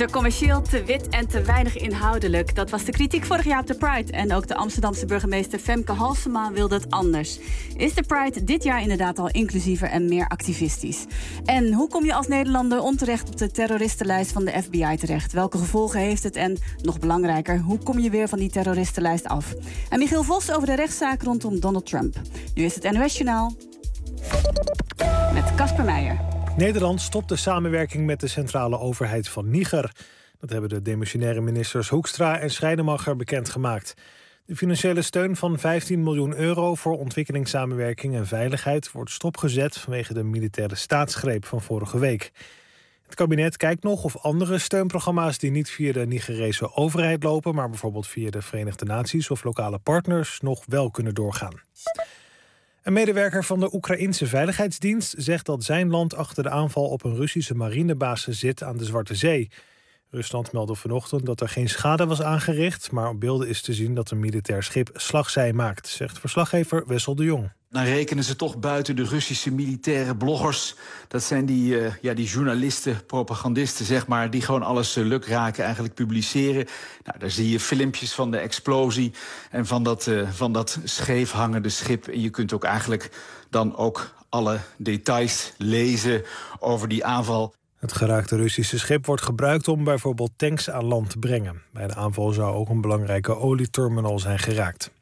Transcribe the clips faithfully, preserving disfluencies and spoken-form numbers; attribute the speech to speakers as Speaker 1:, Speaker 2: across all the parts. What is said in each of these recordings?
Speaker 1: Te commercieel, te wit en te weinig inhoudelijk. Dat was de kritiek vorig jaar op de Pride. En ook de Amsterdamse burgemeester Femke Halsema wilde het anders. Is de Pride dit jaar inderdaad al inclusiever en meer activistisch? En hoe kom je als Nederlander onterecht op de terroristenlijst van de F B I terecht? Welke gevolgen heeft het? En nog belangrijker, hoe kom je weer van die terroristenlijst af? En Michiel Vos over de rechtszaak rondom Donald Trump. Nu is het N O S-journaal met Casper Meijer.
Speaker 2: Nederland stopt de samenwerking met de centrale overheid van Niger. Dat hebben de demissionaire ministers Hoekstra en Schrijnemacher bekendgemaakt. De financiële steun van vijftien miljoen euro voor ontwikkelingssamenwerking en veiligheid wordt stopgezet vanwege de militaire staatsgreep van vorige week. Het kabinet kijkt nog of andere steunprogramma's die niet via de Nigerese overheid lopen, maar bijvoorbeeld via de Verenigde Naties of lokale partners nog wel kunnen doorgaan. Een medewerker van de Oekraïense Veiligheidsdienst zegt dat zijn land achter de aanval op een Russische marinebasis zit aan de Zwarte Zee. Rusland meldde vanochtend dat er geen schade was aangericht, maar op beelden is te zien dat een militair schip slagzij maakt, zegt verslaggever Wessel de Jong.
Speaker 3: Dan rekenen ze toch buiten de Russische militaire bloggers. Dat zijn die, uh, ja, die journalisten, propagandisten, zeg maar, die gewoon alles uh, lukraken eigenlijk publiceren. Nou, daar zie je filmpjes van de explosie en van dat, uh, van dat scheef hangende schip. En je kunt ook eigenlijk dan ook alle details lezen over die aanval.
Speaker 2: Het geraakte Russische schip wordt gebruikt om bijvoorbeeld tanks aan land te brengen. Bij de aanval zou ook een belangrijke olieterminal zijn geraakt.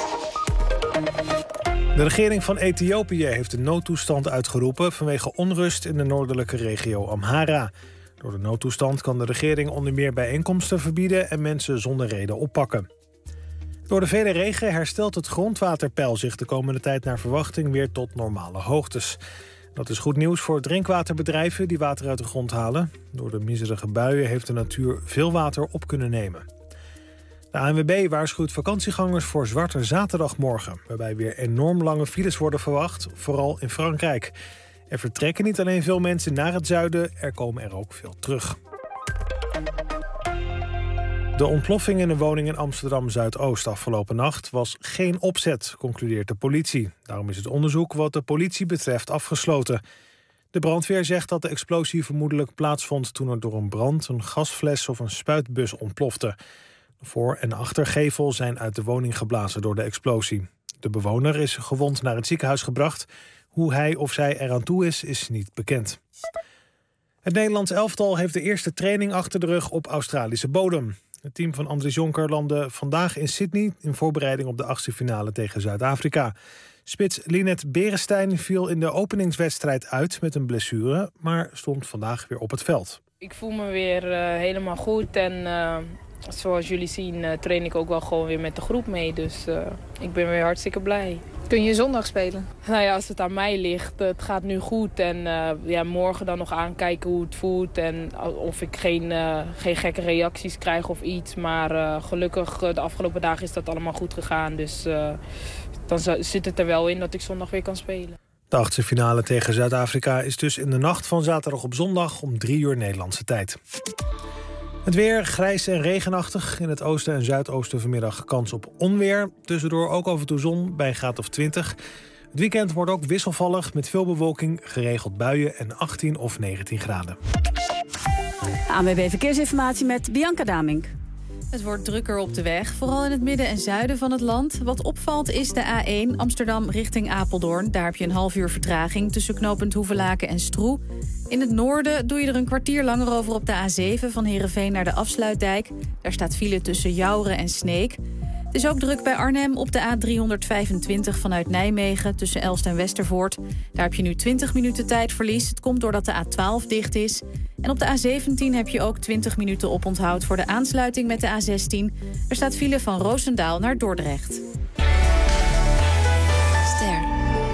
Speaker 2: De regering van Ethiopië heeft een noodtoestand uitgeroepen vanwege onrust in de noordelijke regio Amhara. Door de noodtoestand kan de regering onder meer bijeenkomsten verbieden en mensen zonder reden oppakken. Door de vele regen herstelt het grondwaterpeil zich de komende tijd naar verwachting weer tot normale hoogtes. Dat is goed nieuws voor drinkwaterbedrijven die water uit de grond halen. Door de miserige buien heeft de natuur veel water op kunnen nemen. De A N W B waarschuwt vakantiegangers voor Zwarte Zaterdagmorgen, waarbij weer enorm lange files worden verwacht, vooral in Frankrijk. Er vertrekken niet alleen veel mensen naar het zuiden, er komen er ook veel terug. De ontploffing in een woning in Amsterdam-Zuidoost afgelopen nacht was geen opzet, concludeert de politie. Daarom is het onderzoek wat de politie betreft afgesloten. De brandweer zegt dat de explosie vermoedelijk plaatsvond toen er door een brand een gasfles of een spuitbus ontplofte. De voor- en achtergevel zijn uit de woning geblazen door de explosie. De bewoner is gewond naar het ziekenhuis gebracht. Hoe hij of zij eraan toe is, is niet bekend. Het Nederlands elftal heeft de eerste training achter de rug op Australische bodem. Het team van Andries Jonker landde vandaag in Sydney in voorbereiding op de achtste finale tegen Zuid-Afrika. Spits Linette Beresteyn viel in de openingswedstrijd uit met een blessure, maar stond vandaag weer op het veld.
Speaker 4: Ik voel me weer uh, helemaal goed en uh, zoals jullie zien uh, train ik ook wel gewoon weer met de groep mee. Dus uh, ik ben weer hartstikke blij.
Speaker 5: Kun je zondag spelen?
Speaker 4: Nou ja, als het aan mij ligt, het gaat nu goed. En uh, ja, morgen dan nog aankijken hoe het voelt. En of ik geen, uh, geen gekke reacties krijg of iets. Maar uh, gelukkig de afgelopen dagen is dat allemaal goed gegaan. Dus uh, dan zit het er wel in dat ik zondag weer kan spelen.
Speaker 2: De achtste finale tegen Zuid-Afrika is dus in de nacht van zaterdag op zondag om drie uur Nederlandse tijd. Het weer grijs en regenachtig. In het oosten en zuidoosten vanmiddag kans op onweer. Tussendoor ook af en toe zon bij een graad of twintig. Het weekend wordt ook wisselvallig met veel bewolking, geregeld buien en achttien of negentien graden.
Speaker 1: A N W B Verkeersinformatie met Bianca Damink.
Speaker 6: Het wordt drukker op de weg, vooral in het midden en zuiden van het land. Wat opvalt is de A één Amsterdam richting Apeldoorn. Daar heb je een half uur vertraging tussen knooppunt Hoevelaken en Stroe. In het noorden doe je er een kwartier langer over op de A zeven van Heerenveen naar de Afsluitdijk. Daar staat file tussen Jouren en Sneek. Het is ook druk bij Arnhem op de A driehonderdvijfentwintig vanuit Nijmegen tussen Elst en Westervoort. Daar heb je nu twintig minuten tijdverlies. Het komt doordat de A twaalf dicht is. En op de A zeventien heb je ook twintig minuten oponthoud voor de aansluiting met de A zestien. Er staat file van Roosendaal naar Dordrecht. Ster.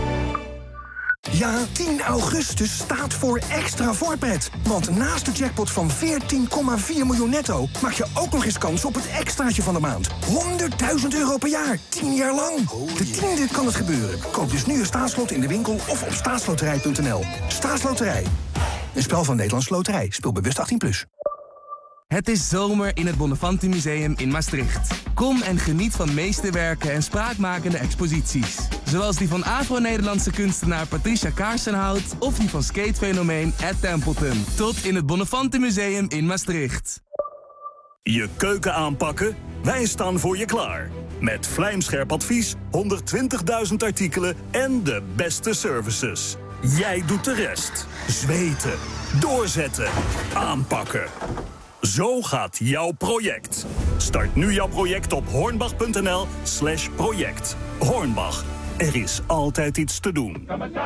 Speaker 7: Ja, tien augustus staat voor extra voorpret. Want naast de jackpot van veertien komma vier miljoen netto maak je ook nog eens kans op het extraatje van de maand. honderdduizend euro per jaar, tien jaar lang. De tiende kan het gebeuren. Koop dus nu een staatslot in de winkel of op staatsloterij punt n l. Staatsloterij. Een spel van Nederlandse Loterij. Speel bewust achttien plus.
Speaker 8: Het is zomer in het Bonnefanti Museum in Maastricht. Kom en geniet van meesterwerken en spraakmakende exposities. Zoals die van Afro-Nederlandse kunstenaar Patricia Kaarsenhout of die van skatefenomeen Ed Templeton. Tot in het Bonnefante Museum in Maastricht.
Speaker 5: Je keuken aanpakken? Wij staan voor je klaar. Met vlijmscherp advies, honderdtwintigduizend artikelen en de beste services. Jij doet de rest. Zweten, doorzetten, aanpakken. Zo gaat jouw project. Start nu jouw project op hornbach.nl slash project. Hornbach, er is altijd iets te doen.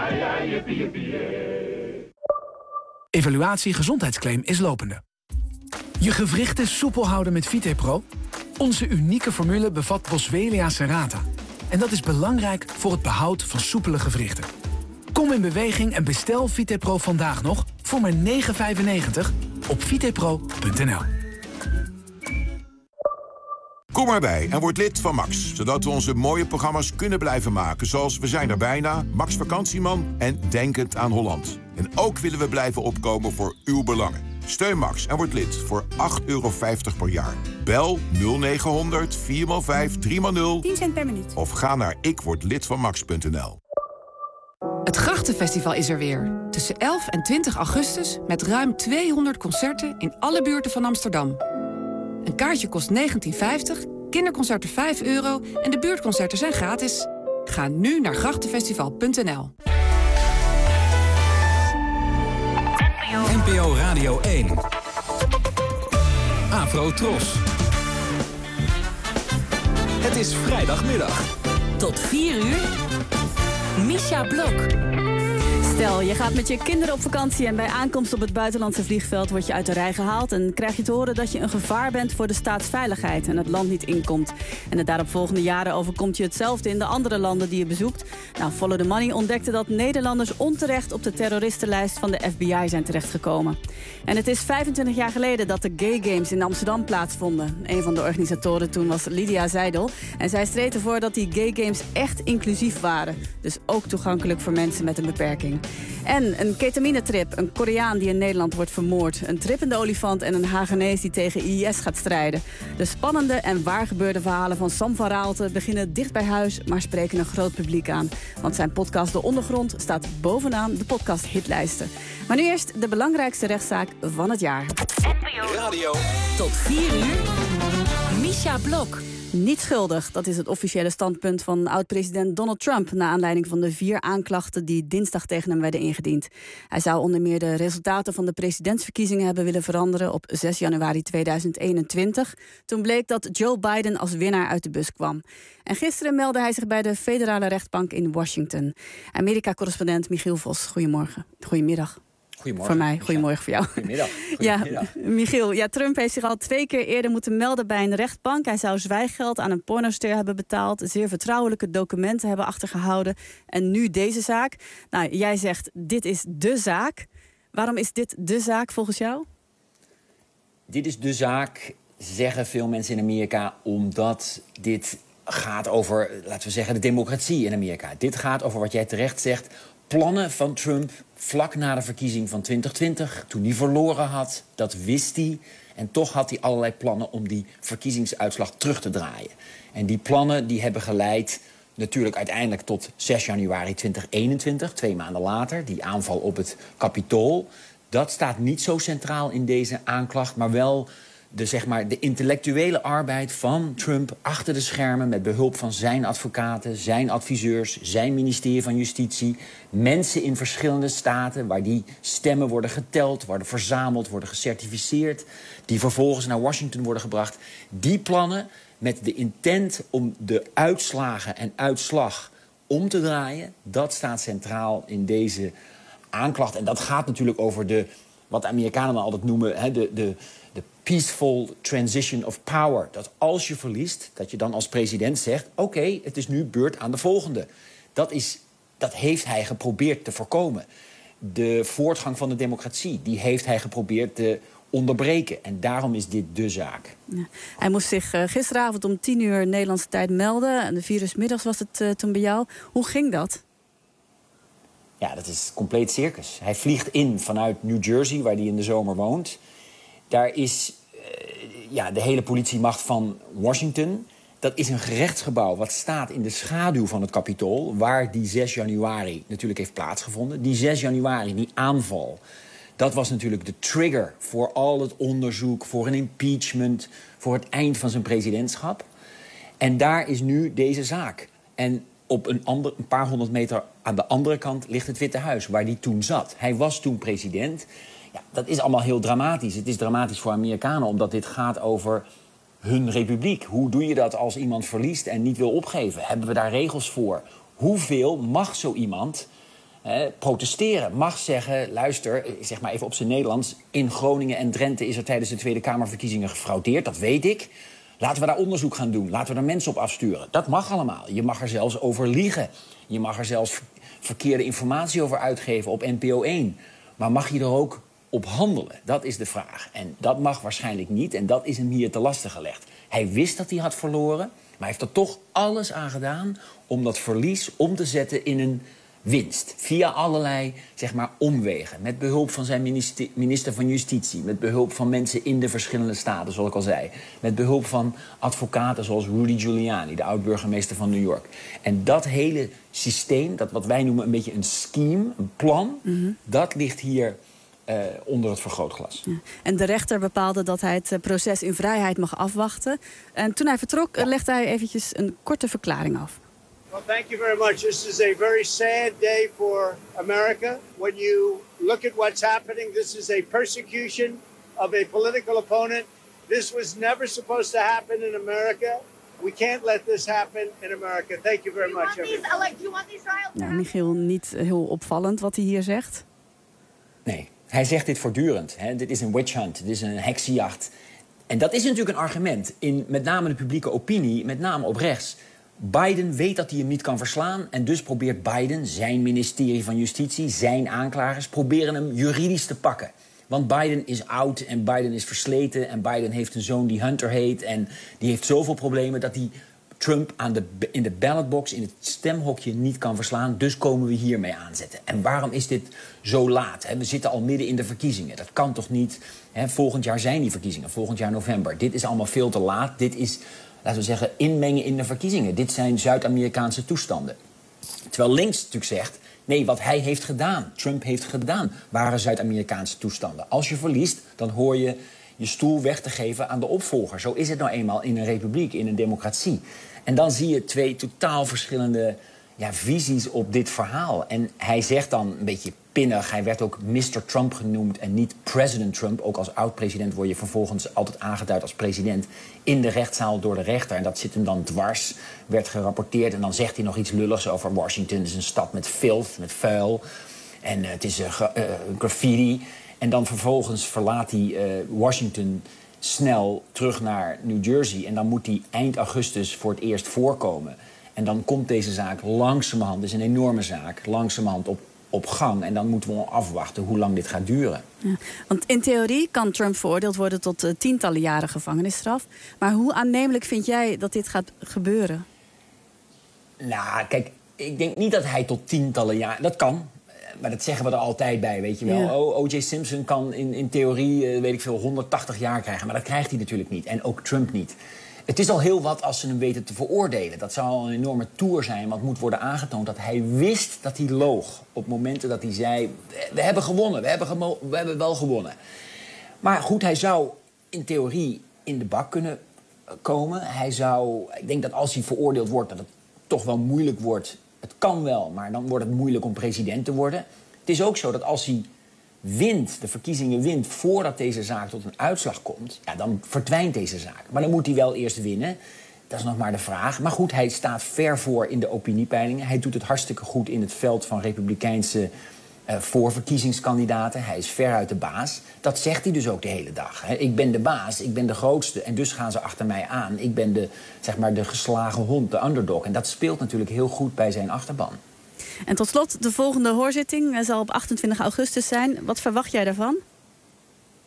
Speaker 9: Evaluatie gezondheidsclaim is lopende. Je gewrichten soepel houden met VitePro? Onze unieke formule bevat Boswellia serrata. En dat is belangrijk voor het behoud van soepele gewrichten. Kom in beweging en bestel VitePro vandaag nog voor maar negen vijfennegentig op vitepro punt n l.
Speaker 10: Kom erbij en word lid van Max, zodat we onze mooie programma's kunnen blijven maken... zoals We zijn er bijna, Max Vakantieman en Denkend aan Holland. En ook willen we blijven opkomen voor uw belangen. Steun Max en word lid voor acht euro vijftig per jaar. Bel nul negen honderd vier vijf drie nul
Speaker 11: tien cent per minuut.
Speaker 10: Of ga naar ikwordlidvanmax punt n l.
Speaker 11: Het Grachtenfestival is er weer. Tussen elf en twintig augustus met ruim tweehonderd concerten in alle buurten van Amsterdam. Een kaartje kost negentien vijftig, kinderconcerten vijf euro en de buurtconcerten zijn gratis. Ga nu naar grachtenfestival punt n l.
Speaker 12: N P O Radio één. Afro Tros. Het is vrijdagmiddag.
Speaker 13: Tot vier uur. Misha Blok.
Speaker 1: Stel, je gaat met je kinderen op vakantie en bij aankomst op het buitenlandse vliegveld word je uit de rij gehaald en krijg je te horen dat je een gevaar bent voor de staatsveiligheid en het land niet inkomt. En de daaropvolgende jaren overkomt je hetzelfde in de andere landen die je bezoekt. Nou, Follow the Money ontdekte dat Nederlanders onterecht op de terroristenlijst van de F B I zijn terechtgekomen. En het is vijfentwintig jaar geleden dat de Gay Games in Amsterdam plaatsvonden. Een van de organisatoren toen was Lydia Zeidel. En zij streed ervoor dat die Gay Games echt inclusief waren. Dus ook toegankelijk voor mensen met een beperking. En een ketaminetrip, een Koreaan die in Nederland wordt vermoord. Een trippende olifant en een Hagenees die tegen I S gaat strijden. De spannende en waargebeurde verhalen van Sam van Raalte beginnen dicht bij huis, maar spreken een groot publiek aan. Want zijn podcast De Ondergrond staat bovenaan de podcast hitlijsten. Maar nu eerst de belangrijkste rechtszaak van het jaar.
Speaker 12: Radio.
Speaker 13: Tot vier uur. Misha Blok.
Speaker 1: Niet schuldig, dat is het officiële standpunt van oud-president Donald Trump na aanleiding van de vier aanklachten die dinsdag tegen hem werden ingediend. Hij zou onder meer de resultaten van de presidentsverkiezingen hebben willen veranderen op zes januari tweeduizend eenentwintig. Toen bleek dat Joe Biden als winnaar uit de bus kwam. En gisteren meldde hij zich bij de federale rechtbank in Washington. Amerika-correspondent Michiel Vos, goedemorgen. Goedemiddag.
Speaker 14: Goedemorgen.
Speaker 1: Voor mij, goedemorgen voor jou.
Speaker 14: Goedemiddag.
Speaker 1: Goedemiddag. Ja, Michiel, ja, Trump heeft zich al twee keer eerder moeten melden bij een rechtbank. Hij zou zwijggeld aan een pornoster hebben betaald, zeer vertrouwelijke documenten hebben achtergehouden. En nu deze zaak. Nou, jij zegt, dit is de zaak. Waarom is dit de zaak volgens jou?
Speaker 14: Dit is de zaak, zeggen veel mensen in Amerika, omdat dit gaat over, laten we zeggen, de democratie in Amerika. Dit gaat over wat jij terecht zegt, plannen van Trump vlak na de verkiezing van twintig twintig, toen hij verloren had. Dat wist hij. En toch had hij allerlei plannen om die verkiezingsuitslag terug te draaien. En die plannen die hebben geleid natuurlijk uiteindelijk tot zes januari tweeduizend eenentwintig, twee maanden later, die aanval op het Capitool. Dat staat niet zo centraal in deze aanklacht, maar wel de, zeg maar, de intellectuele arbeid van Trump achter de schermen met behulp van zijn advocaten, zijn adviseurs, zijn ministerie van Justitie, mensen in verschillende staten waar die stemmen worden geteld, worden verzameld, worden gecertificeerd, die vervolgens naar Washington worden gebracht. Die plannen met de intent om de uitslagen en uitslag om te draaien, dat staat centraal in deze aanklacht. En dat gaat natuurlijk over de, wat de Amerikanen dan altijd noemen, hè, de, de, de peaceful transition of power. Dat als je verliest, dat je dan als president zegt, oké, okay, het is nu beurt aan de volgende. Dat, is, dat heeft hij geprobeerd te voorkomen. De voortgang van de democratie, die heeft hij geprobeerd te onderbreken. En daarom is dit de zaak.
Speaker 1: Ja. Hij moest zich uh, gisteravond om tien uur Nederlandse tijd melden. En de vier uur 's middags was het uh, toen bij jou. Hoe ging dat?
Speaker 14: Ja, dat is compleet circus. Hij vliegt in vanuit New Jersey, waar hij in de zomer woont. Daar is uh, ja, de hele politiemacht van Washington. dat is een gerechtsgebouw wat staat in de schaduw van het Capitool, waar die zes januari natuurlijk heeft plaatsgevonden. Die zes januari, die aanval, dat was natuurlijk de trigger voor al het onderzoek, voor een impeachment, voor het eind van zijn presidentschap. En daar is nu deze zaak. En op een, ander, een paar honderd meter aan de andere kant ligt het Witte Huis, waar hij toen zat. Hij was toen president. Ja, dat is allemaal heel dramatisch. Het is dramatisch voor Amerikanen, omdat dit gaat over hun republiek. Hoe doe je dat als iemand verliest en niet wil opgeven? Hebben we daar regels voor? Hoeveel mag zo iemand eh, protesteren? Mag zeggen, luister, zeg maar even op zijn Nederlands, in Groningen en Drenthe is er tijdens de Tweede Kamerverkiezingen gefraudeerd, dat weet ik. Laten we daar onderzoek gaan doen. Laten we daar mensen op afsturen. Dat mag allemaal. Je mag er zelfs over liegen. Je mag er zelfs verkeerde informatie over uitgeven op N P O één. Maar mag je er ook op handelen? Dat is de vraag. En dat mag waarschijnlijk niet. En dat is hem hier te lastig gelegd. Hij wist dat hij had verloren. Maar hij heeft er toch alles aan gedaan om dat verlies om te zetten in een winst. Via allerlei, zeg maar, omwegen. Met behulp van zijn minister, minister van Justitie. Met behulp van mensen in de verschillende staten, zoals ik al zei. Met behulp van advocaten zoals Rudy Giuliani, de oud-burgemeester van New York. En dat hele systeem, dat wat wij noemen een beetje een scheme, een plan, mm-hmm. dat ligt hier uh, onder het vergrootglas.
Speaker 1: Ja. En de rechter bepaalde dat hij het proces in vrijheid mag afwachten. En toen hij vertrok, ja. legde hij eventjes een korte verklaring af.
Speaker 15: Well, thank you very much. This is a very sad day for America. When you look at what's happening, this is a persecution of a political opponent. This was never supposed to happen in America. We can't let this happen in America. Thank you very
Speaker 16: do you
Speaker 15: much.
Speaker 16: Want these, like, do you want these trials
Speaker 1: ja, Michiel, niet heel opvallend wat hij hier zegt.
Speaker 14: Nee, hij zegt dit voortdurend. Hè. Dit is een witch hunt, dit is een heksenjacht. En dat is natuurlijk een argument in met name de publieke opinie, met name op rechts. Biden weet dat hij hem niet kan verslaan en dus probeert Biden, zijn ministerie van Justitie, zijn aanklagers, proberen hem juridisch te pakken. Want Biden is oud en Biden is versleten en Biden heeft een zoon die Hunter heet en die heeft zoveel problemen dat hij Trump aan de, in de ballotbox, in het stemhokje niet kan verslaan. Dus komen we hiermee aanzetten. En waarom is dit zo laat? Hè? We zitten al midden in de verkiezingen. Dat kan toch niet? Hè? Volgend jaar zijn die verkiezingen, volgend jaar november. Dit is allemaal veel te laat. Dit is, laten we zeggen, inmengen in de verkiezingen. Dit zijn Zuid-Amerikaanse toestanden. Terwijl links natuurlijk zegt, nee, wat hij heeft gedaan, Trump heeft gedaan, waren Zuid-Amerikaanse toestanden. Als je verliest, dan hoor je je stoel weg te geven aan de opvolger. Zo is het nou eenmaal in een republiek, in een democratie. En dan zie je twee totaal verschillende ja, visies op dit verhaal. En hij zegt dan een beetje pinnig, hij werd ook mister Trump genoemd en niet president Trump. Ook als oud-president word je vervolgens altijd aangeduid als president in de rechtszaal door de rechter. En dat zit hem dan dwars, werd gerapporteerd. En dan zegt hij nog iets lulligs over Washington. Het is een stad met filth, met vuil. En uh, het is uh, gra- uh, graffiti. En dan vervolgens verlaat hij uh, Washington snel terug naar New Jersey. En dan moet hij eind augustus voor het eerst voorkomen. En dan komt deze zaak langzamerhand, het is een enorme zaak, langzamerhand op, op gang. En dan moeten we afwachten hoe lang dit gaat duren.
Speaker 1: Ja, want in theorie kan Trump veroordeeld worden tot uh, tientallen jaren gevangenisstraf. Maar hoe aannemelijk vind jij dat dit gaat gebeuren?
Speaker 14: Nou, kijk, ik denk niet dat hij tot tientallen jaren... Dat kan. Maar dat zeggen we er altijd bij, weet je wel.
Speaker 1: Ja.
Speaker 14: Oh, O J Simpson kan in, in theorie, uh, weet ik veel, honderdtachtig jaar krijgen. Maar dat krijgt hij natuurlijk niet. En ook Trump niet. Het is al heel wat als ze hem weten te veroordelen. Dat zou al een enorme tour zijn. Want moet worden aangetoond dat hij wist dat hij loog. Op momenten dat hij zei, we hebben gewonnen. We hebben, gemo- we hebben wel gewonnen. Maar goed, hij zou in theorie in de bak kunnen komen. Hij zou, ik denk dat als hij veroordeeld wordt, dat het toch wel moeilijk wordt. Het kan wel, maar dan wordt het moeilijk om president te worden. Het is ook zo dat als hij wint, de verkiezingen wint, voordat deze zaak tot een uitslag komt, ja, dan verdwijnt deze zaak. Maar dan moet hij wel eerst winnen. Dat is nog maar de vraag. Maar goed, hij staat ver voor in de opiniepeilingen. Hij doet het hartstikke goed in het veld van republikeinse uh, voorverkiezingskandidaten. Hij is veruit de baas. Dat zegt hij dus ook de hele dag. Hè. Ik ben de baas, ik ben de grootste en dus gaan ze achter mij aan. Ik ben de, zeg maar, de geslagen hond, de underdog. En dat speelt natuurlijk heel goed bij zijn achterban.
Speaker 1: En tot slot, de volgende hoorzitting zal op achtentwintig augustus zijn. Wat verwacht jij daarvan?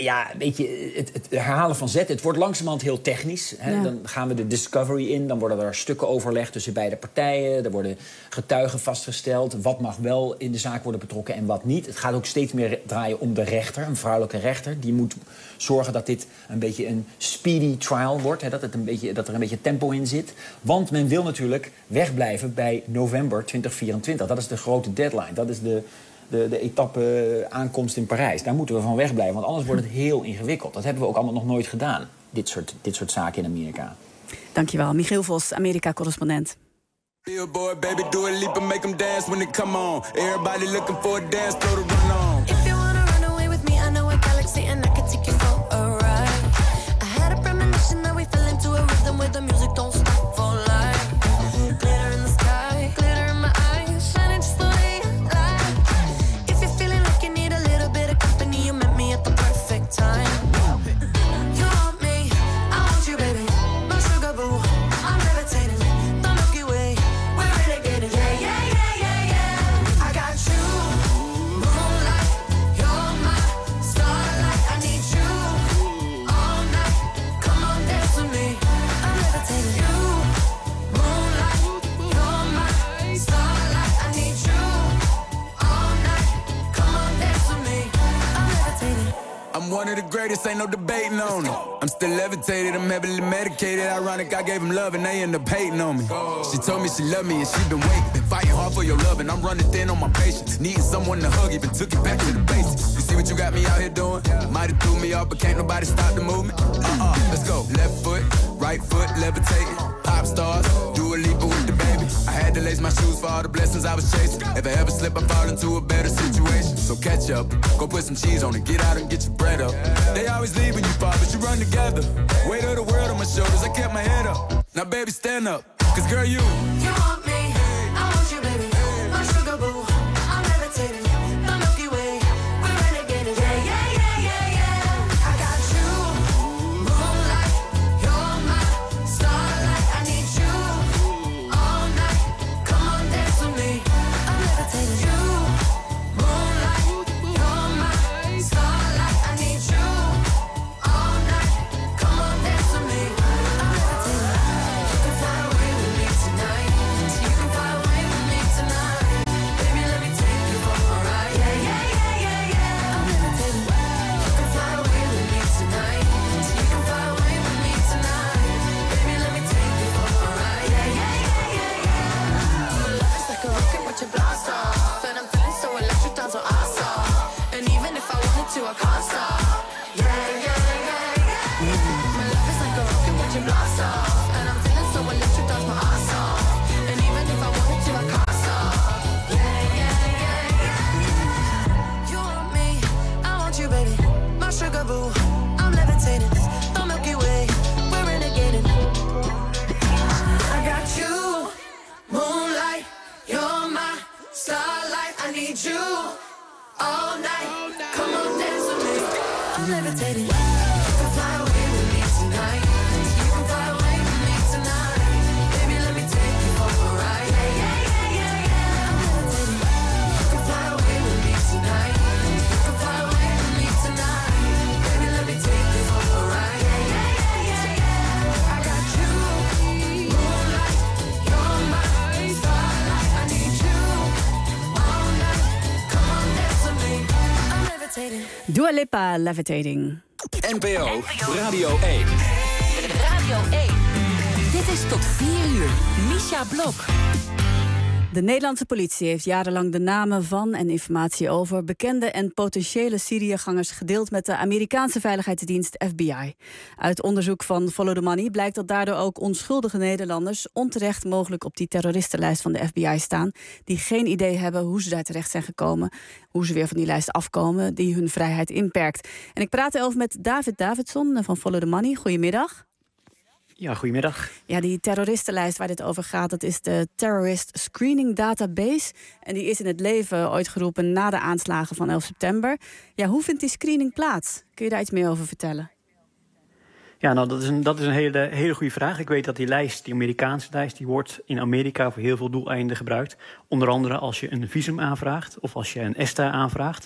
Speaker 14: Ja, weet je, het, het herhalen van zetten. Het wordt langzamerhand heel technisch. Hè. Ja. Dan gaan we de discovery in. Dan worden er stukken overlegd tussen beide partijen. Er worden getuigen vastgesteld. Wat mag wel in de zaak worden betrokken en wat niet. Het gaat ook steeds meer draaien om de rechter. Een vrouwelijke rechter. Die moet zorgen dat dit een beetje een speedy trial wordt. Hè. Dat, het een beetje, dat er een beetje tempo in zit. Want men wil natuurlijk wegblijven bij november twintig vierentwintig. Dat is de grote deadline. Dat is de... De, de etappe aankomst in Parijs. Daar moeten we van wegblijven, want anders wordt het heel ingewikkeld. Dat hebben we ook allemaal nog nooit gedaan, dit soort, dit soort zaken in Amerika.
Speaker 1: Dankjewel, Michiel Vos, Amerika-correspondent.
Speaker 16: Billboard, baby, do a leap and make them dance when they come on. Everybody looking for a dance, throw the run on.
Speaker 17: If you wanna run away with me, I know a galaxy and I can take you for a ride. I had a premonition that we fell into a rhythm where the music don't stop for life. Glitter in the sky, glitter in my eyes, shining just the way I like. If you're feeling like you need a little bit of company, you met me at the perfect time. You want me, I want you, baby, my sugar boo. I'm levitating, the Milky Way, we're renegading. Yeah, yeah, yeah, yeah, yeah. I got you, moonlight, you're my starlight. I need you all night. Come on, dance with me. I'm levitating. You, moonlight, you're my starlight. I need you all night. Come on, dance with me. I'm levitating.
Speaker 16: I'm one of the greatest, ain't no debating on it. I'm still levitated, I'm heavily medicated. Ironic, I gave him love and they end up hating on me. She told me she loved me and she been waiting. Been fighting hard for your love and I'm running thin on my patience. Needing someone to hug, even took it back to the basics. You see what you got me out here doing? Might have threw me off, but can't nobody stop the movement. Uh-uh, let's go. Left foot, right foot, levitating. Pop stars, do a leap with the baby. I had to lace my shoes for all the blessings I was chasing. If I ever slip, I fall into a better situation. So catch up, go put some cheese on it, get out and get your bread up. They always leave when you fall, but you run together. Weight of the world on my shoulders, I kept my head up. Now baby, stand up, cause girl, you
Speaker 17: You want me, I want you, baby, my sugar boo. I'm levitating, the Milky Way, we're renegading. Yeah, yeah, yeah, yeah, yeah. I got you, moonlight, you're my starlight. I need you all night. Come on, dance with me. I'm levitating. You, moonlight, you're my starlight. I need you all night. Come on, dance with me. I'm levitating. You can fly away with me tonight. You can fly away with me tonight. Baby, let me take you for a ride. Yeah, yeah, yeah, yeah, yeah. I'm levitating. You can fly away with me tonight. You can fly away with me tonight. Baby, let me take you for a ride. Yeah, yeah, yeah, yeah, yeah. My love is like a rocket with your blast off, and I'm feeling so electric, down so awesome. And even if I wanted to, I can't stop. Yeah, yeah, yeah, yeah. My love is like a rocket with your blast off, and I'm feeling so electric, down so awesome. And even if I wanted to, I can't stop. Yeah, yeah, yeah, yeah. You want me, I want you, baby, my sugar boo. I'm levitating, the Milky Way, we're renegading. I got you, moonlight, you're my starlight. I need you all night. Come on, dance with me. I'm levitating. You can fly away with me tonight. You can fly away with me tonight. Baby, let me take you for a ride. Yeah, yeah, yeah, yeah, yeah. I'm levitating. You can fly away with me tonight. You can fly away with me tonight. Baby, let me take you for a ride. Yeah, yeah, yeah, yeah, yeah. I got you, moonlight, you're my starlight. I need you all night. Come on, dance with me. I'm levitating.
Speaker 1: Dua Lipa, Levitating.
Speaker 12: N P O Radio één.
Speaker 13: Radio één. Dit is tot vier uur. Misha Blok.
Speaker 1: De Nederlandse politie heeft jarenlang de namen van en informatie over bekende en potentiële Syriëgangers gedeeld met de Amerikaanse veiligheidsdienst F B I. Uit onderzoek van Follow the Money blijkt dat daardoor ook onschuldige Nederlanders onterecht mogelijk op die terroristenlijst van de F B I staan, die geen idee hebben hoe ze daar terecht zijn gekomen, hoe ze weer van die lijst afkomen, die hun vrijheid inperkt. En ik praat erover met David Davidson van Follow the Money. Goedemiddag.
Speaker 18: Ja, goedemiddag.
Speaker 1: Ja, die terroristenlijst waar dit over gaat, dat is de Terrorist Screening Database. En die is in het leven ooit geroepen na de aanslagen van elf september. Ja, hoe vindt die screening plaats? Kun je daar iets meer over vertellen?
Speaker 18: Ja, nou, dat is een, dat is een hele, hele goede vraag. Ik weet dat die lijst, die Amerikaanse lijst, die wordt in Amerika voor heel veel doeleinden gebruikt. Onder andere als je een visum aanvraagt of als je een ESTA aanvraagt.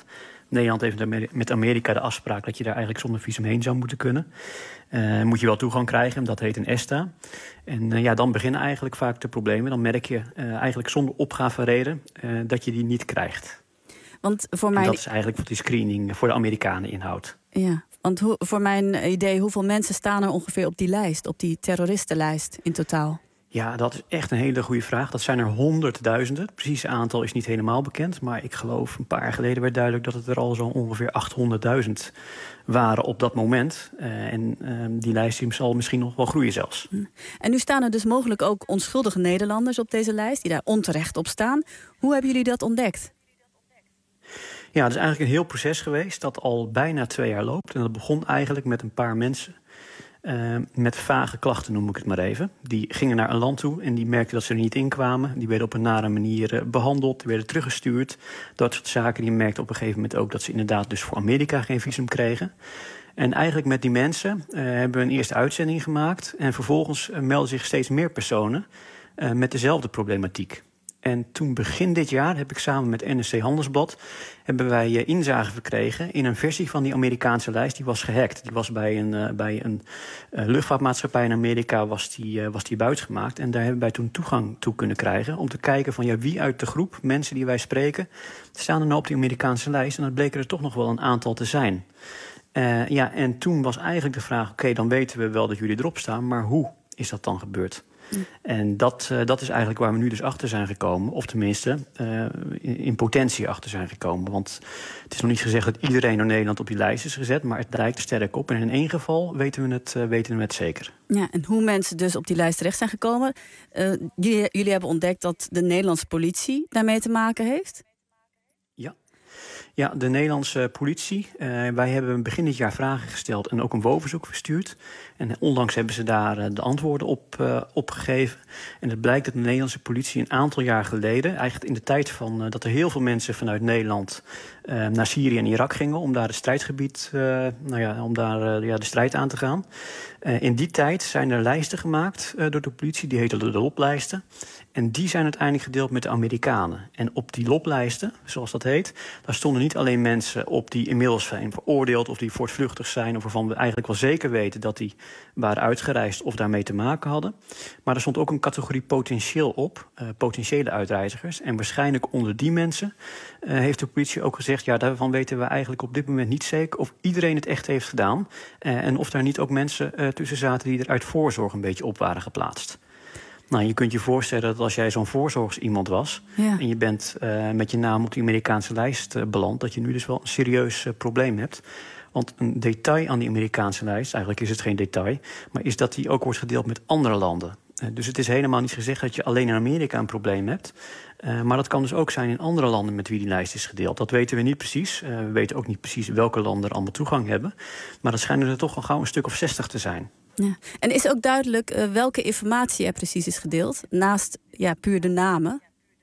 Speaker 18: Nederland heeft met Amerika de afspraak dat je daar eigenlijk zonder visum heen zou moeten kunnen. Uh, moet je wel toegang krijgen, dat heet een ESTA. En uh, ja, dan beginnen eigenlijk vaak de problemen. Dan merk je uh, eigenlijk zonder opgavereden uh, dat je die niet krijgt.
Speaker 1: Want voor
Speaker 18: en
Speaker 1: mijn...
Speaker 18: dat is eigenlijk wat die screening voor de Amerikanen inhoudt.
Speaker 1: Ja, want ho- voor mijn idee, hoeveel mensen staan er ongeveer op die lijst, op die terroristenlijst in totaal?
Speaker 18: Ja, dat is echt een hele goede vraag. Dat zijn er honderdduizenden. Het precieze aantal is niet helemaal bekend. Maar ik geloof een paar jaar geleden werd duidelijk dat het er al zo ongeveer achthonderdduizend waren op dat moment. Uh, en uh, die lijst zal misschien nog wel groeien zelfs.
Speaker 1: En nu staan er dus mogelijk ook onschuldige Nederlanders op deze lijst, die daar onterecht op staan. Hoe hebben jullie dat ontdekt?
Speaker 18: Ja, het is eigenlijk een heel proces geweest dat al bijna twee jaar loopt. En dat begon eigenlijk met een paar mensen uh, met vage klachten, noem ik het maar even. Die gingen naar een land toe en die merkten dat ze er niet in kwamen. Die werden op een nare manier uh, behandeld, die werden teruggestuurd. Dat soort zaken. Die merkten op een gegeven moment ook dat ze inderdaad dus voor Amerika geen visum kregen. En eigenlijk met die mensen uh, hebben we een eerste uitzending gemaakt. En vervolgens uh, melden zich steeds meer personen uh, met dezelfde problematiek. En toen begin dit jaar heb ik samen met N R C Handelsblad hebben wij uh, inzage verkregen in een versie van die Amerikaanse lijst. Die was gehackt. Die was bij een, uh, bij een uh, luchtvaartmaatschappij in Amerika was die, uh, was die buitgemaakt. En daar hebben wij toen toegang toe kunnen krijgen om te kijken van ja, wie uit de groep mensen die wij spreken staan er nou op die Amerikaanse lijst. En dat bleken er toch nog wel een aantal te zijn. Uh, ja, en toen was eigenlijk de vraag, oké, okay, dan weten we wel dat jullie erop staan, maar hoe is dat dan gebeurd? Mm. En dat, uh, dat is eigenlijk waar we nu dus achter zijn gekomen. Of tenminste, uh, in, in potentie achter zijn gekomen. Want het is nog niet gezegd dat iedereen door Nederland op die lijst is gezet, maar het lijkt er sterk op. En in één geval weten we het, uh, weten we het zeker.
Speaker 1: Ja, en hoe mensen dus op die lijst terecht zijn gekomen. Uh, jullie, jullie hebben ontdekt dat de Nederlandse politie daarmee te maken heeft?
Speaker 18: Ja. Ja, de Nederlandse politie. Uh, wij hebben begin dit jaar vragen gesteld en ook een WO-verzoek verstuurd. En onlangs hebben ze daar uh, de antwoorden op uh, opgegeven. En het blijkt dat de Nederlandse politie een aantal jaar geleden, eigenlijk in de tijd van uh, dat er heel veel mensen vanuit Nederland uh, naar Syrië en Irak gingen om daar het strijdgebied, uh, nou ja, om daar uh, ja, de strijd aan te gaan. Uh, in die tijd zijn er lijsten gemaakt uh, door de politie, die heten de loplijsten. En die zijn uiteindelijk gedeeld met de Amerikanen. En op die loplijsten, zoals dat heet, daar stonden niet alleen mensen op die inmiddels zijn veroordeeld of die voortvluchtig zijn, of waarvan we eigenlijk wel zeker weten dat die waren uitgereisd of daarmee te maken hadden. Maar er stond ook een categorie potentieel op, uh, potentiële uitreizigers. En waarschijnlijk onder die mensen uh, heeft de politie ook gezegd, ja, daarvan weten we eigenlijk op dit moment niet zeker of iedereen het echt heeft gedaan. Uh, en of daar niet ook mensen uh, tussen zaten die er uit voorzorg een beetje op waren geplaatst. Nou, je kunt je voorstellen dat als jij zo'n voorzorgs iemand was, ja, en je bent uh, met je naam op die Amerikaanse lijst uh, beland, dat je nu dus wel een serieus uh, probleem hebt. Want een detail aan die Amerikaanse lijst, eigenlijk is het geen detail, maar is dat die ook wordt gedeeld met andere landen. Uh, dus het is helemaal niet gezegd dat je alleen in Amerika een probleem hebt. Uh, maar dat kan dus ook zijn in andere landen met wie die lijst is gedeeld. Dat weten we niet precies. Uh, we weten ook niet precies welke landen er allemaal toegang hebben. Maar dat schijnen er toch al gauw een stuk of zestig te zijn.
Speaker 1: Ja. En is ook duidelijk uh, welke informatie er precies is gedeeld, naast ja, puur de namen?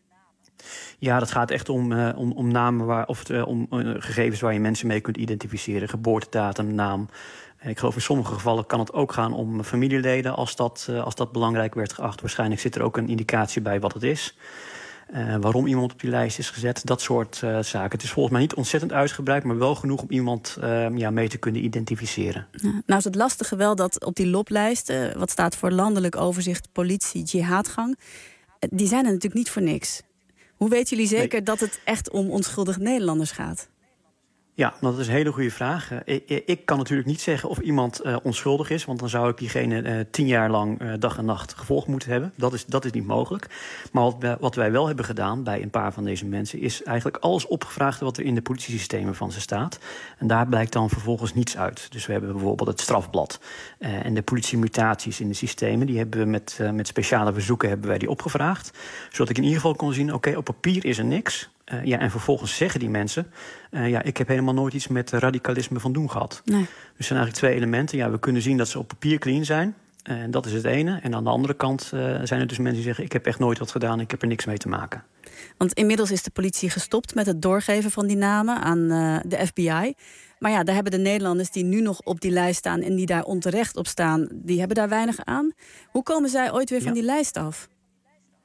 Speaker 18: Ja, dat gaat echt om, uh, om, om namen waar, of uh, om uh, gegevens waar je mensen mee kunt identificeren. Geboortedatum, naam. Ik geloof in sommige gevallen kan het ook gaan om familieleden als dat, uh, als dat belangrijk werd geacht. Waarschijnlijk zit er ook een indicatie bij wat het is. Uh, waarom iemand op die lijst is gezet, dat soort uh, zaken. Het is volgens mij niet ontzettend uitgebreid, maar wel genoeg om iemand uh, ja, mee te kunnen identificeren.
Speaker 1: Ja, nou is het lastige wel dat op die loplijst, uh, wat staat voor landelijk overzicht, politie, jihadgang, uh, die zijn er natuurlijk niet voor niks. Hoe weten jullie zeker nee. dat het echt om onschuldige Nederlanders gaat?
Speaker 18: Ja, dat is een hele goede vraag. Uh, ik, ik kan natuurlijk niet zeggen of iemand uh, onschuldig is, want dan zou ik diegene uh, tien jaar lang uh, dag en nacht gevolgd moeten hebben. Dat is, dat is niet mogelijk. Maar wat, wij, wat wij wel hebben gedaan bij een paar van deze mensen is eigenlijk alles opgevraagd wat er in de politiesystemen van ze staat. En daar blijkt dan vervolgens niets uit. Dus we hebben bijvoorbeeld het strafblad uh, en de politiemutaties in de systemen. Die hebben we met, uh, met speciale verzoeken hebben wij die opgevraagd. Zodat ik in ieder geval kon zien, oké, okay, op papier is er niks. Uh, ja, en vervolgens zeggen die mensen, uh, ja, ik heb helemaal nooit iets met radicalisme van doen gehad. Nee. Dus er zijn eigenlijk twee elementen. Ja, we kunnen zien dat ze op papier clean zijn. En uh, dat is het ene. En aan de andere kant uh, zijn er dus mensen die zeggen, ik heb echt nooit wat gedaan, ik heb er niks mee te maken.
Speaker 1: Want inmiddels is de politie gestopt met het doorgeven van die namen aan uh, de F B I. Maar ja, daar hebben de Nederlanders die nu nog op die lijst staan en die daar onterecht op staan, die hebben daar weinig aan. Hoe komen zij ooit weer van ja. die lijst af?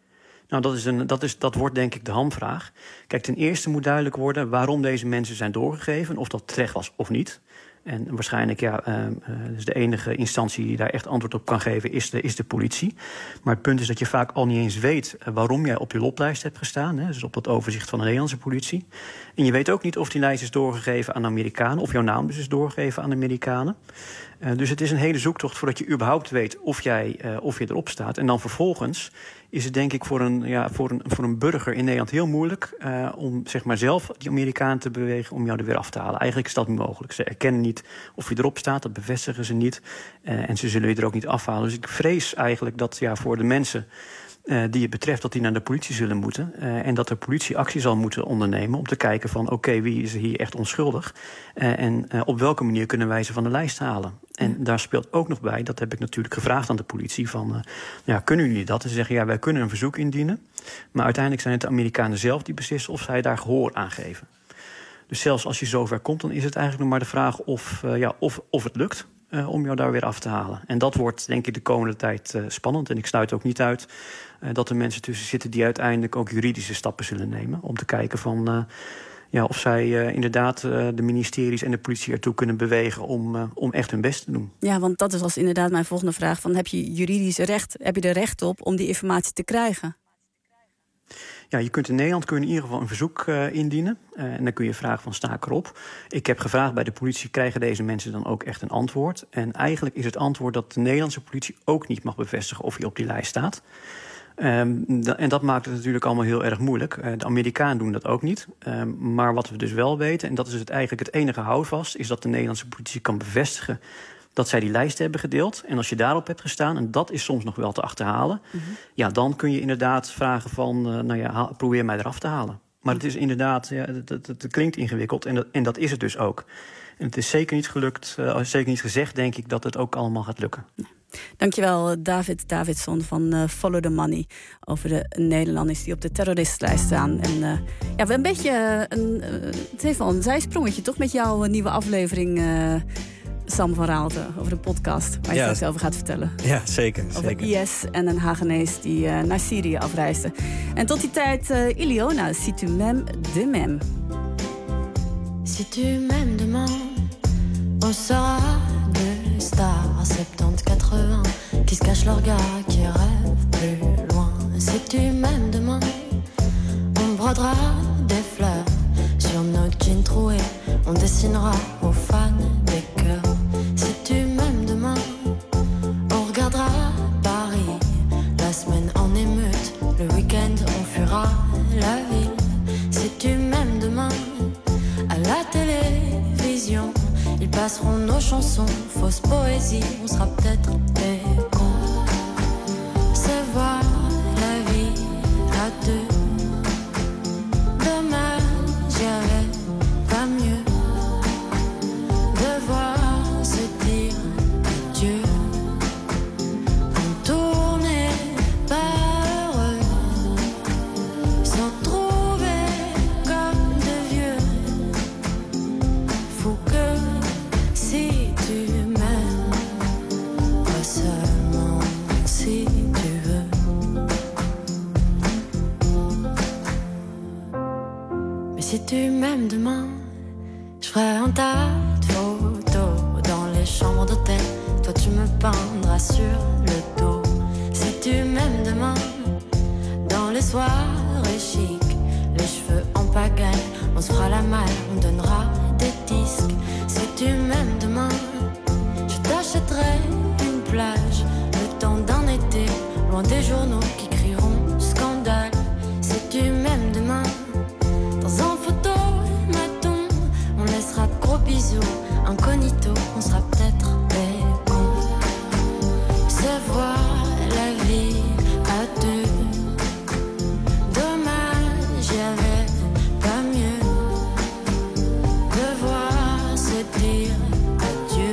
Speaker 18: Nou, dat, is een, dat, is, dat wordt denk ik de hamvraag. Kijk, ten eerste moet duidelijk worden waarom deze mensen zijn doorgegeven, of dat terecht was of niet. En waarschijnlijk, ja, uh, dus de enige instantie die daar echt antwoord op kan geven is de, is de politie. Maar het punt is dat je vaak al niet eens weet uh, waarom jij op je lotlijst hebt gestaan. Hè, dus op dat overzicht van de Nederlandse politie. En je weet ook niet of die lijst is doorgegeven aan de Amerikanen, of jouw naam dus is doorgegeven aan de Amerikanen. Uh, dus het is een hele zoektocht voordat je überhaupt weet of, jij, uh, of je erop staat. En dan vervolgens is het denk ik voor een, ja, voor een, voor een burger in Nederland heel moeilijk uh, om zeg maar zelf die Amerikanen te bewegen om jou er weer af te halen. Eigenlijk is dat niet mogelijk. Ze erkennen niet of je erop staat, dat bevestigen ze niet. Uh, en ze zullen je er ook niet afhalen. Dus ik vrees eigenlijk dat ja, voor de mensen Uh, die het betreft, dat die naar de politie zullen moeten. Uh, en dat de politie actie zal moeten ondernemen om te kijken van oké, okay, wie is hier echt onschuldig? Uh, en uh, op welke manier kunnen wij ze van de lijst halen? En ja. Daar speelt ook nog bij, dat heb ik natuurlijk gevraagd aan de politie, van uh, ja, kunnen jullie dat? En ze zeggen ja, wij kunnen een verzoek indienen. Maar uiteindelijk zijn het de Amerikanen zelf die beslissen of zij daar gehoor aan geven. Dus zelfs als je zover komt, dan is het eigenlijk nog maar de vraag of, uh, ja, of, of het lukt. Uh, om jou daar weer af te halen. En dat wordt denk ik de komende tijd uh, spannend. En ik sluit ook niet uit uh, dat er mensen tussen zitten die uiteindelijk ook juridische stappen zullen nemen. Om te kijken van, uh, ja, of zij uh, inderdaad uh, de ministeries en de politie ertoe kunnen bewegen om, uh, om echt hun best te doen.
Speaker 1: Ja, want dat is was inderdaad mijn volgende vraag. Van, heb je juridisch recht, heb je er recht op om die informatie te krijgen?
Speaker 18: Ja, je kunt in Nederland kun je in ieder geval een verzoek uh, indienen. Uh, en dan kun je vragen van sta ik erop. Ik heb gevraagd bij de politie, krijgen deze mensen dan ook echt een antwoord? En eigenlijk is het antwoord dat de Nederlandse politie ook niet mag bevestigen of je op die lijst staat. Um, da- en dat maakt het natuurlijk allemaal heel erg moeilijk. Uh, de Amerikanen doen dat ook niet. Um, maar wat we dus wel weten, en dat is het eigenlijk het enige houvast, is dat de Nederlandse politie kan bevestigen dat zij die lijst hebben gedeeld. En als je daarop hebt gestaan, en dat is soms nog wel te achterhalen, mm-hmm. ja, dan kun je inderdaad vragen van, uh, nou ja, ha- probeer mij eraf te halen. Maar het is inderdaad, ja, het, het, het klinkt ingewikkeld en dat, en dat is het dus ook. En het is zeker niet gelukt, uh, zeker niet gezegd, denk ik, dat het ook allemaal gaat lukken.
Speaker 1: Dankjewel, David Davidson van uh, Follow the Money. Over de Nederlanders die op de terroristenlijst staan. En uh, ja, we hebben een beetje, uh, een, uh, het heeft wel een zijsprongetje, toch, met jouw uh, nieuwe aflevering, Uh, Sam van Raalte, over de podcast waar je ja, straks over gaat vertellen.
Speaker 19: Ja, zeker.
Speaker 1: Over
Speaker 19: zeker.
Speaker 1: I S en een Hagenees die uh, naar Syrië afreisde. En tot die tijd, uh, Iliona, si tu m'aimes de même.
Speaker 17: Si tu m'aimes demain, on sera deux stars, soixante-dix quatre-vingts, qui se cachent leur gars, qui rêvent plus loin. Si tu m'aimes demain, on brodera des fleurs sur nos jeans troués, on dessinera aux fans des cœurs. Si tu m'aimes demain, on regardera Paris, la semaine en émeute, le week-end on fuira la ville. Si tu m'aimes demain, à la télévision, ils passeront nos chansons, fausse poésie, on sera peut-être des cons. Se voir la vie à deux, dommage, j'y avais pas mieux. Devoir se dire adieu, en tournée, pas heureux, s'en trouver comme de vieux. Faut que si tu m'aimes, pas seulement si tu veux. Mais si tu m'aimes demain, je ferai un tas de photos dans les chambres d'hôtel. Toi tu me peindras sur le dos. Si tu m'aimes demain, dans les soirées chic, les cheveux en pagaille, on se fera la malle, on donnera des disques. Si tu m'aimes demain, je t'achèterai une plage, le temps d'un été, loin des journaux qui crieront scandale. Si tu m'aimes demain, dans un photomaton, on laissera de gros bisous, incognito, on sera peut-être des cons. Se voir la vie à deux, dommage, j'y avais pas mieux. Devoir se dire adieu,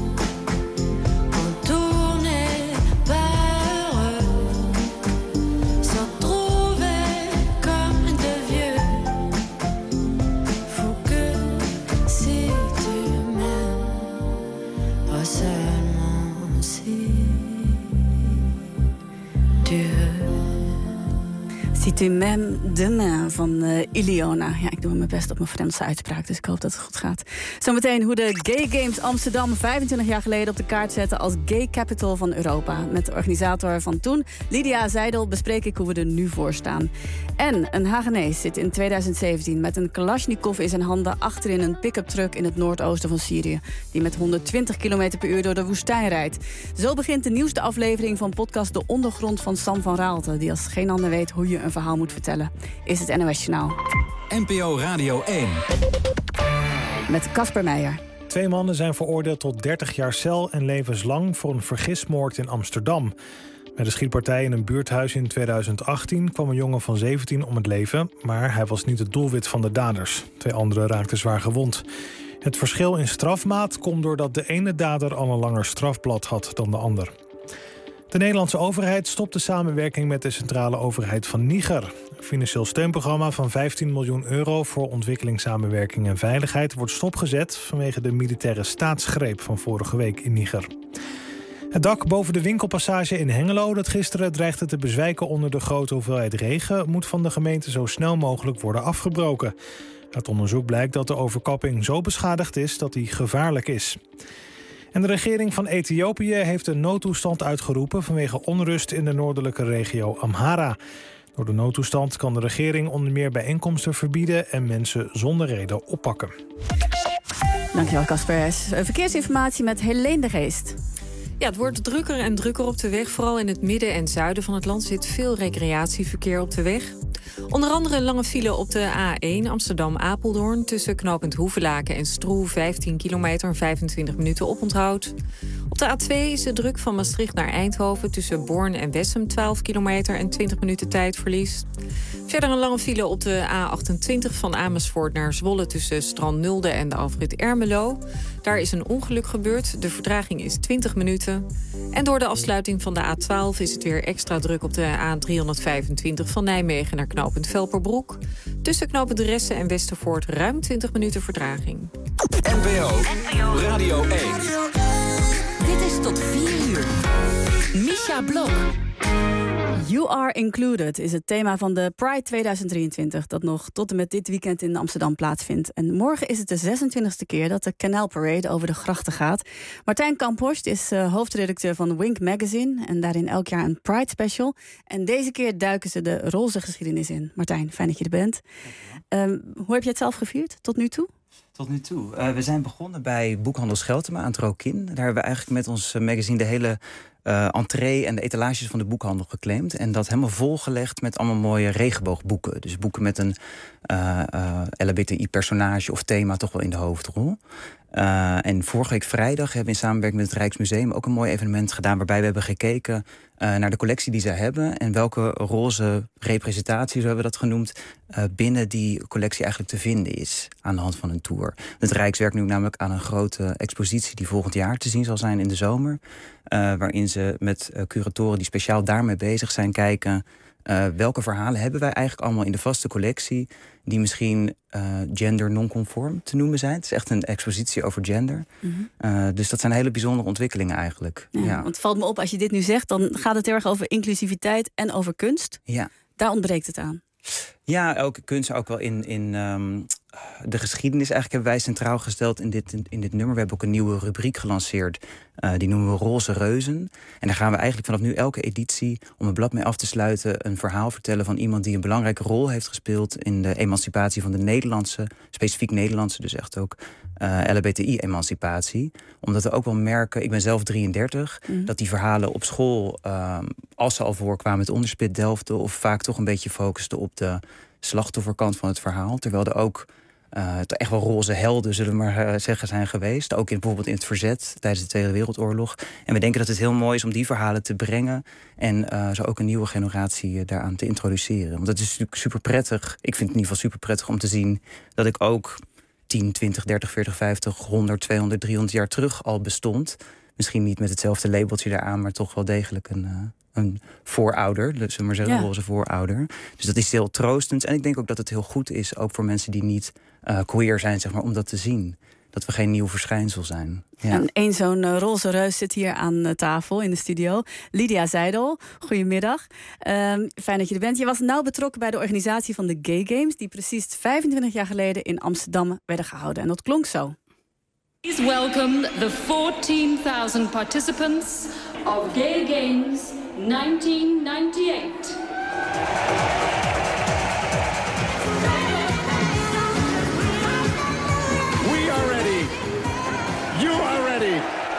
Speaker 17: en tournée, pas heureux, se retrouver comme de vieux. Faut que si tu m'aimes, pas seulement si tu veux.
Speaker 1: Si tu m'aimes demain van uh, Iliona. Ja, ik doe mijn best op mijn Franse uitspraak, dus ik hoop dat het goed gaat. Zometeen hoe de Gay Games Amsterdam vijfentwintig jaar geleden op de kaart zetten als Gay Capital van Europa. Met de organisator van toen, Lydia Zijdel, bespreek ik hoe we er nu voor staan. En een Hagenees zit in tweeduizend zeventien met een Kalashnikov in zijn handen achterin een pick-up truck in het noordoosten van Syrië, die met honderdtwintig kilometer per uur door de woestijn rijdt. Zo begint de nieuwste aflevering van podcast De Ondergrond van Sam van Raalte, die als geen ander weet hoe je een verhaal moet vertellen. Is het N O S Journaal.
Speaker 12: N P O Radio één.
Speaker 1: Met Casper Meijer.
Speaker 2: Twee mannen zijn veroordeeld tot dertig jaar cel en levenslang voor een vergismoord in Amsterdam. Bij de schietpartij in een buurthuis in tweeduizend achttien kwam een jongen van zeventien om het leven, maar hij was niet het doelwit van de daders. Twee anderen raakten zwaar gewond. Het verschil in strafmaat komt doordat de ene dader al een langer strafblad had dan de ander. De Nederlandse overheid stopt de samenwerking met de centrale overheid van Niger. Een financieel steunprogramma van vijftien miljoen euro voor ontwikkelingssamenwerking en veiligheid wordt stopgezet vanwege de militaire staatsgreep van vorige week in Niger. Het dak boven de winkelpassage in Hengelo dat gisteren dreigde te bezwijken onder de grote hoeveelheid regen moet van de gemeente zo snel mogelijk worden afgebroken. Uit onderzoek blijkt dat de overkapping zo beschadigd is dat die gevaarlijk is. En de regering van Ethiopië heeft een noodtoestand uitgeroepen vanwege onrust in de noordelijke regio Amhara. Door de noodtoestand kan de regering onder meer bijeenkomsten verbieden en mensen zonder reden oppakken.
Speaker 1: Dankjewel, Casper. Verkeersinformatie met Helene de Geest.
Speaker 19: Ja, het wordt drukker en drukker op de weg. Vooral in het midden en zuiden van het land zit veel recreatieverkeer op de weg. Onder andere een lange file op de A één Amsterdam-Apeldoorn tussen knooppunt Hoevelaken en Stroe, vijftien kilometer en vijfentwintig minuten oponthoud. Op de A twee is de druk van Maastricht naar Eindhoven tussen Born en Wessem, twaalf kilometer en twintig minuten tijdverlies. Verder een lange file op de A achtentwintig van Amersfoort naar Zwolle tussen Strand-Nulde en de afrit Ermelo. Daar is een ongeluk gebeurd. De vertraging is twintig minuten. En door de afsluiting van de A twaalf is het weer extra druk op de A driehonderdvijfentwintig van Nijmegen naar knooppunt Velperbroek. Tussen knooppunt Ressen en Westervoort ruim twintig minuten vertraging.
Speaker 12: N P O Radio één.
Speaker 13: Dit is tot vier uur. Misha Blok.
Speaker 1: You Are Included is het thema van de Pride tweeduizend drieëntwintig... dat nog tot en met dit weekend in Amsterdam plaatsvindt. En morgen is het de zesentwintigste keer dat de Canal Parade over de grachten gaat. Martijn Kamphorst is uh, hoofdredacteur van Wink Magazine... en daarin elk jaar een Pride special. En deze keer duiken ze de roze geschiedenis in. Martijn, fijn dat je er bent. Um, hoe heb je het zelf gevierd tot nu toe?
Speaker 20: Tot nu toe. Uh, we zijn begonnen bij Boekhandel Scheltema aan het Rokin. Daar hebben we eigenlijk met ons magazine de hele uh, entree en de etalages van de boekhandel geclaimd. En dat helemaal volgelegd met allemaal mooie regenboogboeken. Dus boeken met een uh, uh, L H B T I-personage of thema toch wel in de hoofdrol. Uh, en vorige week vrijdag hebben we in samenwerking met het Rijksmuseum ook een mooi evenement gedaan waarbij we hebben gekeken uh, naar de collectie die zij hebben en welke roze representatie, zo hebben we dat genoemd, uh, binnen die collectie eigenlijk te vinden is aan de hand van een tour. Het Rijks werkt nu namelijk aan een grote expositie die volgend jaar te zien zal zijn in de zomer, uh, waarin ze met uh, curatoren die speciaal daarmee bezig zijn kijken Uh, welke verhalen hebben wij eigenlijk allemaal in de vaste collectie die misschien uh, gender non-conform te noemen zijn. Het is echt een expositie over gender. Mm-hmm. Uh, dus dat zijn hele bijzondere ontwikkelingen eigenlijk.
Speaker 1: Ja, ja. Want het valt me op, als je dit nu zegt, dan gaat het heel erg over inclusiviteit en over kunst.
Speaker 20: Ja.
Speaker 1: Daar ontbreekt het aan.
Speaker 20: Ja, elke kunst ook wel in, in um, de geschiedenis eigenlijk hebben wij centraal gesteld in dit, in, in dit nummer. We hebben ook een nieuwe rubriek gelanceerd. Uh, die noemen we Roze Reuzen. En daar gaan we eigenlijk vanaf nu elke editie, om het blad mee af te sluiten, een verhaal vertellen van iemand die een belangrijke rol heeft gespeeld in de emancipatie van de Nederlandse, specifiek Nederlandse, dus echt ook uh, L H B T I-emancipatie. Omdat we ook wel merken, ik ben zelf drieëndertig, mm. dat die verhalen op school, uh, als ze al voorkwamen, het onderspit delfden of vaak toch een beetje focusten op de slachtofferkant van het verhaal. Terwijl er ook uh, echt wel roze helden, zullen we maar uh, zeggen, zijn geweest. Ook in, bijvoorbeeld in het verzet tijdens de Tweede Wereldoorlog. En we denken dat het heel mooi is om die verhalen te brengen en uh, zo ook een nieuwe generatie uh, daaraan te introduceren. Want het is natuurlijk super prettig. Ik vind het in ieder geval super prettig om te zien dat ik ook tien, twintig, dertig, veertig, vijftig, honderd, tweehonderd, driehonderd jaar terug al bestond. Misschien niet met hetzelfde labeltje daaraan, maar toch wel degelijk een, uh, een voorouder. Zullen we maar zeggen, een roze voorouder. Dus dat is heel troostend. En ik denk ook dat het heel goed is, ook voor mensen die niet uh, queer zijn, zeg maar, om dat te zien. dat we geen nieuw verschijnsel zijn. Ja.
Speaker 1: En één zo'n uh, roze reus zit hier aan uh, tafel in de studio. Lydia Zijdel, goedemiddag. Um, fijn dat je er bent. Je was nauw betrokken bij de organisatie van de Gay Games, die precies vijfentwintig jaar geleden in Amsterdam werden gehouden. En dat klonk zo.
Speaker 21: Please welcome the fourteen thousand participants of Gay Games nineteen ninety-eight.
Speaker 22: We are ready. You are ready.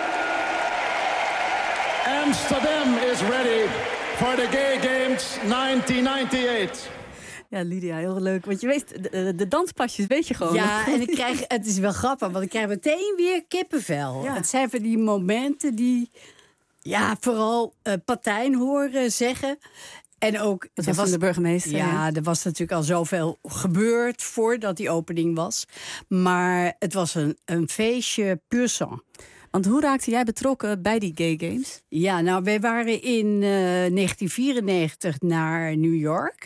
Speaker 22: Amsterdam is ready for the Gay Games nineteen ninety-eight.
Speaker 1: Ja, Lydia, heel leuk. Want je weet, de, de danspasjes weet je gewoon.
Speaker 23: Ja, en ik krijg, het is wel grappig, want ik krijg meteen weer kippenvel. Ja. Het zijn van die momenten die, ja, vooral uh, Patijn horen zeggen. En ook,
Speaker 1: dat was, was de burgemeester.
Speaker 23: Ja, ja, er was natuurlijk al zoveel gebeurd voordat die opening was. Maar het was een, een feestje pur sang.
Speaker 1: Want hoe raakte jij betrokken bij die Gay Games?
Speaker 23: Ja, nou, wij waren in uh, negentien vierennegentig naar New York.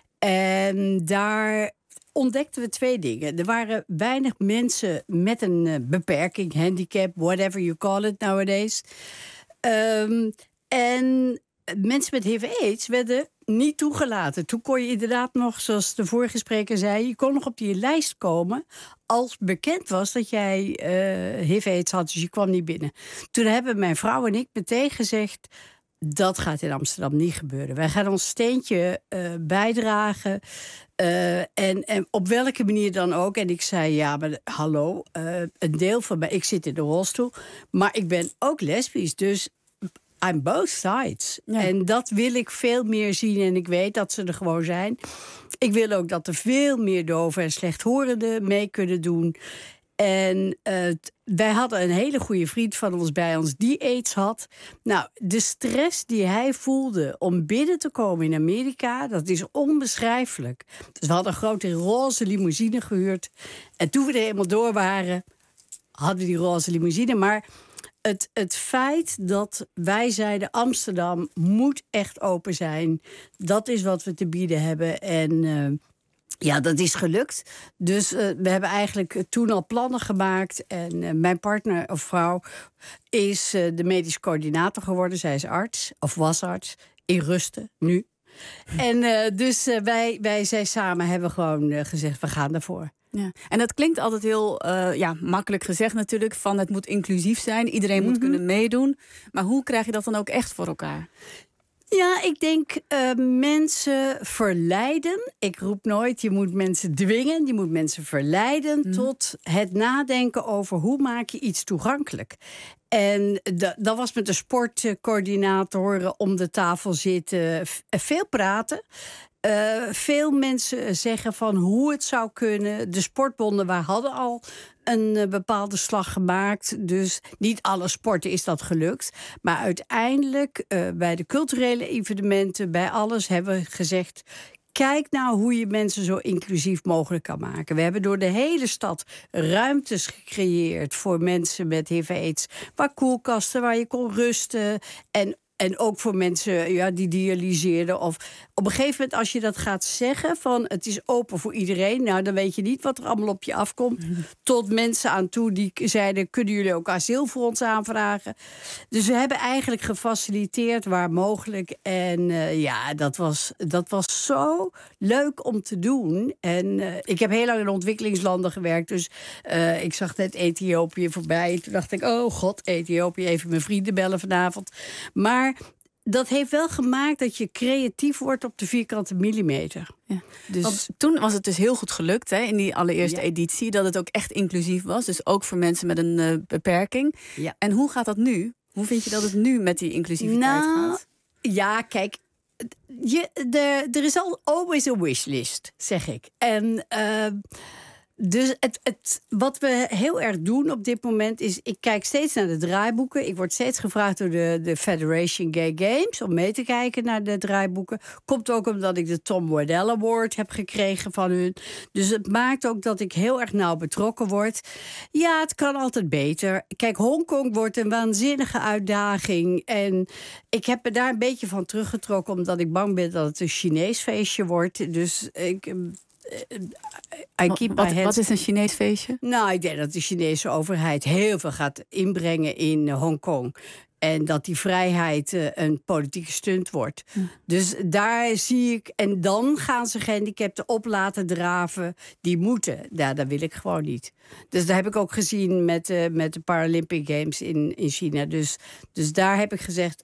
Speaker 23: En daar ontdekten we twee dingen. Er waren weinig mensen met een uh, beperking, handicap, whatever you call it nowadays. Um, en mensen met H I V-AIDS werden niet toegelaten. Toen kon je inderdaad nog, zoals de vorige spreker zei, je kon nog op die lijst komen als bekend was dat jij uh, H I V-AIDS had, dus je kwam niet binnen. Toen hebben mijn vrouw en ik meteen gezegd, dat gaat in Amsterdam niet gebeuren. Wij gaan ons steentje uh, bijdragen. Uh, en, en op welke manier dan ook. En ik zei, ja, maar hallo, uh, een deel van mij, ik zit in de rolstoel, maar ik ben ook lesbisch, dus I'm both sides. Ja. En dat wil ik veel meer zien en ik weet dat ze er gewoon zijn. Ik wil ook dat er veel meer doven en slechthorenden mee kunnen doen. En uh, wij hadden een hele goede vriend van ons bij ons die AIDS had. Nou, de stress die hij voelde om binnen te komen in Amerika, dat is onbeschrijfelijk. Dus we hadden een grote roze limousine gehuurd. En toen we er helemaal door waren, hadden we die roze limousine. Maar het, het feit dat wij zeiden, Amsterdam moet echt open zijn, dat is wat we te bieden hebben. En Uh, ja, dat is gelukt. Dus uh, we hebben eigenlijk toen al plannen gemaakt. En uh, mijn partner of vrouw is uh, de medisch coördinator geworden. Zij is arts, of was arts, in Rusten, nu. En uh, dus uh, wij, wij zij samen hebben gewoon uh, gezegd, we gaan daarvoor.
Speaker 1: Ja. En dat klinkt altijd heel uh, ja, makkelijk gezegd natuurlijk, van het moet inclusief zijn. Iedereen mm-hmm. moet kunnen meedoen. Maar hoe krijg je dat dan ook echt voor elkaar?
Speaker 23: Ja, ik denk uh, mensen verleiden. Ik roep nooit, je moet mensen dwingen. Je moet mensen verleiden mm. tot het nadenken over hoe maak je iets toegankelijk. En d- dat was met de sportcoördinatoren om de tafel zitten. V- veel praten. Uh, veel mensen zeggen van hoe het zou kunnen. De sportbonden wij hadden al een uh, bepaalde slag gemaakt. Dus niet alle sporten is dat gelukt. Maar uiteindelijk uh, bij de culturele evenementen, bij alles hebben we gezegd, kijk nou hoe je mensen zo inclusief mogelijk kan maken. We hebben door de hele stad ruimtes gecreëerd voor mensen met H I V-AIDS. Waar koelkasten, waar je kon rusten. En En ook voor mensen ja, die dialyseerden. Of op een gegeven moment als je dat gaat zeggen van het is open voor iedereen. Nou, dan weet je niet wat er allemaal op je afkomt. Mm-hmm. Tot mensen aan toe die zeiden, kunnen jullie ook asiel voor ons aanvragen? Dus we hebben eigenlijk gefaciliteerd waar mogelijk. En uh, ja, dat was, dat was zo leuk om te doen. En uh, ik heb heel lang in ontwikkelingslanden gewerkt. Dus uh, ik zag net Ethiopië voorbij. Toen dacht ik, oh god, Ethiopië, even mijn vrienden bellen vanavond. Maar Maar dat heeft wel gemaakt dat je creatief wordt op de vierkante millimeter.
Speaker 1: Ja. Dus want toen was het dus heel goed gelukt, hè, in die allereerste ja. editie, dat het ook echt inclusief was. Dus ook voor mensen met een uh, beperking. Ja. En hoe gaat dat nu? Hoe vind je dat het nu met die inclusiviteit
Speaker 23: nou,
Speaker 1: gaat?
Speaker 23: Ja, kijk, je, de, er is al always a wishlist, zeg ik. En Uh, Dus het, het, wat we heel erg doen op dit moment is, ik kijk steeds naar de draaiboeken. Ik word steeds gevraagd door de, de Federation Gay Games om mee te kijken naar de draaiboeken. Komt ook omdat ik de Tom Waddell Award heb gekregen van hun. Dus het maakt ook dat ik heel erg nauw betrokken word. Ja, het kan altijd beter. Kijk, Hongkong wordt een waanzinnige uitdaging. En ik heb me daar een beetje van teruggetrokken, omdat ik bang ben dat het een Chinees feestje wordt. Dus ik I keep
Speaker 1: wat,
Speaker 23: my hands...
Speaker 1: wat is een Chinees feestje?
Speaker 23: Nou, ik denk dat de Chinese overheid heel veel gaat inbrengen in uh, Hongkong. En dat die vrijheid uh, een politieke stunt wordt. Hm. Dus daar zie ik... En dan gaan ze gehandicapten op laten draven. Die moeten. Ja, dat wil ik gewoon niet. Dus dat heb ik ook gezien met, uh, met de Paralympic Games in, in China. Dus, dus daar heb ik gezegd...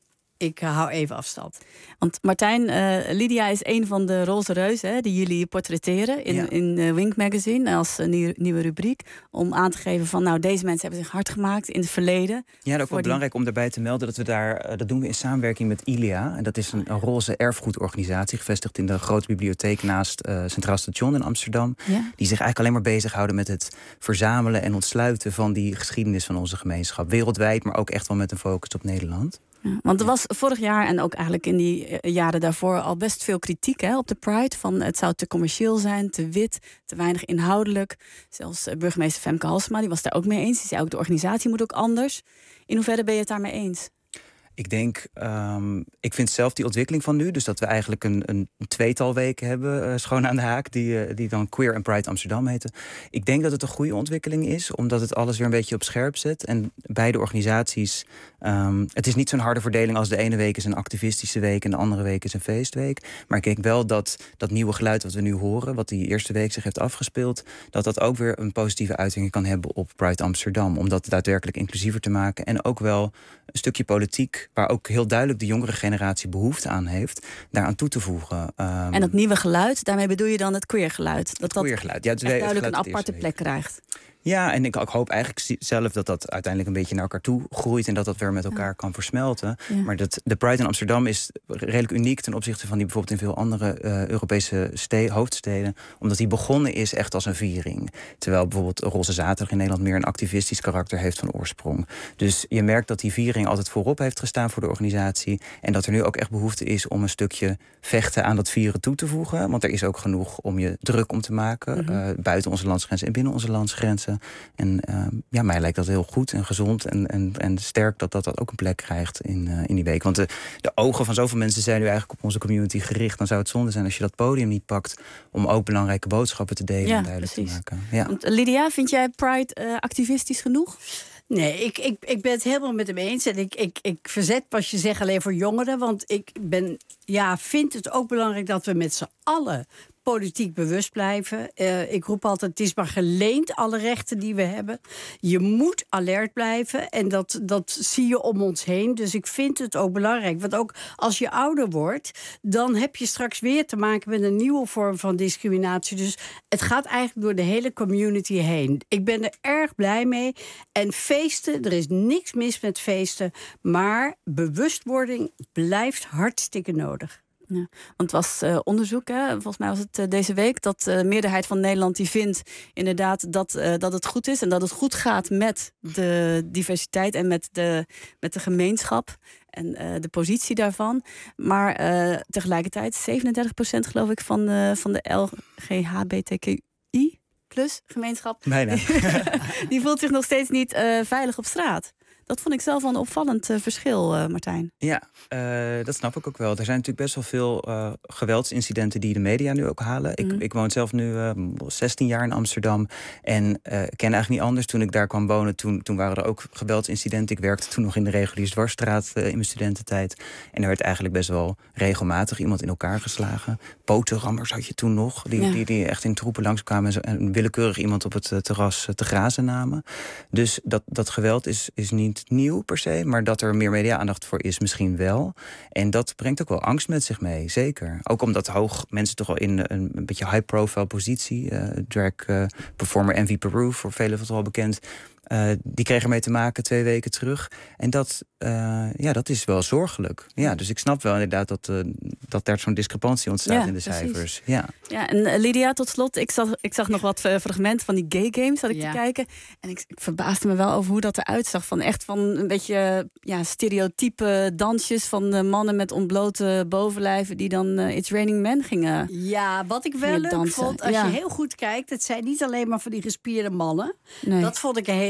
Speaker 23: Ik hou even afstand.
Speaker 1: Want Martijn, uh, Lydia is een van de roze reuzen hè, die jullie portretteren in, ja. in uh, Wink Magazine als uh, nieuw, nieuwe rubriek. Om aan te geven van nou, deze mensen hebben zich hard gemaakt in het verleden.
Speaker 20: Ja, dat is ook wel
Speaker 1: die...
Speaker 20: belangrijk om daarbij te melden dat we daar, uh, dat doen we in samenwerking met I L I A. En dat is een, een roze erfgoedorganisatie gevestigd in de grote bibliotheek naast uh, Centraal Station in Amsterdam. Ja. Die zich eigenlijk alleen maar bezighouden met het verzamelen en ontsluiten van die geschiedenis van onze gemeenschap. Wereldwijd, maar ook echt wel met een focus op Nederland.
Speaker 1: Ja, want er was vorig jaar en ook eigenlijk in die jaren daarvoor al best veel kritiek hè, op de Pride. Van het zou te commercieel zijn, te wit, te weinig inhoudelijk. Zelfs burgemeester Femke Halsema, die was daar ook mee eens. Die zei ook de organisatie moet ook anders. In hoeverre ben je het daarmee eens?
Speaker 20: Ik denk, um, ik vind zelf die ontwikkeling van nu, dus dat we eigenlijk een, een tweetal weken hebben, uh, schoon aan de haak, die, uh, die dan Queer and Pride Amsterdam heten. Ik denk dat het een goede ontwikkeling is, omdat het alles weer een beetje op scherp zet. En beide organisaties, um, het is niet zo'n harde verdeling als de ene week is een activistische week en de andere week is een feestweek. Maar ik denk wel dat dat nieuwe geluid wat we nu horen, wat die eerste week zich heeft afgespeeld, dat dat ook weer een positieve uitwerking kan hebben op Pride Amsterdam. Om dat daadwerkelijk inclusiever te maken en ook wel een stukje politiek, waar ook heel duidelijk de jongere generatie behoefte aan heeft, daaraan toe te voegen. Um,
Speaker 1: en dat nieuwe geluid, daarmee bedoel je dan het queer geluid? Dat
Speaker 20: het queer geluid, ja,
Speaker 1: echt duidelijk een aparte plek krijgt.
Speaker 20: Ja, en ik, ik hoop eigenlijk zelf dat dat uiteindelijk een beetje naar elkaar toe groeit en dat dat weer met elkaar ja. kan versmelten. Ja. Maar dat, de Pride in Amsterdam is redelijk uniek ten opzichte van die bijvoorbeeld in veel andere uh, Europese ste- hoofdsteden, omdat die begonnen is echt als een viering. Terwijl bijvoorbeeld Roze Zaterdag in Nederland meer een activistisch karakter heeft van oorsprong. Dus je merkt dat die viering altijd voorop heeft gestaan voor de organisatie en dat er nu ook echt behoefte is om een stukje vechten aan dat vieren toe te voegen. Want er is ook genoeg om je druk om te maken, mm-hmm. uh, buiten onze landsgrenzen en binnen onze landsgrenzen. En uh, ja, mij lijkt dat heel goed en gezond en, en, en sterk dat, dat dat ook een plek krijgt in, uh, in die week. Want de, de ogen van zoveel mensen zijn nu eigenlijk op onze community gericht. Dan zou het zonde zijn als je dat podium niet pakt om ook belangrijke boodschappen te delen ja, en duidelijk precies. te maken. Ja.
Speaker 1: Want, Lydia, vind jij Pride uh, activistisch genoeg?
Speaker 23: Nee, ik, ik, ik ben het helemaal met hem eens. En ik, ik, ik verzet pas je zeggen alleen voor jongeren. Want ik ben, ja, vind het ook belangrijk dat we met z'n allen politiek bewust blijven. Uh, ik roep altijd, het is maar geleend, alle rechten die we hebben. Je moet alert blijven en dat, dat zie je om ons heen. Dus ik vind het ook belangrijk. Want ook als je ouder wordt, dan heb je straks weer te maken met een nieuwe vorm van discriminatie. Dus het gaat eigenlijk door de hele community heen. Ik ben er erg blij mee. En feesten, er is niks mis met feesten. Maar bewustwording blijft hartstikke nodig.
Speaker 1: Ja, want het was uh, onderzoek, hè? Volgens mij was het uh, deze week, dat de uh, meerderheid van Nederland die vindt inderdaad dat, uh, dat het goed is en dat het goed gaat met de diversiteit en met de, met de gemeenschap en uh, de positie daarvan. Maar uh, tegelijkertijd zevenendertig procent geloof ik van, uh, van de L G H B T Q I plus gemeenschap,
Speaker 20: Bijna.
Speaker 1: die voelt zich nog steeds niet uh, veilig op straat. Dat vond ik zelf wel een opvallend uh, verschil, uh, Martijn.
Speaker 20: Ja, uh, dat snap ik ook wel. Er zijn natuurlijk best wel veel uh, geweldsincidenten die de media nu ook halen. Mm. Ik, ik woon zelf nu uh, zestien jaar in Amsterdam en uh, ken eigenlijk niet anders. Toen ik daar kwam wonen, toen, toen waren er ook geweldsincidenten. Ik werkte toen nog in de reguliere dwarsstraat uh, in mijn studententijd. En er werd eigenlijk best wel regelmatig iemand in elkaar geslagen. Potenrammers had je toen nog, die, ja. die, die echt in troepen langskwamen en, zo, en willekeurig iemand op het uh, terras uh, te grazen namen. Dus dat, dat geweld is, is niet nieuw per se, maar dat er meer media-aandacht voor is misschien wel. En dat brengt ook wel angst met zich mee, zeker. Ook omdat hoog mensen toch wel in een, een beetje high-profile positie, uh, drag uh, performer Envy Peru, voor velen wat wel bekend, Uh, die kregen ermee te maken twee weken terug. En dat, uh, ja, dat is wel zorgelijk. Ja, dus ik snap wel inderdaad dat, uh, dat er zo'n discrepantie ontstaat ja, in de precies. cijfers. Ja.
Speaker 1: Ja, en uh, Lydia, tot slot, ik zag, ik zag nog wat uh, fragmenten van die gay games, had ik ja. te kijken. En ik, ik verbaasde me wel over hoe dat eruit zag. Van echt van een beetje ja, stereotype dansjes van uh, mannen met ontblote bovenlijven die dan uh, It's Raining Men gingen.
Speaker 23: Ja, wat ik wel leuk
Speaker 1: dansen.
Speaker 23: vond, als
Speaker 1: ja.
Speaker 23: je heel goed kijkt, het zijn niet alleen maar van die gespierde mannen.
Speaker 1: Nee.
Speaker 23: Dat vond ik een hele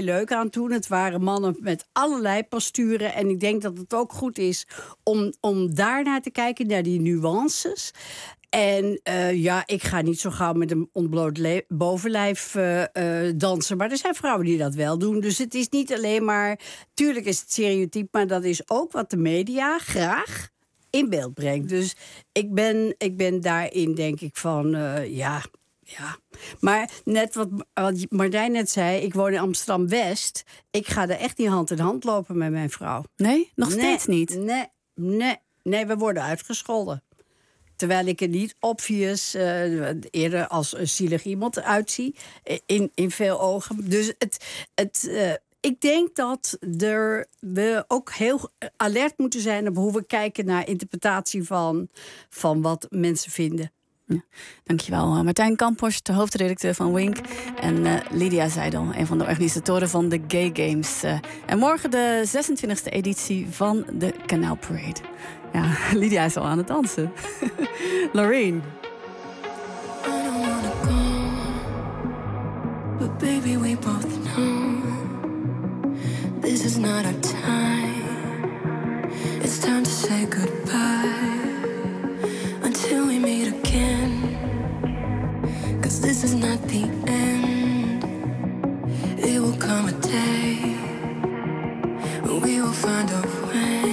Speaker 23: leuk aan toen. Het waren mannen met allerlei posturen. En ik denk dat het ook goed is om, om daarnaar te kijken, naar die nuances. En uh, ja, ik ga niet zo gauw met een ontbloot le- bovenlijf uh, uh, dansen. Maar er zijn vrouwen die dat wel doen. Dus het is niet alleen maar... Tuurlijk is het stereotyp, maar dat is ook wat de media graag in beeld brengt. Dus ik ben, ik ben daarin, denk ik, van... Uh, ja, ja. Maar net wat, wat Martijn net zei, ik woon in Amsterdam-West. Ik ga er echt niet hand in hand lopen met mijn vrouw.
Speaker 1: Nee? Nog
Speaker 23: nee,
Speaker 1: steeds niet?
Speaker 23: Nee, nee, nee, we worden uitgescholden. Terwijl ik er niet obvious uh, eerder als een zielig iemand uitzie. In, in veel ogen. Dus het, het, uh, ik denk dat er, we ook heel alert moeten zijn op hoe we kijken naar interpretatie van, van wat mensen vinden.
Speaker 1: Ja, dankjewel. Martijn Kamphorst, de hoofdredacteur van Wink. En uh, Lydia Seidel, een van de organisatoren van de Gay Games. Uh, en morgen de zesentwintigste editie van de Canal Parade. Ja, Lydia is al aan het dansen. Loreen.
Speaker 17: But baby, we both know this is not our time. It's time to say goodbye until we meet again. 'Cause this is not the end. It will come a day when we will find a way.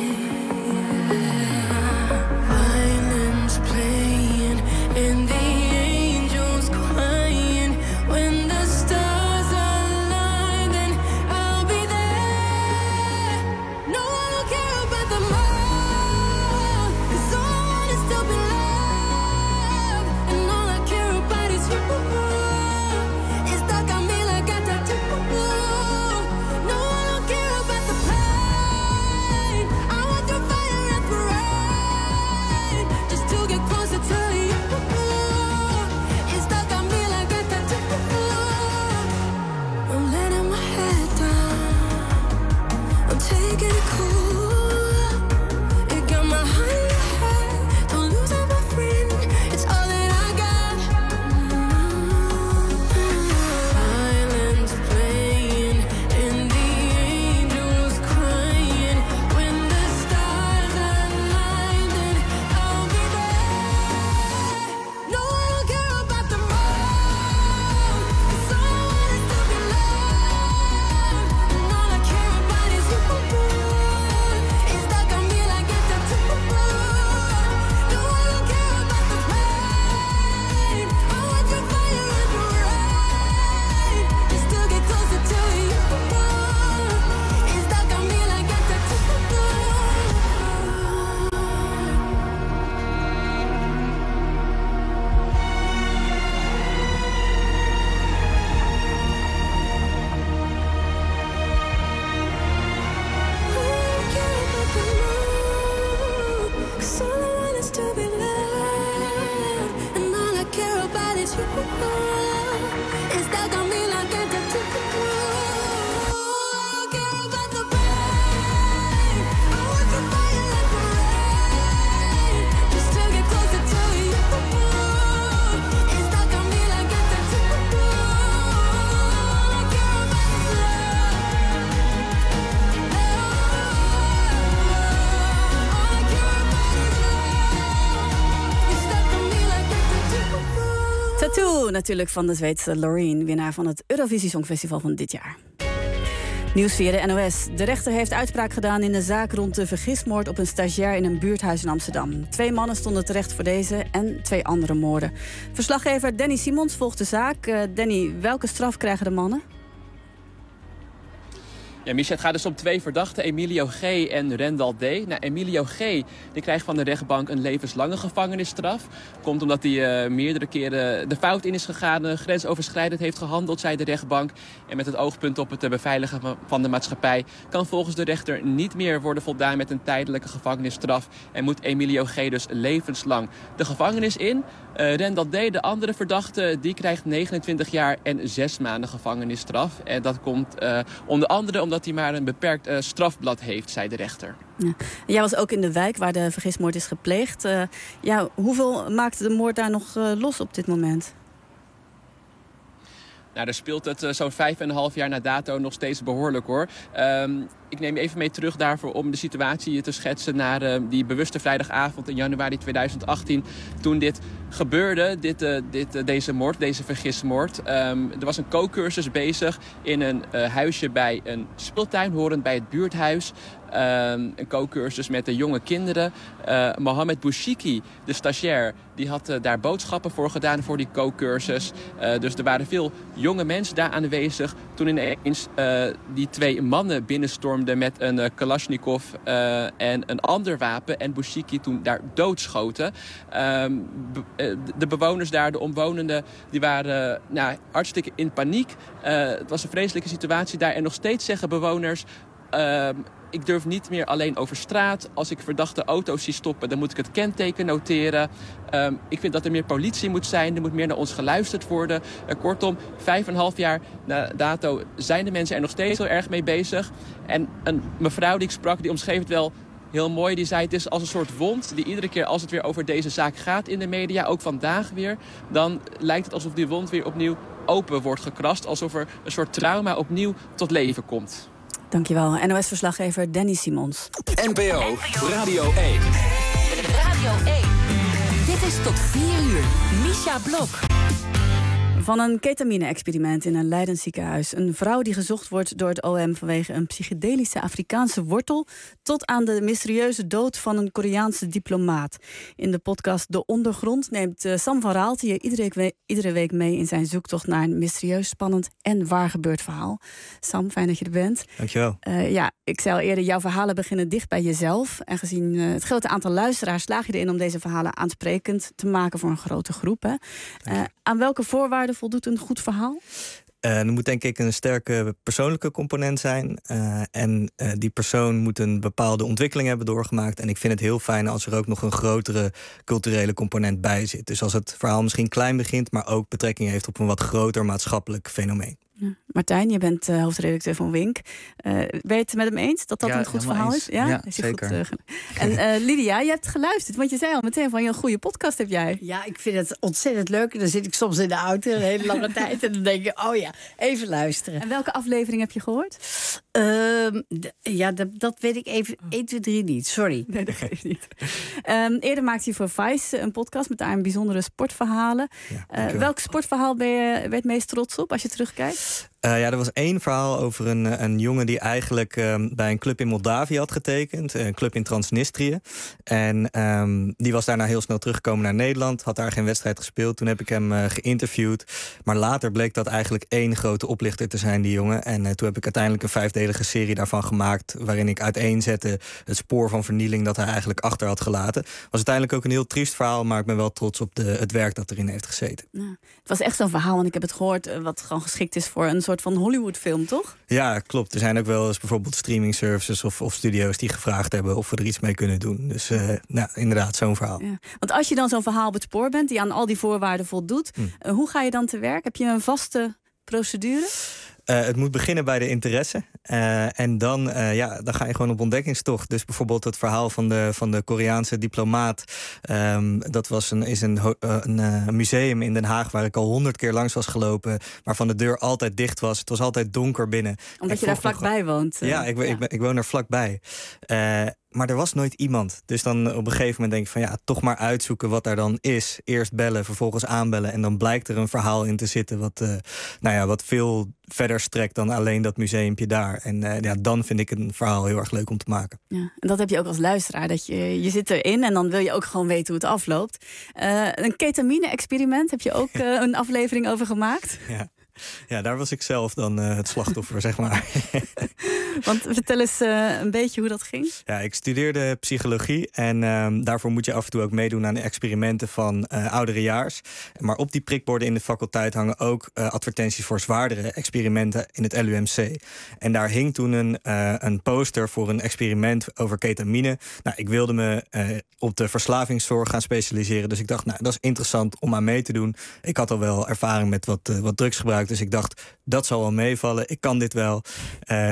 Speaker 17: Violins playing and the angels crying. When the stars align, then I'll be there. No one will care about the more, 'cause all I want is to be loved. And all I care about is you. It's stuck on me like a tattoo. No one will care about the pain. I want through fire and through rain, just to get closer to you. It's stuck on me like a tattoo. I'm letting my head down. I'm taking it cool. It got my heart in your head. Don't lose it, my friend. It's all that I got. Violins playing and the angels crying. When the stars align, then I'll be there. No one will care about the more, 'cause all I want is to be loved. And all I care about is you. It's stuck on me like a tattoo. No one will care about the pain. I want your fire and your rain, just to get closer to you. It's stuck on me like a tattoo. Cause all I want is to be loved, and all I care about is you. It's stuck on me like a tattoo. I don't care about the pain. I want the fire and the rain, just to get closer to you. It's stuck on me like a tattoo. All I care about is
Speaker 1: Tattoo natuurlijk van de Zweedse Loreen, winnaar van het Eurovisie Songfestival van dit jaar. Nieuws via de N O S. De rechter heeft uitspraak gedaan in de zaak rond de vergismoord op een stagiair in een buurthuis in Amsterdam. Twee mannen stonden terecht voor deze en twee andere moorden. Verslaggever Danny Simons volgt de zaak. Uh, Danny, welke straf krijgen de mannen?
Speaker 3: Ja, Michel, het gaat dus om twee verdachten, Emilio G. en Rendal D. Nou, Emilio G. die krijgt van de rechtbank een levenslange gevangenisstraf. Komt omdat hij uh, meerdere keren de fout in is gegaan, uh, grensoverschrijdend heeft gehandeld, zei de rechtbank. En met het oogpunt op het uh, beveiligen van de maatschappij kan volgens de rechter niet meer worden voldaan met een tijdelijke gevangenisstraf. En moet Emilio G. dus levenslang de gevangenis in. Uh, Rendal D., de andere verdachte, die krijgt negenentwintig jaar en zes maanden gevangenisstraf. En dat komt uh, onder andere omdat hij maar een beperkt uh, strafblad heeft, zei de rechter.
Speaker 1: Ja. Jij was ook in de wijk waar de vergismoord is gepleegd. Uh, ja, hoeveel maakt de moord daar nog uh, los op dit moment?
Speaker 3: Nou, daar speelt het uh, zo'n vijf en een half jaar na dato nog steeds behoorlijk, hoor. Um, ik neem je even mee terug daarvoor om de situatie te schetsen naar uh, die bewuste vrijdagavond in januari tweeduizend achttien. Toen dit gebeurde, dit, uh, dit, uh, deze moord, deze vergismoord. Um, er was een kookcursus bezig in een uh, huisje bij een speeltuin, horend bij het buurthuis. Um, een kookcursus met de jonge kinderen. Uh, Mohamed Bouchiki, de stagiair, die had uh, daar boodschappen voor gedaan voor die kookcursus. Uh, dus er waren veel jonge mensen daar aanwezig. Toen ineens uh, die twee mannen binnenstormden met een uh, Kalashnikov uh, en een ander wapen. En Bouchiki toen daar doodschoten. Um, be- uh, de bewoners daar, de omwonenden, die waren uh, nou, hartstikke in paniek. Uh, het was een vreselijke situatie daar. En nog steeds zeggen bewoners... Uh, ik durf niet meer alleen over straat. Als ik verdachte auto's zie stoppen, dan moet ik het kenteken noteren. Um, ik vind dat er meer politie moet zijn. Er moet meer naar ons geluisterd worden. Uh, kortom, vijf en een half jaar na dato zijn de mensen er nog steeds heel erg mee bezig. En een mevrouw die ik sprak, die omschreef het wel heel mooi. Die zei, het is als een soort wond die iedere keer als het weer over deze zaak gaat in de media, ook vandaag weer, dan lijkt het alsof die wond weer opnieuw open wordt gekrast. Alsof er een soort trauma opnieuw tot leven komt.
Speaker 1: Dankjewel, N O S-verslaggever Danny Simons.
Speaker 12: N P O Radio één.
Speaker 13: Radio één. Dit is tot vier uur. Misha Blok.
Speaker 1: Van een ketamine-experiment in een Leidens ziekenhuis. Een vrouw die gezocht wordt door het O M vanwege een psychedelische Afrikaanse wortel, tot aan de mysterieuze dood van een Koreaanse diplomaat. In de podcast De Ondergrond neemt Sam van Raalte je iedere week, iedere week mee in zijn zoektocht naar een mysterieus, spannend en waar gebeurd verhaal. Sam, fijn dat je er bent.
Speaker 4: Dankjewel.
Speaker 1: Uh, ja, ik zei al eerder, jouw verhalen beginnen dicht bij jezelf. En gezien uh, het grote aantal luisteraars slaag je erin om deze verhalen aansprekend te maken voor een grote groep. Hè? Uh, aan welke voorwaarden voldoet een goed verhaal?
Speaker 4: Uh, er moet denk ik een sterke persoonlijke component zijn. Uh, en uh, die persoon moet een bepaalde ontwikkeling hebben doorgemaakt. En ik vind het heel fijn als er ook nog een grotere culturele component bij zit. Dus als het verhaal misschien klein begint, maar ook betrekking heeft op een wat groter maatschappelijk fenomeen.
Speaker 1: Ja. Martijn, je bent uh, hoofdredacteur van Wink. Uh, ben je het met hem eens dat dat
Speaker 4: ja,
Speaker 1: een goed verhaal
Speaker 4: eens.
Speaker 1: is? Ja,
Speaker 4: ja
Speaker 1: is
Speaker 4: zeker.
Speaker 1: Goed, uh, en uh, Lydia, je hebt geluisterd, want je zei al meteen van, een goede podcast heb jij.
Speaker 23: Ja, ik vind het ontzettend leuk. Dan zit ik soms in de auto een hele lange tijd en dan denk je, oh ja, even luisteren.
Speaker 1: En welke aflevering heb je gehoord?
Speaker 23: Uh, d- ja, dat, dat weet ik even één, twee, drie niet. Sorry.
Speaker 1: Nee, dat geeft niet. Um, eerder maakte je voor Vice een podcast met daarin bijzondere sportverhalen. Ja, uh, welk sportverhaal ben je, ben je het meest trots op als je terugkijkt?
Speaker 4: Uh, ja, er was één verhaal over een, een jongen die eigenlijk um, bij een club in Moldavië had getekend. Een club in Transnistrië. En um, die was daarna heel snel teruggekomen naar Nederland. Had daar geen wedstrijd gespeeld. Toen heb ik hem uh, geïnterviewd. Maar later bleek dat eigenlijk één grote oplichter te zijn, die jongen. En uh, toen heb ik uiteindelijk een vijfdelige serie daarvan gemaakt, waarin ik uiteenzette het spoor van vernieling dat hij eigenlijk achter had gelaten. Was uiteindelijk ook een heel triest verhaal, maar ik ben wel trots op de, het werk dat erin heeft gezeten.
Speaker 1: Ja, het was echt zo'n verhaal, want ik heb het gehoord, uh, wat gewoon geschikt is voor een soort van Hollywoodfilm, toch?
Speaker 4: Ja, klopt. Er zijn ook wel eens bijvoorbeeld streaming services of, of studio's die gevraagd hebben of we er iets mee kunnen doen. Dus uh, nou, inderdaad, zo'n verhaal. Ja.
Speaker 1: Want als je dan zo'n verhaal op het spoor bent, die aan al die voorwaarden voldoet, hm. uh, hoe ga je dan te werk? Heb je een vaste procedure?
Speaker 4: Uh, het moet beginnen bij de interesse. Uh, en dan, uh, ja, dan ga je gewoon op ontdekkingstocht. Dus bijvoorbeeld het verhaal van de, van de Koreaanse diplomaat. Um, dat was een, is een, uh, een uh, museum in Den Haag waar ik al honderd keer langs was gelopen. Waarvan de deur altijd dicht was. Het was altijd donker binnen.
Speaker 1: Omdat je daar vlakbij woont. Uh,
Speaker 4: ja, ik, ja. Ik, ben, ik woon er vlakbij. Uh, Maar er was nooit iemand. Dus dan op een gegeven moment denk ik van ja, toch maar uitzoeken wat daar dan is. Eerst bellen, vervolgens aanbellen. En dan blijkt er een verhaal in te zitten wat, uh, nou ja, wat veel verder strekt dan alleen dat museumpje daar. En uh, ja, dan vind ik een verhaal heel erg leuk om te maken.
Speaker 1: Ja, en dat heb je ook als luisteraar. Dat je, je zit erin en dan wil je ook gewoon weten hoe het afloopt. Uh, een ketamine-experiment, heb je ook uh, een aflevering over gemaakt?
Speaker 4: Ja. Ja, daar was ik zelf dan uh, het slachtoffer, zeg maar.
Speaker 1: Want vertel eens uh, een beetje hoe dat ging.
Speaker 4: Ja, ik studeerde psychologie en um, daarvoor moet je af en toe ook meedoen aan de experimenten van uh, ouderejaars. Maar op die prikborden in de faculteit hangen ook uh, advertenties voor zwaardere experimenten in het L U M C. En daar hing toen een, uh, een poster voor een experiment over ketamine. Nou, ik wilde me uh, op de verslavingszorg gaan specialiseren, dus ik dacht, nou, dat is interessant om aan mee te doen. Ik had al wel ervaring met wat, uh, wat drugsgebruik, dus ik dacht, dat zal wel meevallen. Ik kan dit wel. Uh, dus ik ben daar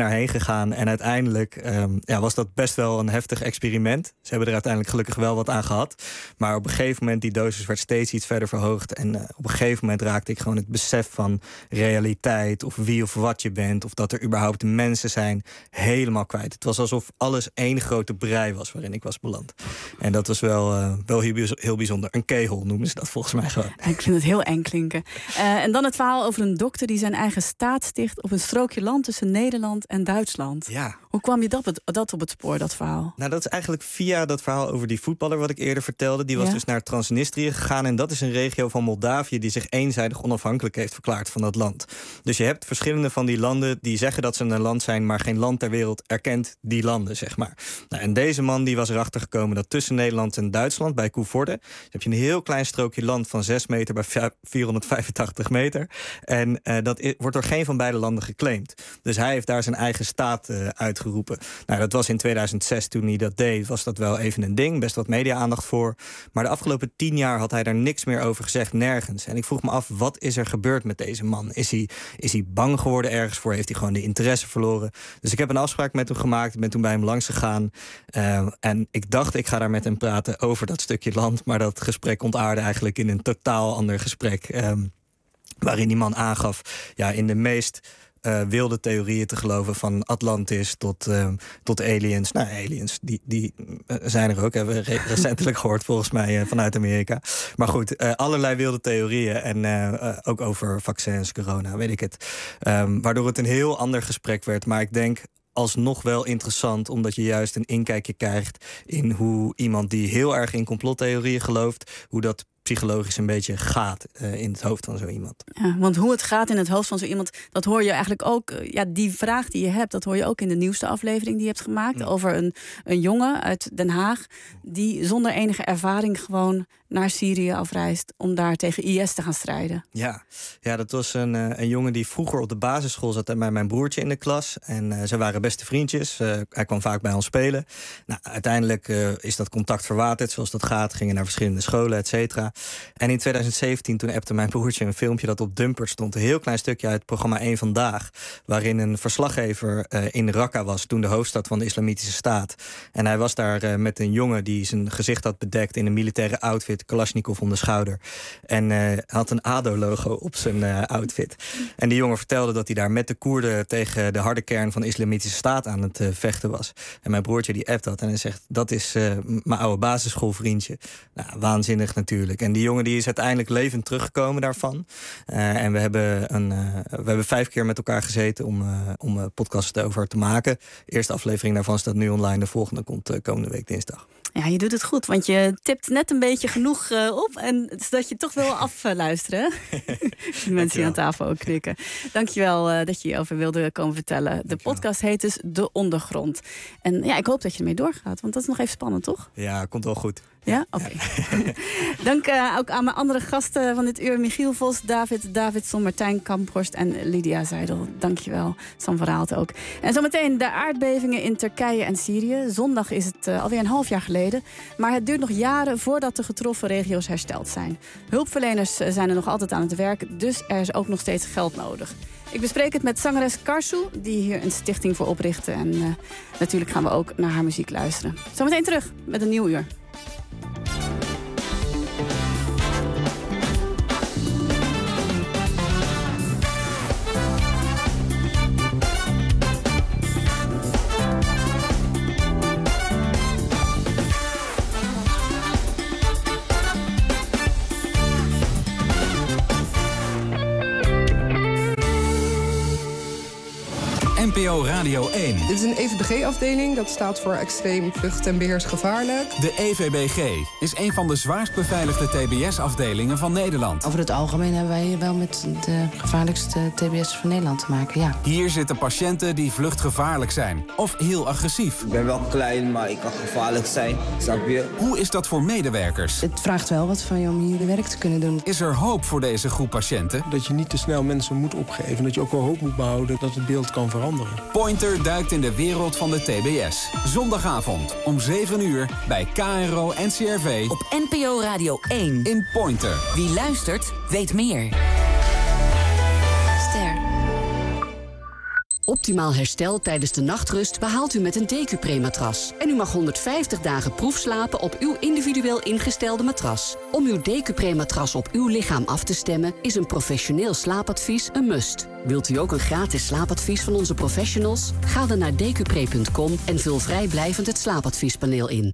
Speaker 4: daarheen gegaan. En uiteindelijk um, ja, was dat best wel een heftig experiment. Ze hebben er uiteindelijk gelukkig wel wat aan gehad. Maar op een gegeven moment, die dosis werd steeds iets verder verhoogd. En uh, op een gegeven moment raakte ik gewoon het besef van realiteit, of wie of wat je bent, of dat er überhaupt mensen zijn, helemaal kwijt. Het was alsof alles één grote brei was waarin ik was beland. En dat was wel, uh, wel heel bijzonder. Een kegel noemen ze dat volgens mij gewoon.
Speaker 1: Ik vind het heel eng klinken. Uh, en dan het verhaal over een dokter die zijn eigen staat sticht op een strookje land tussen Nederland en Duitsland.
Speaker 4: Ja.
Speaker 1: Hoe kwam je dat, dat op het spoor, dat verhaal?
Speaker 4: Nou, dat is eigenlijk via dat verhaal over die voetballer wat ik eerder vertelde. Die was
Speaker 1: ja.
Speaker 4: dus naar Transnistrië gegaan. En dat is een regio van Moldavië die zich eenzijdig onafhankelijk heeft verklaard van dat land. Dus je hebt verschillende van die landen die zeggen dat ze een land zijn, maar geen land ter wereld erkent die landen, zeg maar. Nou, en deze man die was erachter gekomen dat tussen Nederland en Duitsland, bij Koevoorde, heb je een heel klein strookje land van zes meter bij vierhonderdvijfentachtig meter. En uh, dat is, wordt door geen van beide landen geclaimd. Dus hij heeft daar zijn eigen staat uh, uitgeroepen. Nou, dat was in tweeduizend zes, toen hij dat deed, was dat wel even een ding. Best wat media-aandacht voor. Maar de afgelopen tien jaar had hij daar niks meer over gezegd, nergens. En ik vroeg me af, wat is er gebeurd met deze man? Is hij, is hij bang geworden ergens voor? Heeft hij gewoon de interesse verloren? Dus ik heb een afspraak met hem gemaakt. Ik ben toen bij hem langs gegaan. Uh, en ik dacht, ik ga daar met hem praten over dat stukje land. Maar dat gesprek ontaarde eigenlijk in een totaal ander gesprek. Um, waarin die man aangaf, ja, in de meest Uh, wilde theorieën te geloven, van Atlantis tot, uh, tot aliens. Nou, aliens, die, die uh, zijn er ook, hebben we re- recentelijk gehoord volgens mij uh, vanuit Amerika. Maar goed, uh, allerlei wilde theorieën en uh, uh, ook over vaccins, corona, weet ik het. Um, waardoor het een heel ander gesprek werd. Maar ik denk alsnog wel interessant, omdat je juist een inkijkje krijgt in hoe iemand die heel erg in complottheorieën gelooft, hoe dat psychologisch een beetje gaat uh, in het hoofd van zo iemand.
Speaker 1: Ja, want hoe het gaat in het hoofd van zo iemand, dat hoor je eigenlijk ook. Uh, ja, die vraag die je hebt, dat hoor je ook in de nieuwste aflevering die je hebt gemaakt. Ja. Over een, een jongen uit Den Haag die zonder enige ervaring gewoon naar Syrië afreist om daar tegen I S te gaan strijden.
Speaker 4: Ja, ja dat was een, uh, een jongen die vroeger op de basisschool zat en bij mijn broertje in de klas. En uh, ze waren beste vriendjes. Uh, hij kwam vaak bij ons spelen. Nou, uiteindelijk uh, is dat contact verwaterd, zoals dat gaat. Gingen naar verschillende scholen, et cetera. En in tweeduizend zeventien, toen appte mijn broertje een filmpje dat op Dumpert stond. Een heel klein stukje uit het programma één Vandaag. Waarin een verslaggever uh, in Raqqa was, toen de hoofdstad van de Islamitische Staat. En hij was daar uh, met een jongen die zijn gezicht had bedekt in een militaire outfit, Kalashnikov om de schouder. En uh, had een A D O-logo op zijn uh, outfit. En die jongen vertelde dat hij daar met de Koerden tegen de harde kern van de Islamitische Staat aan het uh, vechten was. En mijn broertje die appt dat en hij zegt, dat is uh, mijn oude basisschoolvriendje. Nou, waanzinnig natuurlijk. En die jongen die is uiteindelijk levend teruggekomen daarvan. Uh, en we hebben, een, uh, we hebben vijf keer met elkaar gezeten om, uh, om uh, podcasts erover te maken. De eerste aflevering daarvan staat nu online. De volgende komt uh, komende week dinsdag.
Speaker 1: Ja, je doet het goed, want je tipt net een beetje genoeg uh, op. En zodat je toch wil afluisteren. De mensen die aan tafel ook knikken. Dankjewel uh, dat je hierover wilde komen vertellen. De podcast heet dus De Ondergrond. En ja, ik hoop dat je ermee doorgaat, want dat is nog even spannend, toch?
Speaker 4: Ja, komt wel goed.
Speaker 1: Ja? Oké. Okay. Dank uh, ook aan mijn andere gasten van dit uur. Michiel Vos, David Davidson, Martijn Kamphorst en Lydia Zijdel. Dankjewel. Sam van Raalte ook. En zometeen de aardbevingen in Turkije en Syrië. Zondag is het uh, alweer een half jaar geleden. Maar het duurt nog jaren voordat de getroffen regio's hersteld zijn. Hulpverleners zijn er nog altijd aan het werk. Dus er is ook nog steeds geld nodig. Ik bespreek het met zangeres Karsu, die hier een stichting voor oprichtte. En uh, natuurlijk gaan we ook naar haar muziek luisteren. Zometeen terug met een nieuw uur.
Speaker 12: N P O Radio één.
Speaker 6: Dit is een E V B G-afdeling, dat staat voor extreem vlucht- en beheersgevaarlijk.
Speaker 12: De E V B G is een van de zwaarst beveiligde T B S-afdelingen van Nederland.
Speaker 7: Over het algemeen hebben wij hier wel met de gevaarlijkste T B S van Nederland te maken, ja.
Speaker 12: Hier zitten patiënten die vluchtgevaarlijk zijn of heel agressief.
Speaker 8: Ik ben wel klein, maar ik kan gevaarlijk zijn, snap je?
Speaker 12: Hoe is dat voor medewerkers?
Speaker 7: Het vraagt wel wat van je om hier werk te kunnen doen.
Speaker 12: Is er hoop voor deze groep patiënten?
Speaker 24: Dat je niet te snel mensen moet opgeven. Dat je ook wel hoop moet behouden dat het beeld kan veranderen.
Speaker 12: Pointer duikt in de wereld van de T B S. Zondagavond om zeven uur bij K R O N C R V.
Speaker 13: Op N P O Radio één.
Speaker 12: In Pointer.
Speaker 13: Wie luistert, weet meer. Ster.
Speaker 5: Optimaal herstel tijdens de nachtrust behaalt u met een Decupré-matras. En u mag honderdvijftig dagen proefslapen op uw individueel ingestelde matras. Om uw Decupré-matras op uw lichaam af te stemmen is een professioneel slaapadvies een must. Wilt u ook een gratis slaapadvies van onze professionals? Ga dan naar decupré punt com en vul vrijblijvend het slaapadviespaneel in.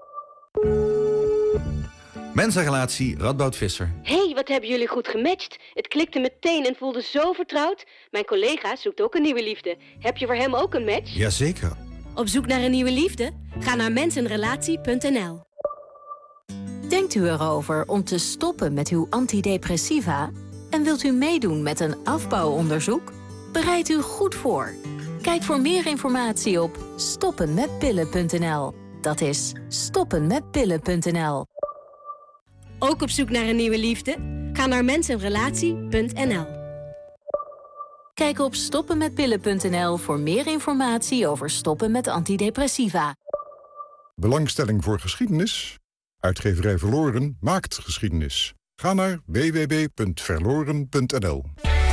Speaker 9: Mensenrelatie Radboud Visser.
Speaker 10: Hé, hey, wat hebben jullie goed gematcht. Het klikte meteen en voelde zo vertrouwd. Mijn collega zoekt ook een nieuwe liefde. Heb je voor hem ook een match?
Speaker 9: Jazeker.
Speaker 10: Op zoek naar een nieuwe liefde? Ga naar mensenrelatie punt n l.
Speaker 13: Denkt u erover om te stoppen met uw antidepressiva? En wilt u meedoen met een afbouwonderzoek? Bereid u goed voor. Kijk voor meer informatie op stoppen met pillen punt n l. Dat is stoppen met pillen punt n l.
Speaker 10: Ook op zoek naar een nieuwe liefde? Ga naar mensenrelatie punt n l.
Speaker 13: Kijk op stoppen met pillen punt n l voor meer informatie over stoppen met antidepressiva.
Speaker 11: Belangstelling voor geschiedenis? Uitgeverij Verloren maakt geschiedenis. Ga naar w w w punt verloren punt n l.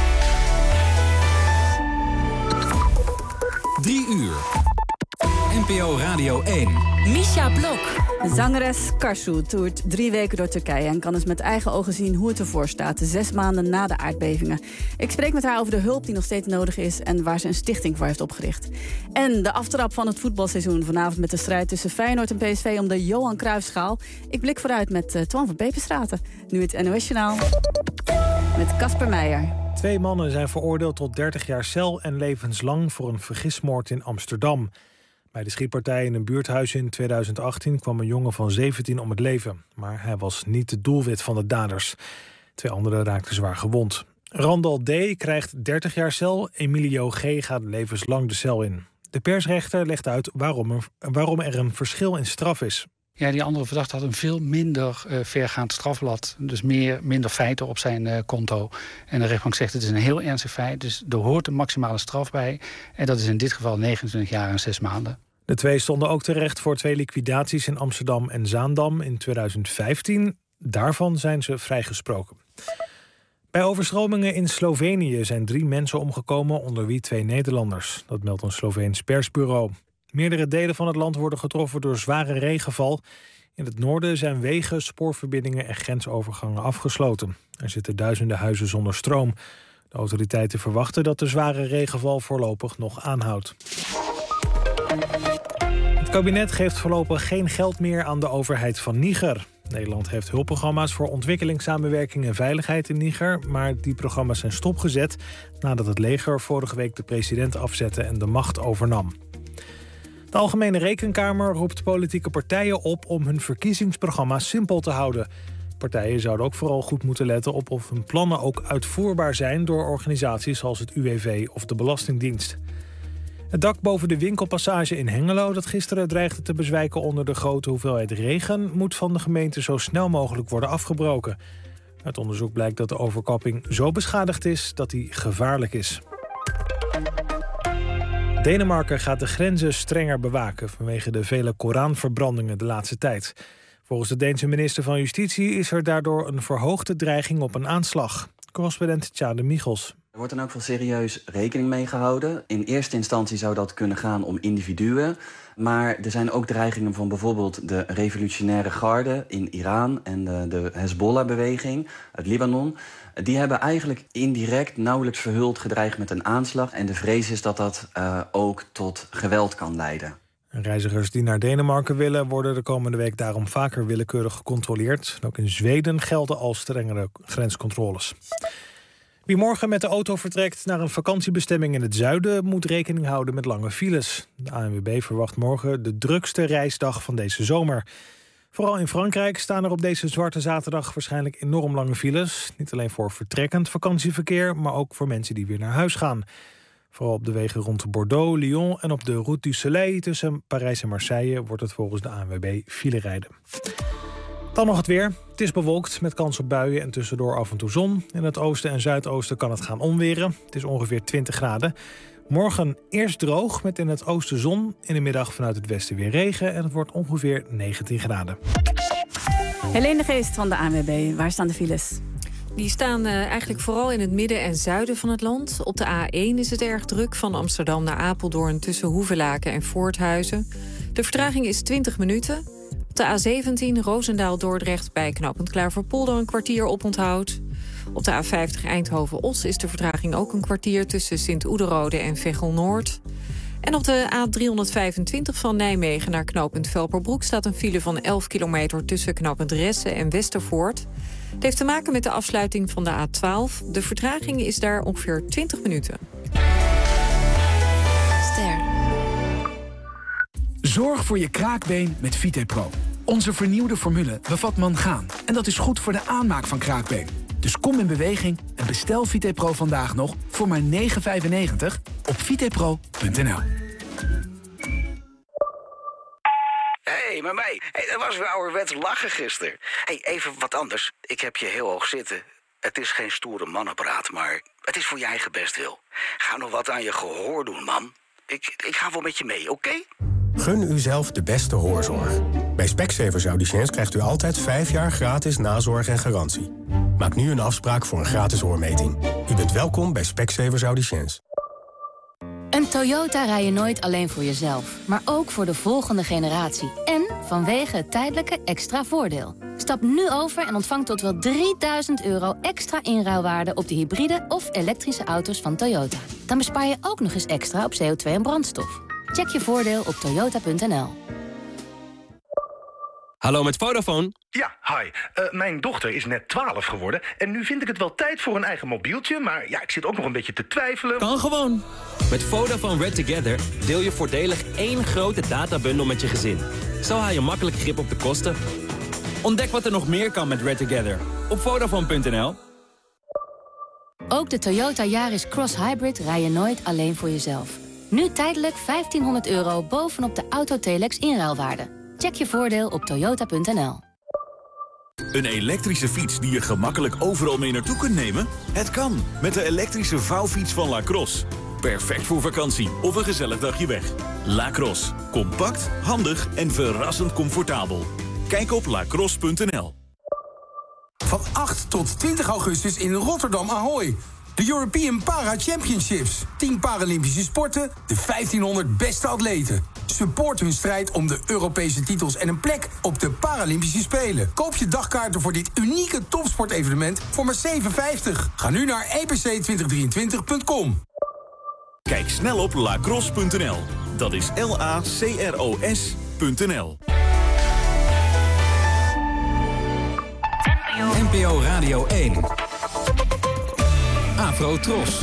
Speaker 12: Drie uur. N P O Radio één.
Speaker 13: Misha Blok.
Speaker 1: Zangeres Karsu toert drie weken door Turkije en kan dus met eigen ogen zien hoe het ervoor staat, zes maanden na de aardbevingen. Ik spreek met haar over de hulp die nog steeds nodig is en waar ze een stichting voor heeft opgericht. En de aftrap van het voetbalseizoen vanavond met de strijd tussen Feyenoord en P S V om de Johan Cruijffschaal. Ik blik vooruit met uh, Twan van Peperstraten. Nu het N O S-journaal met Casper Meijer.
Speaker 2: Twee mannen zijn veroordeeld tot dertig jaar cel en levenslang voor een vergismoord in Amsterdam. Bij de schietpartij in een buurthuis in tweeduizend achttien kwam een jongen van zeventien om het leven. Maar hij was niet het doelwit van de daders. Twee anderen raakten zwaar gewond. Randal D. krijgt dertig jaar cel. Emilio G. gaat levenslang de cel in. De persrechter legt uit waarom er, waarom er een verschil in straf is.
Speaker 25: Ja, die andere verdachte had een veel minder uh, vergaand strafblad. Dus meer, minder feiten op zijn uh, konto. En de rechtbank zegt het is een heel ernstig feit. Dus er hoort een maximale straf bij. En dat is in dit geval negenentwintig jaar en zes maanden.
Speaker 2: De twee stonden ook terecht voor twee liquidaties in Amsterdam en Zaandam in tweeduizend vijftien. Daarvan zijn ze vrijgesproken. Bij overstromingen in Slovenië zijn drie mensen omgekomen, onder wie twee Nederlanders. Dat meldt een Sloveens persbureau. Meerdere delen van het land worden getroffen door zware regenval. In het noorden zijn wegen, spoorverbindingen en grensovergangen afgesloten. Er zitten duizenden huizen zonder stroom. De autoriteiten verwachten dat de zware regenval voorlopig nog aanhoudt. Het kabinet geeft voorlopig geen geld meer aan de overheid van Niger. Nederland heeft hulpprogramma's voor ontwikkelingssamenwerking en veiligheid in Niger, maar die programma's zijn stopgezet nadat het leger vorige week de president afzette en de macht overnam. De Algemene Rekenkamer roept politieke partijen op om hun verkiezingsprogramma's simpel te houden. Partijen zouden ook vooral goed moeten letten op of hun plannen ook uitvoerbaar zijn door organisaties zoals het U W V of de Belastingdienst. Het dak boven de winkelpassage in Hengelo dat gisteren dreigde te bezwijken onder de grote hoeveelheid regen moet van de gemeente zo snel mogelijk worden afgebroken. Uit onderzoek blijkt dat de overkapping zo beschadigd is dat die gevaarlijk is. Denemarken gaat de grenzen strenger bewaken vanwege de vele Koranverbrandingen de laatste tijd. Volgens de Deense minister van Justitie is er daardoor een verhoogde dreiging op een aanslag. Correspondent Tjade Michels.
Speaker 26: Er wordt dan ook wel serieus rekening mee gehouden. In eerste instantie zou dat kunnen gaan om individuen. Maar er zijn ook dreigingen van bijvoorbeeld de revolutionaire garde in Iran en de, de Hezbollah-beweging uit Libanon. Die hebben eigenlijk indirect nauwelijks verhuld gedreigd met een aanslag. En de vrees is dat dat uh, ook tot geweld kan leiden.
Speaker 2: Reizigers die naar Denemarken willen worden de komende week daarom vaker willekeurig gecontroleerd. Ook in Zweden gelden al strengere grenscontroles. Wie morgen met de auto vertrekt naar een vakantiebestemming in het zuiden moet rekening houden met lange files. De A N W B verwacht morgen de drukste reisdag van deze zomer. Vooral in Frankrijk staan er op deze zwarte zaterdag waarschijnlijk enorm lange files. Niet alleen voor vertrekkend vakantieverkeer, maar ook voor mensen die weer naar huis gaan. Vooral op de wegen rond Bordeaux, Lyon en op de Route du Soleil tussen Parijs en Marseille wordt het volgens de A N W B file rijden. Dan nog het weer. Het is bewolkt met kans op buien en tussendoor af en toe zon. In het oosten en zuidoosten kan het gaan onweren. Het is ongeveer twintig graden. Morgen eerst droog met in het oosten zon. In de middag vanuit het westen weer regen en het wordt ongeveer negentien graden.
Speaker 1: Helene de Geest van de A N W B. Waar staan de files?
Speaker 14: Die staan uh, eigenlijk vooral in het midden en zuiden van het land. Op de A één is het erg druk, van Amsterdam naar Apeldoorn... tussen Hoevelaken en Voorthuizen. De vertraging is twintig minuten. Op de A zeventien Roosendaal-Dordrecht bij knooppunt Klaverpolder... een kwartier oponthoud. Op de A vijftig Eindhoven-Os is de vertraging ook een kwartier... tussen Sint-Oederode en Veghel-Noord. En op de A driehonderdvijfentwintig van Nijmegen naar knooppunt Velperbroek... staat een file van elf kilometer tussen knooppunt Ressen en Westervoort. Het heeft te maken met de afsluiting van de A twaalf. De vertraging is daar ongeveer twintig minuten.
Speaker 15: Ster. Zorg voor je kraakbeen met VitePro. Onze vernieuwde formule bevat mangaan. En dat is goed voor de aanmaak van kraakbeen. Dus kom in beweging en bestel VitePro vandaag nog voor maar negen vijfennegentig op vitepro punt n l.
Speaker 16: Hé, hey, maar mij. Hey, dat was weer ouderwets lachen gisteren. Hey, even wat anders. Ik heb je heel hoog zitten. Het is geen stoere mannenpraat, maar het is voor je eigen bestwil. Ga nog wat aan je gehoor doen, man. Ik, ik ga wel met je mee, oké? Okay?
Speaker 18: Gun u zelf de beste hoorzorg. Bij Specsavers Audiciëns krijgt u altijd vijf jaar gratis nazorg en garantie. Maak nu een afspraak voor een gratis hoormeting. U bent welkom bij Specsavers Audiciëns.
Speaker 19: Een Toyota rij je nooit alleen voor jezelf, maar ook voor de volgende generatie. En vanwege het tijdelijke extra voordeel. Stap nu over en ontvang tot wel drieduizend euro extra inruilwaarde op de hybride of elektrische auto's van Toyota. Dan bespaar je ook nog eens extra op C O twee en brandstof. Check je voordeel op toyota punt n l.
Speaker 21: Hallo, met Vodafone.
Speaker 27: Ja, hi. Uh, mijn dochter is net twaalf geworden en nu vind ik het wel tijd voor een eigen mobieltje, maar ja, ik zit ook nog een beetje te twijfelen.
Speaker 21: Kan gewoon. Met Vodafone Red Together deel je voordelig één grote databundel met je gezin. Zo haal je makkelijk grip op de kosten. Ontdek wat er nog meer kan met Red Together op vodafone punt n l.
Speaker 19: Ook de Toyota Yaris Cross Hybrid rij je nooit alleen voor jezelf. Nu tijdelijk vijftienhonderd euro bovenop de Autotelex inruilwaarde. Check je voordeel op toyota punt n l.
Speaker 28: Een elektrische fiets die je gemakkelijk overal mee naartoe kunt nemen? Het kan, met de elektrische vouwfiets van Lacrosse. Perfect voor vakantie of een gezellig dagje weg. Lacrosse. Compact, handig en verrassend comfortabel. Kijk op lacrosse punt n l.
Speaker 29: Van acht tot twintig augustus in Rotterdam Ahoy. De European Para Championships. tien Paralympische sporten, de vijftienhonderd beste atleten. Support hun strijd om de Europese titels en een plek op de Paralympische Spelen. Koop je dagkaarten voor dit unieke topsportevenement voor maar zeven vijftig. Ga nu naar e p c twintig drieëntwintig punt com.
Speaker 28: Kijk snel op lacrosse punt n l. Dat is L A C R O S punt n l.
Speaker 12: N P O Radio één. Afro Tros.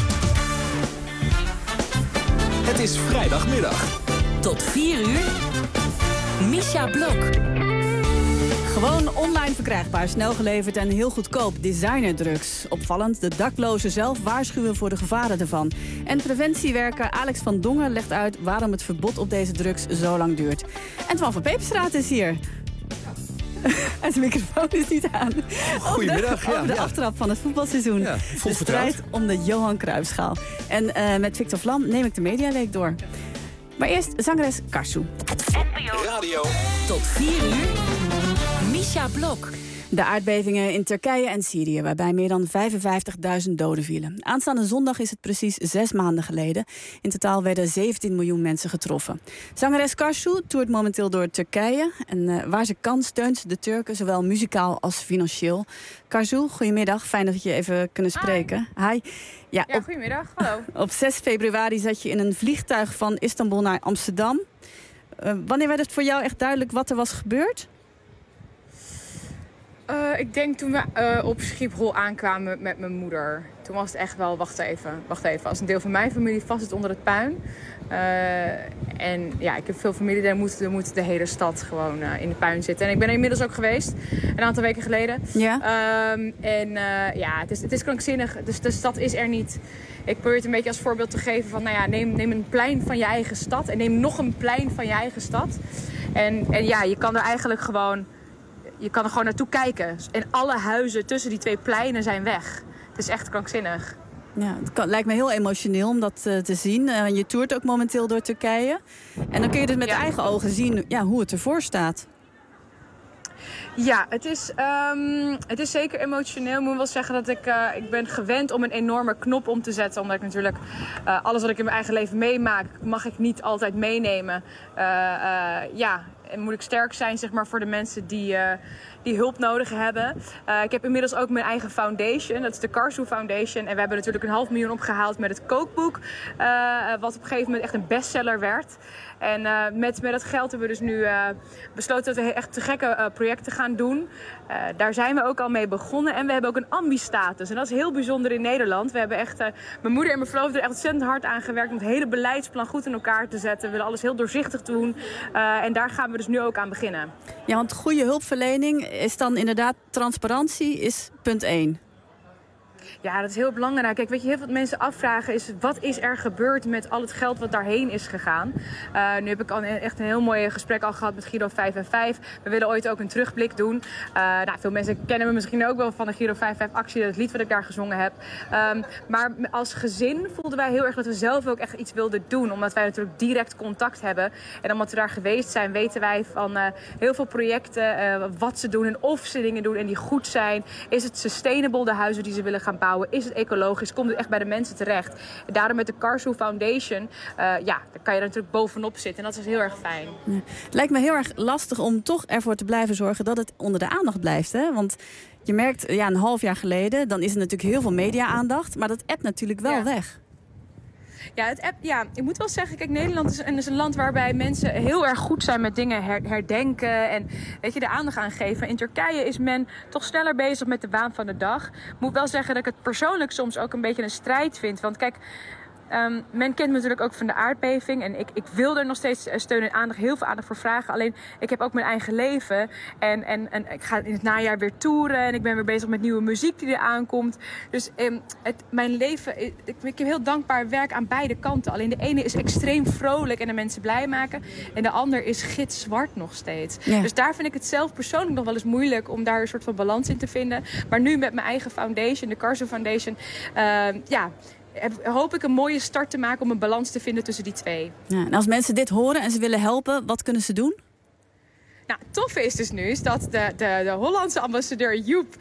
Speaker 12: Het is vrijdagmiddag.
Speaker 1: Tot vier uur. Misha Blok. Gewoon online verkrijgbaar, snel geleverd en heel goedkoop. Designerdrugs. Opvallend, de daklozen zelf waarschuwen voor de gevaren ervan. En preventiewerker Alex van Dongen legt uit waarom het verbod op deze drugs zo lang duurt. En Twan van Peperstraat is hier. En zijn microfoon is niet aan.
Speaker 30: Goedemiddag.
Speaker 1: Over de, over de
Speaker 30: ja,
Speaker 1: aftrap van het voetbalseizoen.
Speaker 30: Ja,
Speaker 1: de strijd om de Johan Cruijffschaal. En uh, met Victor Vlam neem ik de Mediaweek door. Maar eerst zangeres Karsu.
Speaker 12: Radio.
Speaker 1: Tot vier uur. Misha Blok. De aardbevingen in Turkije en Syrië, waarbij meer dan vijfenvijftigduizend doden vielen. Aanstaande zondag is het precies zes maanden geleden. In totaal werden zeventien miljoen mensen getroffen. Zangeres Karsu toert momenteel door Turkije. En uh, waar ze kan steunt ze de Turken, zowel muzikaal als financieel. Karsu, goedemiddag. Fijn dat we je even kunnen spreken. Hi. Hi.
Speaker 31: Ja, ja op, goedemiddag. Hallo.
Speaker 1: Op zes februari zat je in een vliegtuig van Istanbul naar Amsterdam. Uh, wanneer werd het voor jou echt duidelijk wat er was gebeurd?
Speaker 31: Uh, ik denk toen we uh, op Schiphol aankwamen met mijn moeder. Toen was het echt wel, wacht even, wacht even. Als een deel van mijn familie vast zit onder het puin. Uh, en ja, ik heb veel familie, daar moet, daar moet de hele stad gewoon uh, in de puin zitten. En ik ben er inmiddels ook geweest, een aantal weken geleden.
Speaker 1: Ja.
Speaker 31: Um, en uh, ja, het is, het is krankzinnig. Dus de stad is er niet. Ik probeer het een beetje als voorbeeld te geven van, nou ja, neem, neem een plein van je eigen stad. En neem nog een plein van je eigen stad. En, en ja, je kan er eigenlijk gewoon... Je kan er gewoon naartoe kijken. En alle huizen tussen die twee pleinen zijn weg. Het is echt krankzinnig.
Speaker 1: Ja, het kan, lijkt me heel emotioneel om dat uh, te zien. Uh, je toert ook momenteel door Turkije. En dan kun je dus met ja. eigen ogen zien ja, hoe het ervoor staat.
Speaker 31: Ja, het is, um, het is zeker emotioneel. Ik moet wel zeggen dat ik, uh, ik ben gewend om een enorme knop om te zetten. Omdat ik natuurlijk uh, alles wat ik in mijn eigen leven meemaak, mag ik niet altijd meenemen. Uh, uh, ja, en moet ik sterk zijn, zeg maar, voor de mensen die, uh, die hulp nodig hebben. Uh, ik heb inmiddels ook mijn eigen foundation. Dat is de Karsu Foundation. En we hebben natuurlijk een half miljoen opgehaald met het kookboek. Uh, wat op een gegeven moment echt een bestseller werd. En uh, met, met dat geld hebben we dus nu uh, besloten dat we echt te gekke uh, projecten gaan doen. Uh, daar zijn we ook al mee begonnen. En we hebben ook een ambi-status. En dat is heel bijzonder in Nederland. We hebben echt, uh, mijn moeder en mijn verloofde er echt ontzettend hard aan gewerkt om het hele beleidsplan goed in elkaar te zetten. We willen alles heel doorzichtig doen. Uh, en daar gaan we dus nu ook aan beginnen.
Speaker 1: Ja, want goede hulpverlening is dan inderdaad transparantie is punt één.
Speaker 31: Ja, dat is heel belangrijk. Kijk, weet je, heel veel mensen afvragen is, wat is er gebeurd met al het geld wat daarheen is gegaan? Uh, nu heb ik al echt een heel mooi gesprek al gehad met Giro vijf en vijf. We willen ooit ook een terugblik doen. Uh, nou, veel mensen kennen me misschien ook wel van de Giro vijf vijf actie, dat lied wat ik daar gezongen heb. Um, maar als gezin voelden wij heel erg dat we zelf ook echt iets wilden doen. Omdat wij natuurlijk direct contact hebben. En omdat we daar geweest zijn, weten wij van uh, heel veel projecten, uh, wat ze doen en of ze dingen doen en die goed zijn. Is het sustainable, de huizen die ze willen gaan bouwen? Is het ecologisch? Komt het echt bij de mensen terecht? En daarom met de Karsu Foundation, uh, ja, daar kan je er natuurlijk bovenop zitten. En dat is heel erg fijn.
Speaker 1: Ja. Het lijkt me heel erg lastig om toch ervoor te blijven zorgen dat het onder de aandacht blijft. Hè? Want je merkt, ja, een half jaar geleden, dan is er natuurlijk heel veel media-aandacht. Maar dat appt natuurlijk wel ja. weg.
Speaker 31: Ja, het app, ja, ik moet wel zeggen, kijk, Nederland is een, is een land waarbij mensen heel erg goed zijn met dingen her, herdenken en, weet je, de aandacht aan geven. In Turkije is men toch sneller bezig met de waan van de dag. Ik moet wel zeggen dat ik het persoonlijk soms ook een beetje een strijd vind. Want kijk, Um, men kent me natuurlijk ook van de aardbeving. En ik, ik wil er nog steeds steun en aandacht, heel veel aandacht voor vragen. Alleen, ik heb ook mijn eigen leven. En, en, en ik ga in het najaar weer toeren. En ik ben weer bezig met nieuwe muziek die er aankomt. Dus um, het, mijn leven, ik, ik heb heel dankbaar werk aan beide kanten. Alleen de ene is extreem vrolijk en de mensen blij maken. En de ander is gitzwart nog steeds. Ja. Dus daar vind ik het zelf persoonlijk nog wel eens moeilijk om daar een soort van balans in te vinden. Maar nu met mijn eigen foundation, de Karsu Foundation, uh, ja... hoop ik een mooie start te maken om een balans te vinden tussen die twee.
Speaker 1: Ja, en als mensen dit horen en ze willen helpen, wat kunnen ze doen?
Speaker 31: Nou, het toffe is dus nu is dat de, de, de Hollandse ambassadeur Joep,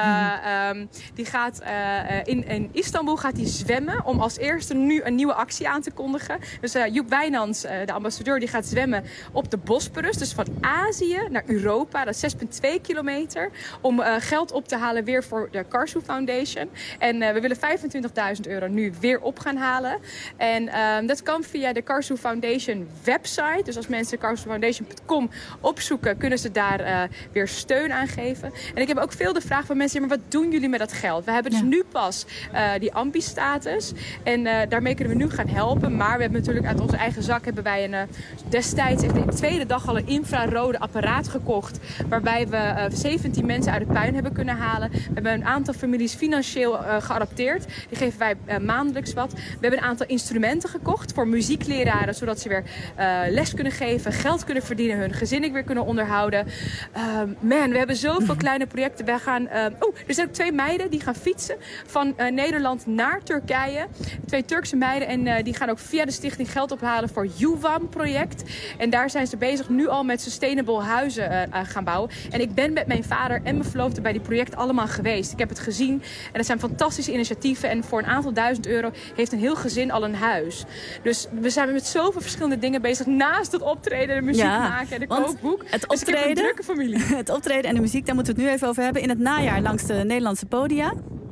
Speaker 31: uh, um, die gaat uh, in, in Istanbul gaat die zwemmen om als eerste nu een nieuwe actie aan te kondigen. Dus uh, Joep Wijnands, uh, de ambassadeur, die gaat zwemmen op de Bosporus. Dus van Azië naar Europa, dat is zes komma twee kilometer. Om uh, geld op te halen weer voor de Karsu Foundation. En uh, we willen vijfentwintigduizend euro nu weer op gaan halen. En uh, dat kan via de Karsu Foundation website. Dus als mensen karsu foundation punt com opzoeken, kunnen ze daar uh, weer steun aan geven. En ik heb ook veel de vraag van mensen, maar wat doen jullie met dat geld? We hebben dus ja. nu pas uh, die ambi-status. En uh, daarmee kunnen we nu gaan helpen. Maar we hebben natuurlijk uit onze eigen zak hebben wij een, uh, destijds in de tweede dag al een infrarode apparaat gekocht. Waarbij we uh, zeventien mensen uit het puin hebben kunnen halen. We hebben een aantal families financieel uh, geadopteerd. Die geven wij uh, maandelijks wat. We hebben een aantal instrumenten gekocht voor muziekleraren. Zodat ze weer uh, les kunnen geven, geld kunnen verdienen, hun gezin weer kunnen onderhouden. Uh, man, we hebben zoveel kleine projecten. We gaan, uh, oh, er zijn ook twee meiden die gaan fietsen van uh, Nederland naar Turkije. Twee Turkse meiden en uh, die gaan ook via de stichting geld ophalen voor Yuvam-project. En daar zijn ze bezig nu al met sustainable huizen uh, uh, gaan bouwen. En ik ben met mijn vader en mijn verloofde bij die project allemaal geweest. Ik heb het gezien en het zijn fantastische initiatieven. En voor een aantal duizend euro heeft een heel gezin al een huis. Dus we zijn met zoveel verschillende dingen bezig naast het optreden, de muziek ja, maken en de kookboek.
Speaker 1: Het optreden,
Speaker 31: dus drukke familie.
Speaker 1: Het optreden en de muziek, daar moeten we het nu even over hebben. In het najaar langs de Nederlandse podia.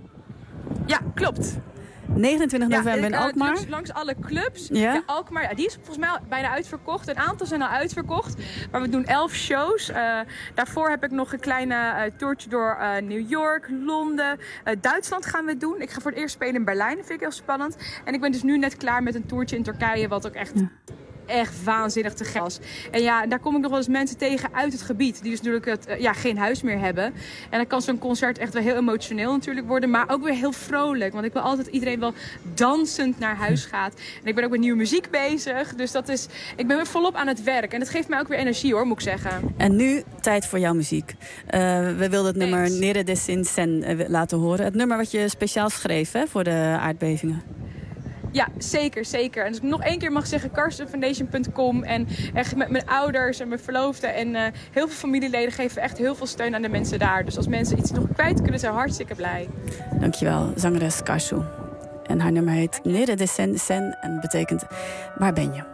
Speaker 31: Ja, klopt.
Speaker 1: negenentwintig november
Speaker 31: ja,
Speaker 1: in Alkmaar.
Speaker 31: Langs, langs alle clubs.
Speaker 1: Ja.
Speaker 31: Ja, Alkmaar, ja, die is volgens mij bijna uitverkocht. Een aantal zijn al uitverkocht. Maar we doen elf shows. Uh, daarvoor heb ik nog een kleine uh, toertje door uh, New York, Londen. Uh, Duitsland gaan we doen. Ik ga voor het eerst spelen in Berlijn. Dat vind ik heel spannend. En ik ben dus nu net klaar met een toertje in Turkije. Wat ook echt... Ja. echt waanzinnig te gek was. En ja, daar kom ik nog wel eens mensen tegen uit het gebied. Die dus natuurlijk het, uh, ja, geen huis meer hebben. En dan kan zo'n concert echt wel heel emotioneel natuurlijk worden. Maar ook weer heel vrolijk. Want ik wil altijd iedereen wel dansend naar huis gaat. En ik ben ook met nieuwe muziek bezig. Dus dat is... Ik ben weer volop aan het werk. En dat geeft mij ook weer energie hoor, moet ik zeggen.
Speaker 1: En nu tijd voor jouw muziek. Uh, we wilden het nummer Nere de Sin Sen laten horen. Het nummer wat je speciaal schreef hè, voor de aardbevingen.
Speaker 31: Ja, zeker, zeker. En als ik nog één keer mag zeggen, karsten foundation punt com. En echt met mijn ouders en mijn verloofde en uh, heel veel familieleden geven echt heel veel steun aan de mensen daar. Dus als mensen iets nog kwijt kunnen, zijn we hartstikke blij.
Speaker 1: Dankjewel, zangeres Karsu. En haar nummer heet Nere de Sen Sen en betekent waar ben je?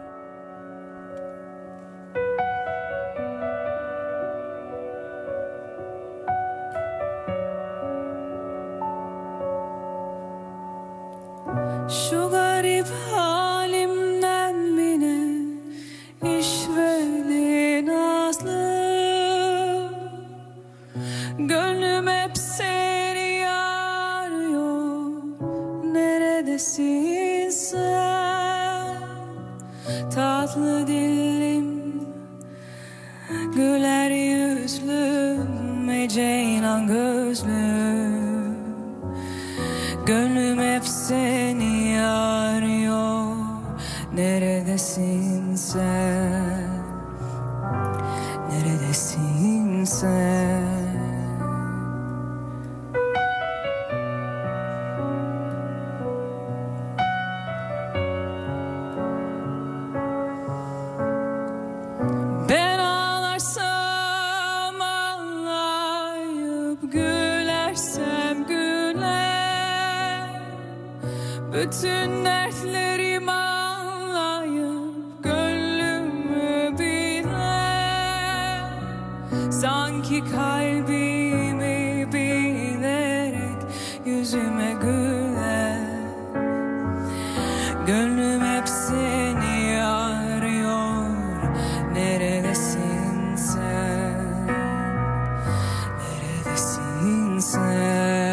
Speaker 3: Şu garip halimden mi ne işveli nazlı gönlüm hep seni arıyor. Neredesin sen tatlı dilim güler yüzlüm ey ceylan gözlüm gönlüm hep seni arıyor. Neredesin sen? Neredesin sen? Ben ağlarsam ağlayıp gülersem güler bütün dertlerim anlayıp gönlümü biler sanki kalbimi bilerek yüzüme güler gönlüm hep seni arıyor. Neredesin sen? Neredesin sen?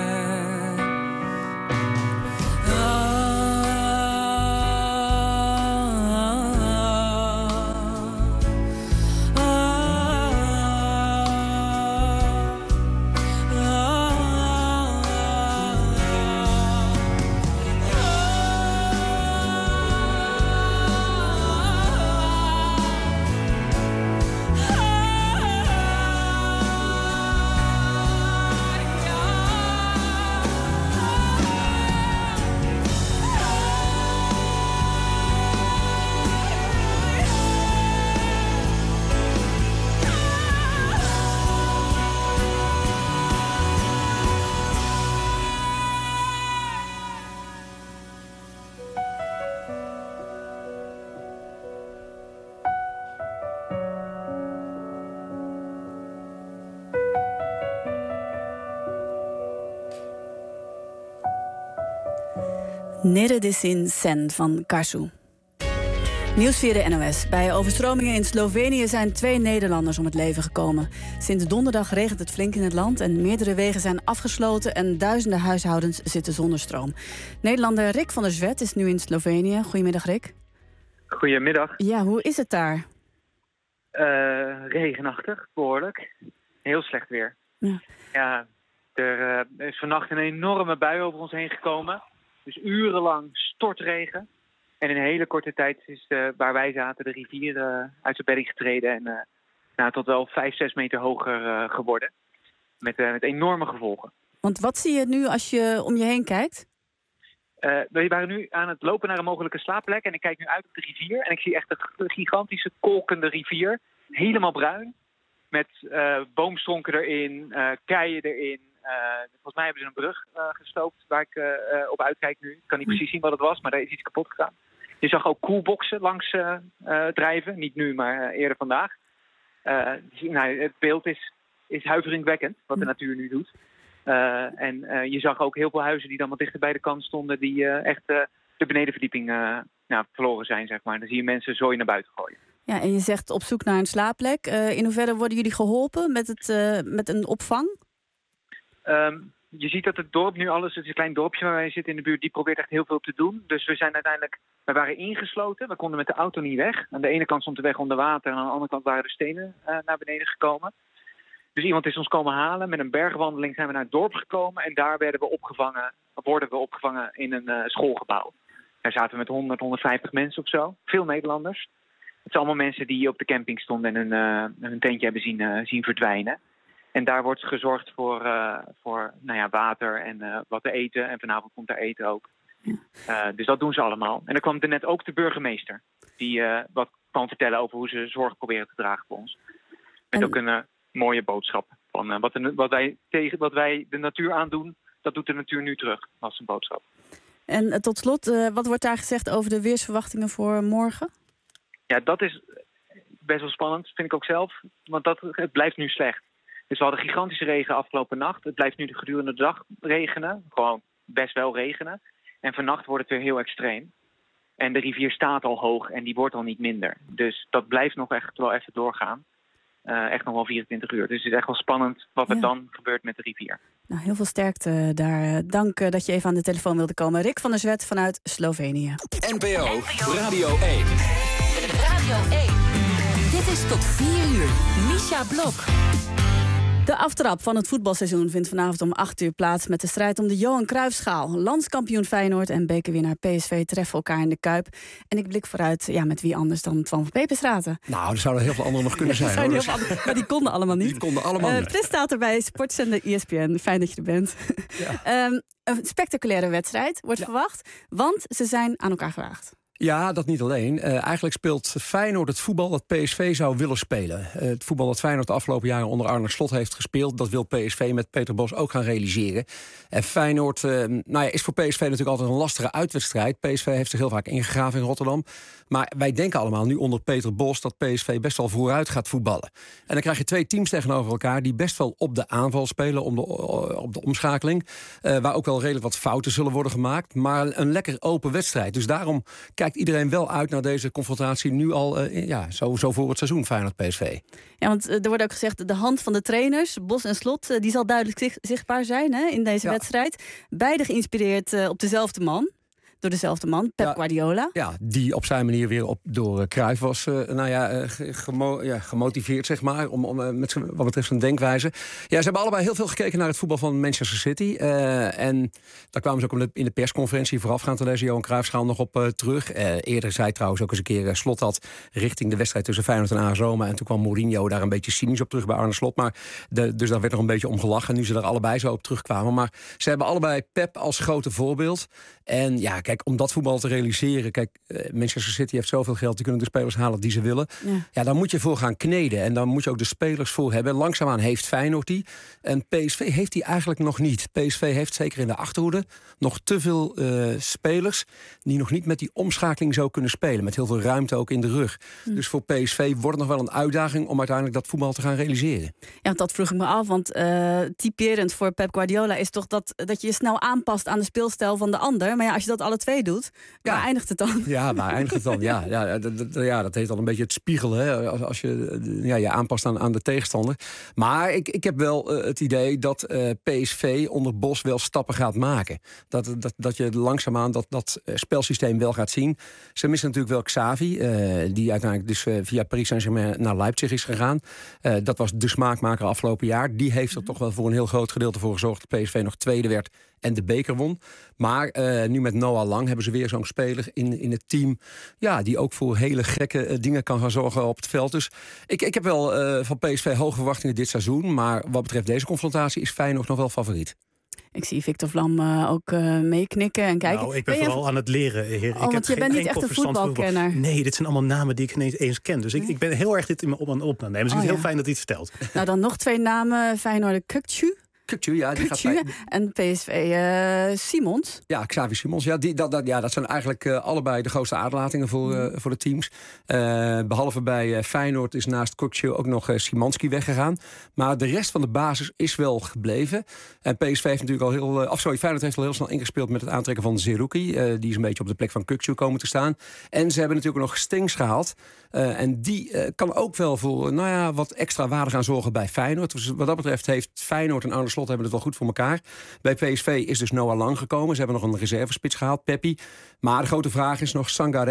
Speaker 1: Neredesin Sen van Karsu. Nieuws via de N O S. Bij overstromingen in Slovenië zijn twee Nederlanders om het leven gekomen. Sinds donderdag regent het flink in het land en meerdere wegen zijn afgesloten en duizenden huishoudens zitten zonder stroom. Nederlander Rick van der Zwet is nu in Slovenië. Goedemiddag, Rick.
Speaker 4: Goedemiddag.
Speaker 1: Ja, hoe is het daar?
Speaker 4: Uh, regenachtig, behoorlijk. Heel slecht weer.
Speaker 1: Ja,
Speaker 4: ja er uh, is vannacht een enorme bui over ons heen gekomen. Dus urenlang stortregen. En in een hele korte tijd is de, waar wij zaten de rivier uh, uit zijn bedding getreden. En uh, nou, tot wel vijf, zes meter hoger uh, geworden. Met, uh, met enorme gevolgen.
Speaker 1: Want wat zie je nu als je om je heen kijkt?
Speaker 4: Uh, we waren nu aan het lopen naar een mogelijke slaapplek. En ik kijk nu uit op de rivier. En ik zie echt een gigantische kolkende rivier. Helemaal bruin. Met uh, boomstronken erin, uh, keien erin. Uh, volgens mij hebben ze een brug uh, gestoopt waar ik uh, uh, op uitkijk nu. Ik kan niet precies zien wat het was, maar daar is iets kapot gegaan. Je zag ook koelboxen langs uh, uh, drijven. Niet nu, maar uh, eerder vandaag. Uh, dus, nou, het beeld is, is huiveringwekkend, wat de natuur nu doet. Uh, en uh, je zag ook heel veel huizen die dan wat dichter bij de kant stonden... die uh, echt uh, de benedenverdieping uh, nou, verloren zijn, zeg maar. Dan zie je mensen zooi naar buiten gooien.
Speaker 1: Ja, en je zegt op zoek naar een slaapplek. Uh, in hoeverre worden jullie geholpen met, het, uh, met een opvang?
Speaker 4: Um, je ziet dat het dorp nu alles, het is een klein dorpje waar wij zitten in de buurt, die probeert echt heel veel te doen. Dus we zijn uiteindelijk, we waren ingesloten, we konden met de auto niet weg. Aan de ene kant stond de weg onder water en aan de andere kant waren de stenen uh, naar beneden gekomen. Dus iemand is ons komen halen, met een bergwandeling zijn we naar het dorp gekomen en daar werden we opgevangen, worden we opgevangen in een uh, schoolgebouw. Daar zaten we met honderd, honderdvijftig mensen of zo, veel Nederlanders. Het zijn allemaal mensen die op de camping stonden en hun, uh, hun tentje hebben zien, uh, zien verdwijnen. En daar wordt gezorgd voor, uh, voor nou ja, water en uh, wat te eten. En vanavond komt er eten ook.
Speaker 1: Ja.
Speaker 4: Uh, dus dat doen ze allemaal. En dan kwam er net ook de burgemeester. Die uh, wat kwam vertellen over hoe ze zorg proberen te dragen voor ons. Met en... ook een uh, mooie boodschap. Van, uh, wat, de, wat, wij tegen, wat wij de natuur aandoen, dat doet de natuur nu terug. Als een boodschap.
Speaker 1: En uh, tot slot, uh, wat wordt daar gezegd over de weersverwachtingen voor morgen?
Speaker 4: Ja, dat is best wel spannend, vind ik ook zelf. Want dat, het blijft nu slecht. Dus we hadden gigantische regen afgelopen nacht. Het blijft nu de gedurende dag regenen. Gewoon best wel regenen. En vannacht wordt het weer heel extreem. En de rivier staat al hoog en die wordt al niet minder. Dus dat blijft nog echt wel even doorgaan. Uh, echt nog wel vierentwintig uur. Dus het is echt wel spannend wat er ja. dan gebeurt met de rivier.
Speaker 1: Nou, heel veel sterkte daar. Dank uh, dat je even aan de telefoon wilde komen. Rick van der Zwet vanuit Slovenië.
Speaker 12: N P O Radio één.
Speaker 13: Radio één. Dit is tot vier uur. Misha Blok.
Speaker 1: De aftrap van het voetbalseizoen vindt vanavond om acht uur plaats met de strijd om de Johan Cruijffschaal. Landskampioen Feyenoord en bekerwinnaar P S V treffen elkaar in de Kuip. En ik blik vooruit, ja, met wie anders dan Twan van Peperstraten.
Speaker 5: Nou, er zouden heel veel anderen nog kunnen
Speaker 1: ja,
Speaker 5: zijn.
Speaker 1: Hoor. Heel veel, maar die konden allemaal niet.
Speaker 5: Die konden allemaal
Speaker 1: uh,
Speaker 5: niet.
Speaker 1: Presentator bij Sportzender E S P N. Fijn dat je er bent. Ja. um, een spectaculaire wedstrijd wordt ja. verwacht, want ze zijn aan elkaar gewaagd.
Speaker 5: Ja, dat niet alleen. Uh, eigenlijk speelt Feyenoord het voetbal dat P S V zou willen spelen. Uh, het voetbal dat Feyenoord de afgelopen jaren onder Arne Slot heeft gespeeld, dat wil P S V met Peter Bos ook gaan realiseren. En Feyenoord uh, nou ja, is voor P S V natuurlijk altijd een lastige uitwedstrijd. P S V heeft zich heel vaak ingegraven in Rotterdam. Maar wij denken allemaal nu onder Peter Bos dat P S V best wel vooruit gaat voetballen. En dan krijg je twee teams tegenover elkaar die best wel op de aanval spelen, om de, op de omschakeling. Uh, waar ook wel redelijk wat fouten zullen worden gemaakt. Maar een lekker open wedstrijd. Dus daarom kijkt iedereen wel uit naar deze confrontatie nu al uh, ja, zo, zo voor het seizoen Feyenoord-P S V.
Speaker 1: Ja, want uh, er wordt ook gezegd, de hand van de trainers, Bos en Slot, uh, die zal duidelijk zich, zichtbaar zijn hè, in deze ja. wedstrijd. Beide geïnspireerd uh, op dezelfde man. Door dezelfde man, Pep ja, Guardiola.
Speaker 5: Ja, die op zijn manier weer op, door uh, Cruijff was uh, nou ja, uh, gemo- ja, gemotiveerd, zeg maar, om, om, uh, met wat betreft zijn denkwijze. Ja, ze hebben allebei heel veel gekeken naar het voetbal van Manchester City. Uh, en daar kwamen ze ook in de persconferentie voorafgaand aan deze Johan Cruijffschaal nog op uh, terug. Uh, eerder zei trouwens ook eens een keer uh, Slot had richting de wedstrijd tussen Feyenoord en A S Roma. En toen kwam Mourinho daar een beetje cynisch op terug bij Arne Slot. Maar de, dus daar werd nog een beetje om gelachen, nu ze er allebei zo op terugkwamen. Maar ze hebben allebei Pep als grote voorbeeld. En ja, kijk, om dat voetbal te realiseren, kijk, Manchester City heeft zoveel geld, die kunnen de spelers halen die ze willen. Ja, ja daar moet je voor gaan kneden. En dan moet je ook de spelers voor hebben. Langzaamaan heeft Feyenoord die. En P S V heeft die eigenlijk nog niet. P S V heeft zeker in de achterhoede nog te veel uh, spelers die nog niet met die omschakeling zo kunnen spelen. Met heel veel ruimte ook in de rug. Hm. Dus voor P S V wordt het nog wel een uitdaging om uiteindelijk dat voetbal te gaan realiseren. Ja,
Speaker 1: want dat vroeg ik me af. Want uh, typerend voor Pep Guardiola is toch dat, dat je je snel aanpast aan de speelstijl van de ander. Maar ja, als je dat alle twee doet, ja. waar eindigt het dan?
Speaker 5: Ja, waar eindigt het dan? Ja, ja, dat, dat, ja dat heet al een beetje het spiegelen. Hè, als, als je ja, je aanpast aan, aan de tegenstander. Maar ik, ik heb wel uh, het idee dat uh, P S V onder Bos wel stappen gaat maken. Dat, dat, dat je langzaamaan dat, dat spelsysteem wel gaat zien. Ze missen natuurlijk wel Xavi, uh, die uiteindelijk dus uh, via Paris Saint-Germain naar Leipzig is gegaan. Uh, dat was de smaakmaker afgelopen jaar. Die heeft er toch wel voor een heel groot gedeelte voor gezorgd dat P S V nog tweede werd en de beker won. Maar uh, nu met Noah Lang hebben ze weer zo'n speler in, in het team, ja, die ook voor hele gekke uh, dingen kan gaan zorgen op het veld. Dus ik, ik heb wel uh, van P S V hoge verwachtingen dit seizoen. Maar wat betreft deze confrontatie is Feyenoord nog wel favoriet.
Speaker 1: Ik zie Victor Vlam uh, ook uh, meeknikken en kijken.
Speaker 6: Nou, ik ben, ben vooral je... aan het leren, heer.
Speaker 1: Oh, ik heb je bent niet echt een voetbalkenner.
Speaker 6: Voetbal. Nee, dit zijn allemaal namen die ik ineens eens ken. Dus ik, ik ben heel erg dit in mijn op aan op aan nemen. Dus oh, het is ja. heel fijn dat hij het vertelt.
Speaker 1: Nou, dan nog twee namen. Feyenoord Kökçü.
Speaker 5: Kökçü, ja, die
Speaker 1: Kökçü gaat bij... En P S V uh, Simons.
Speaker 5: Ja, Xavi Simons. Ja, die, dat, dat, ja, dat zijn eigenlijk uh, allebei de grootste aderlatingen voor, uh, voor de teams. Uh, behalve bij uh, Feyenoord is naast Kökçü ook nog uh, Szymanski weggegaan. Maar de rest van de basis is wel gebleven. En P S V heeft natuurlijk al heel... Uh, of sorry, Feyenoord heeft al heel snel ingespeeld met het aantrekken van Zerouki. Uh, die is een beetje op de plek van Kökçü komen te staan. En ze hebben natuurlijk ook nog Stengs gehaald. Uh, en die uh, kan ook wel voor uh, nou ja, wat extra waarde gaan zorgen bij Feyenoord. Dus wat dat betreft heeft Feyenoord en Arne Slot hebben het wel goed voor elkaar. Bij P S V is dus Noah Lang gekomen. Ze hebben nog een reservespits gehaald, Peppi. Maar de grote vraag is nog Sangaré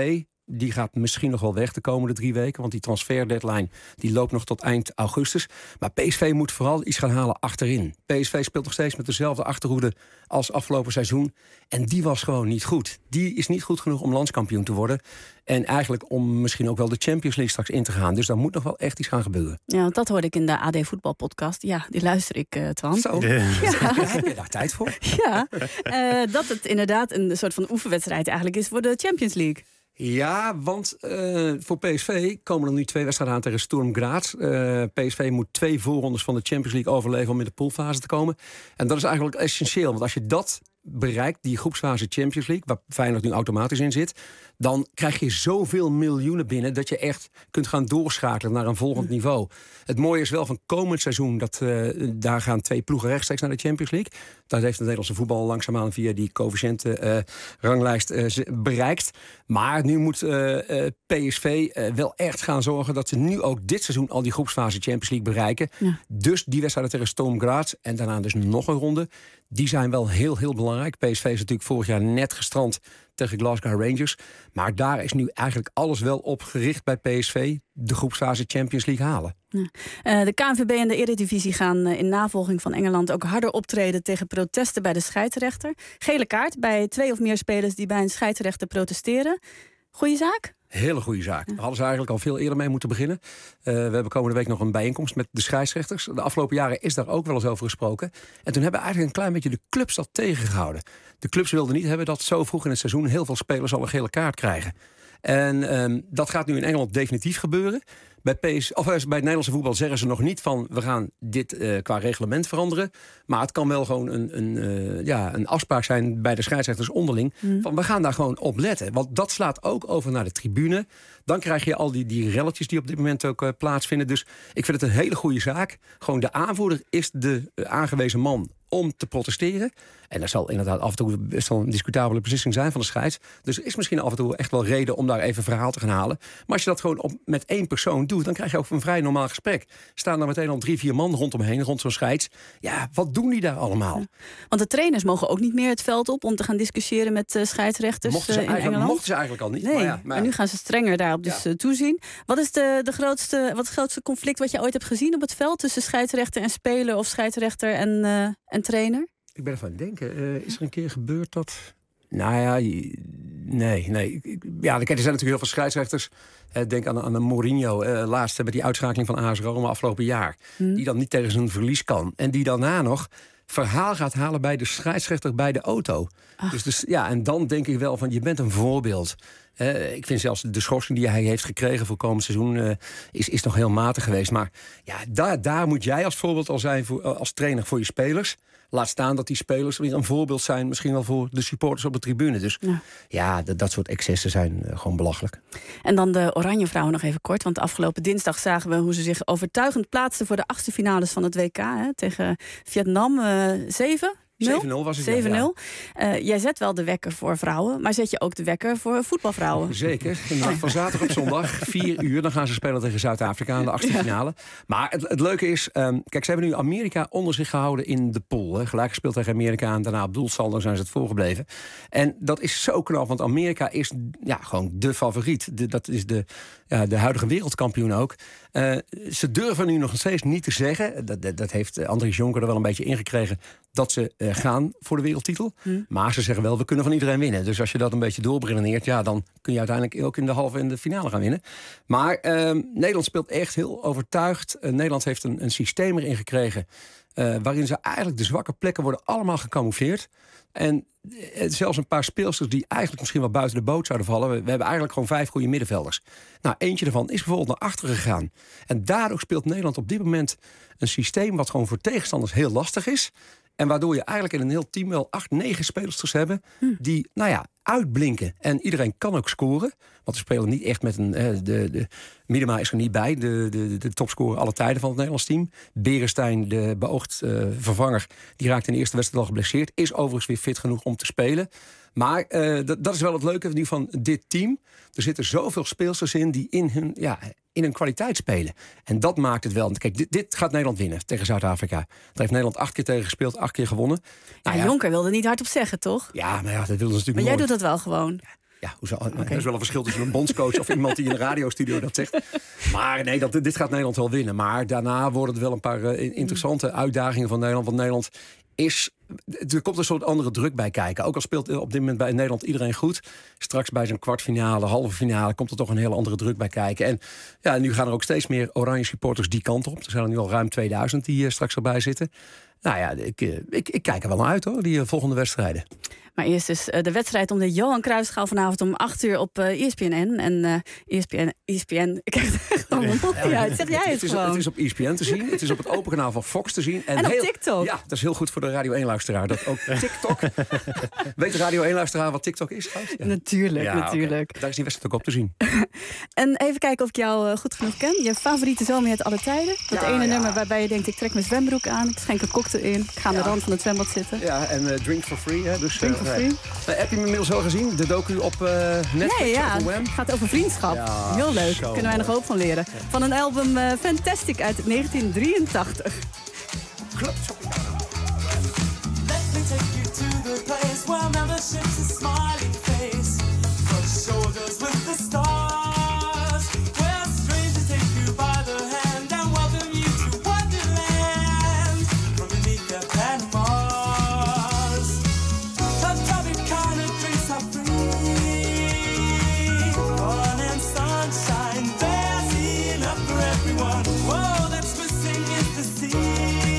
Speaker 5: die gaat misschien nog wel weg de komende drie weken. Want die transferdeadline die loopt nog tot eind augustus. Maar P S V moet vooral iets gaan halen achterin. P S V speelt nog steeds met dezelfde achterhoede als afgelopen seizoen. En die was gewoon niet goed. Die is niet goed genoeg om landskampioen te worden. En eigenlijk om misschien ook wel de Champions League straks in te gaan. Dus daar moet nog wel echt iets gaan gebeuren.
Speaker 1: Ja, want dat hoorde ik in de A D Voetbalpodcast. Ja, die luister ik, uh, Twan.
Speaker 5: Zo, ja. Heb je daar tijd voor?
Speaker 1: Ja, uh, dat het inderdaad een soort van oefenwedstrijd eigenlijk is voor de Champions League.
Speaker 5: Ja, want uh, voor P S V komen er nu twee wedstrijden aan tegen Sturm Graz. Uh, P S V moet twee voorrondes van de Champions League overleven om in de poolfase te komen. En dat is eigenlijk essentieel, want als je dat bereikt, die groepsfase Champions League, waar Feyenoord nu automatisch in zit, dan krijg je zoveel miljoenen binnen dat je echt kunt gaan doorschakelen naar een volgend mm. niveau. Het mooie is wel van komend seizoen dat uh, daar gaan twee ploegen rechtstreeks naar de Champions League. Dat heeft het Nederlandse voetbal langzaamaan via die coëfficiënten-ranglijst uh, uh, bereikt. Maar nu moet uh, uh, P S V uh, wel echt gaan zorgen dat ze nu ook dit seizoen al die groepsfase Champions League bereiken. Ja. Dus die wedstrijden tegen Sturm Graz en daarna dus nog een ronde. Die zijn wel heel, heel belangrijk. P S V is natuurlijk vorig jaar net gestrand tegen Glasgow Rangers. Maar daar is nu eigenlijk alles wel op gericht bij P S V. De groepsfase Champions League halen.
Speaker 1: Ja. Uh, de K N V B en de Eredivisie gaan uh, in navolging van Engeland ook harder optreden tegen protesten bij de scheidsrechter. Gele kaart bij twee of meer spelers die bij een scheidsrechter protesteren. Goeie zaak?
Speaker 5: Hele goede zaak. Daar hadden ze eigenlijk al veel eerder mee moeten beginnen. Uh, we hebben komende week nog een bijeenkomst met de scheidsrechters. De afgelopen jaren is daar ook wel eens over gesproken. En toen hebben eigenlijk een klein beetje de clubs dat tegengehouden. De clubs wilden niet hebben dat zo vroeg in het seizoen heel veel spelers al een gele kaart krijgen. En um, dat gaat nu in Engeland definitief gebeuren. Bij, P S, of bij het Nederlandse voetbal zeggen ze nog niet van we gaan dit uh, qua reglement veranderen. Maar het kan wel gewoon een, een, uh, ja, een afspraak zijn bij de scheidsrechters onderling. Mm. Van we gaan daar gewoon op letten. Want dat slaat ook over naar de tribune. Dan krijg je al die, die relletjes die op dit moment ook uh, plaatsvinden. Dus ik vind het een hele goede zaak. Gewoon de aanvoerder is de uh, aangewezen man om te protesteren. En dat zal inderdaad af en toe best wel een discutabele beslissing zijn van de scheids. Dus er is misschien af en toe echt wel reden om daar even verhaal te gaan halen. Maar als je dat gewoon op, met één persoon doet, dan krijg je ook een vrij normaal gesprek. Staan daar meteen al drie, vier man rondomheen, rond zo'n scheids. Ja, wat doen die daar allemaal? Ja.
Speaker 1: Want de trainers mogen ook niet meer het veld op om te gaan discussiëren met uh, scheidsrechters
Speaker 5: mochten ze
Speaker 1: uh, in Engeland.
Speaker 5: Mochten ze eigenlijk al niet.
Speaker 1: Nee,
Speaker 5: maar, ja,
Speaker 1: maar,
Speaker 5: maar,
Speaker 1: maar nu gaan ze strenger daarop dus ja. uh, toezien. Wat is de, de grootste, wat is het grootste conflict wat je ooit hebt gezien op het veld tussen scheidsrechter en speler of scheidsrechter en, uh, en trainer?
Speaker 5: Ik ben ervan aan het denken. Uh, is er een keer gebeurd dat... Nou ja, nee, nee. Ja, er zijn natuurlijk heel veel scheidsrechters. Uh, denk aan, aan een Mourinho, uh, laatst met die uitschakeling van A S Roma afgelopen jaar. Hmm. Die dan niet tegen zijn verlies kan. En die daarna nog verhaal gaat halen bij de scheidsrechter bij de auto. Dus, dus ja, en dan denk ik wel van, je bent een voorbeeld. Uh, ik vind zelfs de schorsing die hij heeft gekregen voor komend seizoen uh, is, is nog heel matig geweest. Maar ja, daar, daar moet jij als voorbeeld al zijn voor, als trainer voor je spelers. Laat staan dat die spelers weer een voorbeeld zijn, misschien wel voor de supporters op de tribune. Dus ja, ja dat, dat soort excessen zijn uh, gewoon belachelijk.
Speaker 1: En dan de Oranje Vrouwen nog even kort. Want afgelopen dinsdag zagen we hoe ze zich overtuigend plaatsten voor de achtste finales van het W K. Hè, tegen Vietnam uh, zeven.
Speaker 5: zeven nul was het.
Speaker 1: zeven nul. Ja. Uh, jij zet wel de wekker voor vrouwen, maar zet je ook de wekker voor voetbalvrouwen?
Speaker 5: Zeker. De nacht van zaterdag op zondag, vier uur. Dan gaan ze spelen tegen Zuid-Afrika in de achtste ja. finale. Maar het, het leuke is, um, kijk, ze hebben nu Amerika onder zich gehouden in de pool. Hè. Gelijk gespeeld tegen Amerika en daarna op doelsaldo zijn ze het voorgebleven. En dat is zo knap, want Amerika is ja, gewoon de favoriet. De, dat is de, ja, de huidige wereldkampioen ook. Uh, ze durven nu nog steeds niet te zeggen, dat, dat, dat heeft Andries Jonker er wel een beetje ingekregen, dat ze uh, gaan voor de wereldtitel. Hmm. Maar ze zeggen wel, we kunnen van iedereen winnen. Dus als je dat een beetje doorberedeneert, ja, dan kun je uiteindelijk ook in de halve en de finale gaan winnen. Maar uh, Nederland speelt echt heel overtuigd. Uh, Nederland heeft een, een systeem erin gekregen uh, waarin ze eigenlijk de zwakke plekken worden allemaal gecamoufleerd. En uh, zelfs een paar speelsters die eigenlijk misschien wel buiten de boot zouden vallen. We, we hebben eigenlijk gewoon vijf goede middenvelders. Nou, eentje daarvan is bijvoorbeeld naar achteren gegaan. En daardoor speelt Nederland op dit moment een systeem wat gewoon voor tegenstanders heel lastig is. En waardoor je eigenlijk in een heel team wel acht, negen spelers hebben die, nou ja, uitblinken. En iedereen kan ook scoren. Want we spelen niet echt met een... Eh, de, de Miedema is er niet bij, de, de, de topscorer alle tijden van het Nederlands team. Berenstein, de beoogd uh, vervanger, die raakt in de eerste wedstrijd al geblesseerd. Is overigens weer fit genoeg om te spelen. Maar uh, dat, dat is wel het leuke nu van dit team. Er zitten zoveel speelsters in die in hun, ja, in hun kwaliteit spelen. En dat maakt het wel. Kijk, dit, dit gaat Nederland winnen tegen Zuid-Afrika. Daar heeft Nederland acht keer tegen gespeeld, acht keer gewonnen.
Speaker 1: Nou, ja, Jonker wilde niet hardop zeggen, toch?
Speaker 5: Ja, maar ja, dat wilde ze natuurlijk
Speaker 1: Maar
Speaker 5: nooit.
Speaker 1: jij doet dat wel gewoon.
Speaker 5: Ja, hoe zou, okay. Er is wel een verschil tussen een bondscoach of iemand die in een radiostudio dat zegt. Maar nee, dat, dit gaat Nederland wel winnen. Maar daarna worden het wel een paar uh, interessante uitdagingen van Nederland. Want Nederland is... Er komt een soort andere druk bij kijken. Ook al speelt op dit moment bij Nederland iedereen goed. Straks bij zijn kwartfinale, halve finale... komt er toch een hele andere druk bij kijken. En ja, nu gaan er ook steeds meer oranje supporters die kant op. Er zijn er nu al ruim tweeduizend die uh, straks erbij zitten. Nou ja, ik, ik, ik kijk er wel naar uit hoor, die uh, volgende wedstrijden.
Speaker 1: Maar eerst dus uh, de wedstrijd om de Johan Cruijffschaal vanavond om acht uur op uh, E S P N. En uh, E S P N, E S P N, ik krijg het echt allemaal mond niet uit. Zeg jij het,
Speaker 5: het is,
Speaker 1: gewoon.
Speaker 5: Het is op E S P N te zien, het is op het open kanaal van Fox te zien.
Speaker 1: En, en op
Speaker 5: heel,
Speaker 1: TikTok.
Speaker 5: Ja, dat is heel goed voor de Radio één-luisteraar. Dat ook TikTok... Weet de Radio één-luisteraar wat TikTok is? Ja.
Speaker 1: Natuurlijk,
Speaker 5: ja,
Speaker 1: natuurlijk.
Speaker 5: Okay. Daar is die wedstrijd ook op te zien.
Speaker 1: En even kijken of ik jou uh, goed genoeg ken. Je favoriete zomerhit alle tijden. Dat ja, ene ja. nummer waarbij je denkt, ik trek mijn zwembroek aan. Ik schenk een cocktail in. Ik ga aan ja. de rand van het zwembad zitten.
Speaker 5: Ja, en uh, drink for free. Hè, dus,
Speaker 1: drink uh, for free.
Speaker 5: Uh, heb je hem inmiddels al gezien? De docu op uh, Netflix?
Speaker 1: Nee, ja, het gaat over vriendschap. Ja, heel leuk. Daar kunnen wij nog hoop van leren. Ja. Van een album uh, Fantastic uit negentien drieëntachtig.
Speaker 5: Klopt.
Speaker 3: Let me take you to the place where membership's a smiling face. Brush shoulders with the stars. Where strangers take you by the hand and welcome you to Wonderland. From beneath their Panamas. Tough, tough, kind of drinks are free. Fun and sunshine, there's enough for everyone. Whoa, that's missing is the sea.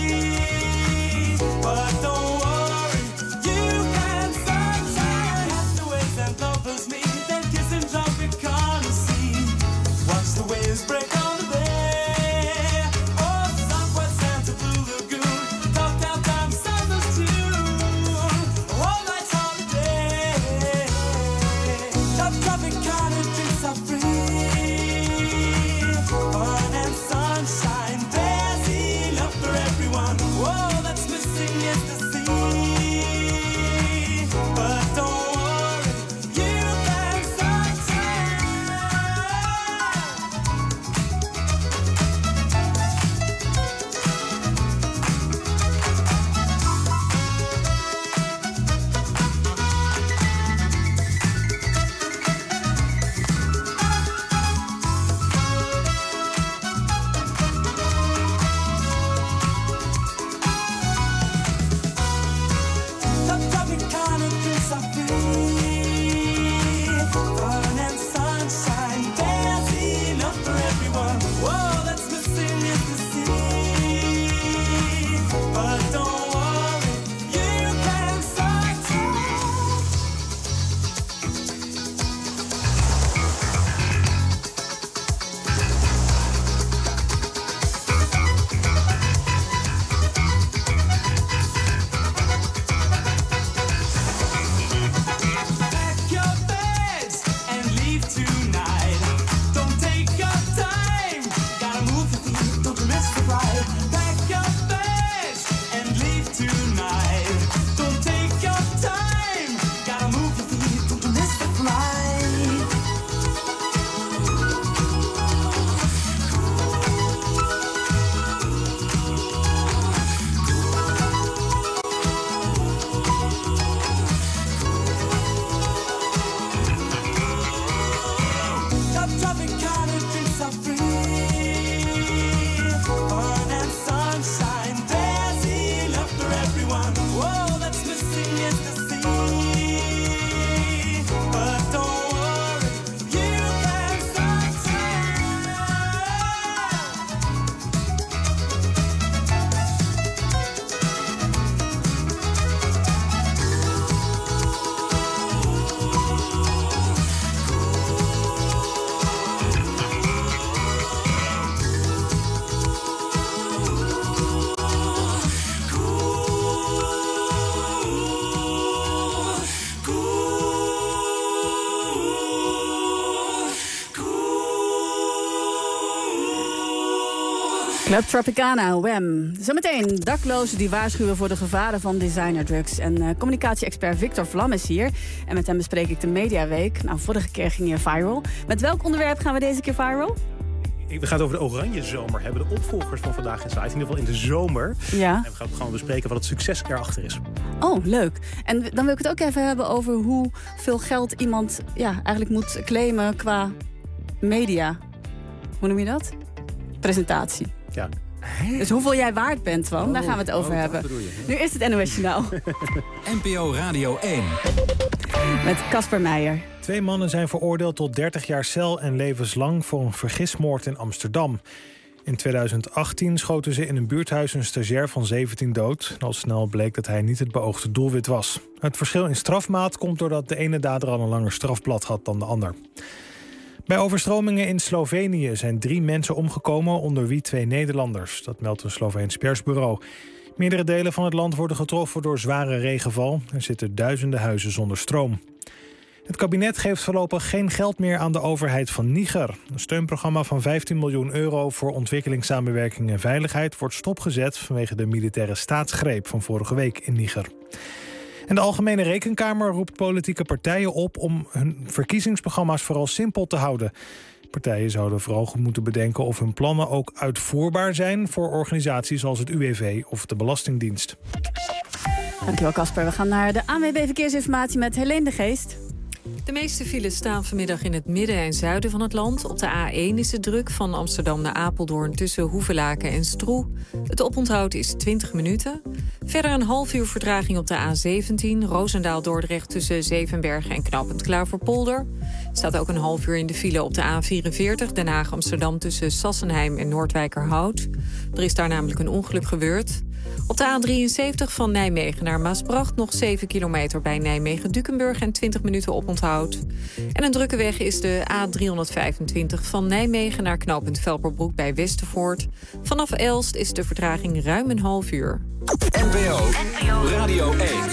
Speaker 3: But don't worry, you can sunshine. Castaways and lovers meet, then kiss and jump in see. Watch the waves break on the bay. Oh, Southwest Santa Blue Lagoon. Talk down time, Sandals tune. All night's holiday. Top traffic kind of drinks are free. Fun and sunshine, there's enough for everyone. Whoa, that's missing is the sea. But don't worry, you can sunshine. Top traffic kind of drinks are free. Fun and sunshine, there's enough for everyone. Whoa, that's missing is the sea. But don't worry, you can sunshine. Pack your bags and leave tonight. Don't take your time. Gotta move your feet, don't you miss the ride. Pack your bags and leave tonight. Don't take your time. Gotta move your feet, don't you miss the flight. Top traffic kind of drinks are free. Fun and sunshine, there's enough for everyone. Whoa, that's missing is the sea. But don't worry, you can sunshine.
Speaker 1: Club Tropicana, Wham. Zometeen daklozen die waarschuwen voor de gevaren van designerdrugs. En uh, communicatie-expert Victor Vlam is hier. En met hem bespreek ik de Mediaweek. Nou, vorige keer ging je viral. Met welk onderwerp gaan we deze keer viral?
Speaker 6: We gaan het over de oranje zomer hebben. De opvolgers van Vandaag in Site. In ieder geval in de zomer.
Speaker 1: Ja.
Speaker 6: En we gaan gewoon bespreken wat het succes erachter is.
Speaker 1: Oh, leuk. En dan wil ik het ook even hebben over hoeveel geld iemand ja, eigenlijk moet claimen qua media. Hoe noem je dat? Presentatie.
Speaker 6: Ja.
Speaker 1: Dus hoeveel jij waard bent, Twan, oh, daar gaan we het over oh, hebben. Nu is het N O S Journaal.
Speaker 12: N P O Radio één.
Speaker 1: Met Casper Meijer.
Speaker 2: Twee mannen zijn veroordeeld tot dertig jaar cel en levenslang voor een vergismoord in Amsterdam. In tweeduizend achttien schoten ze in een buurthuis een stagiair van zeventien dood. Al snel bleek dat hij niet het beoogde doelwit was. Het verschil in strafmaat komt doordat de ene dader al een langer strafblad had dan de ander. Bij overstromingen in Slovenië zijn drie mensen omgekomen, onder wie twee Nederlanders. Dat meldt een Sloveens persbureau. Meerdere delen van het land worden getroffen door zware regenval. Er zitten duizenden huizen zonder stroom. Het kabinet geeft voorlopig geen geld meer aan de overheid van Niger. Een steunprogramma van vijftien miljoen euro voor ontwikkelingssamenwerking en veiligheid wordt stopgezet vanwege de militaire staatsgreep van vorige week in Niger. En de Algemene Rekenkamer roept politieke partijen op om hun verkiezingsprogramma's vooral simpel te houden. Partijen zouden vooral goed moeten bedenken of hun plannen ook uitvoerbaar zijn voor organisaties als het U W V of de Belastingdienst.
Speaker 1: Dankjewel, Casper. We gaan naar de A N W B Verkeersinformatie met Helene de Geest.
Speaker 14: De meeste files staan vanmiddag in het midden en zuiden van het land. Op de A één is het druk van Amsterdam naar Apeldoorn tussen Hoevelaken en Stroe. Het oponthoud is twintig minuten. Verder een half uur vertraging op de A zeventien, Roosendaal-Dordrecht tussen Zevenbergen en Knooppunt Klaverpolder. Er staat ook een half uur in de file op de A vierenveertig, Den Haag-Amsterdam tussen Sassenheim en Noordwijkerhout. Er is daar namelijk een ongeluk gebeurd. Op de A drieënzeventig van Nijmegen naar Maasbracht nog zeven kilometer bij Nijmegen-Dukenburg en twintig minuten oponthoud. En een drukke weg is de A driehonderdvijfentwintig van Nijmegen naar knooppunt Velperbroek bij Westervoort. Vanaf Elst is de vertraging ruim een half uur.
Speaker 12: N P O Radio één.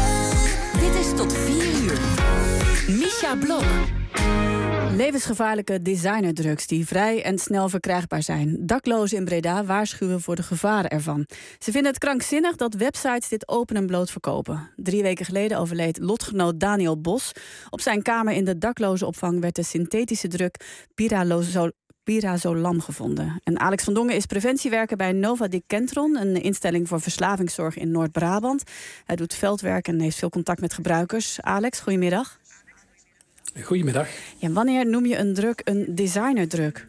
Speaker 13: Dit is tot vier uur. Misha Blok.
Speaker 1: Levensgevaarlijke designerdrugs die vrij en snel verkrijgbaar zijn. Daklozen in Breda waarschuwen voor de gevaren ervan. Ze vinden het krankzinnig dat websites dit open en bloot verkopen. Drie weken geleden overleed lotgenoot Daniel Bos. Op zijn kamer in de daklozenopvang werd de synthetische drug Pirazo- Pirazolam gevonden. En Alex van Dongen is preventiewerker bij Nova Dicentron, een instelling voor verslavingszorg in Noord-Brabant. Hij doet veldwerk en heeft veel contact met gebruikers. Alex, goedemiddag.
Speaker 7: Goedemiddag.
Speaker 1: Ja, wanneer noem je een drug een designerdrug?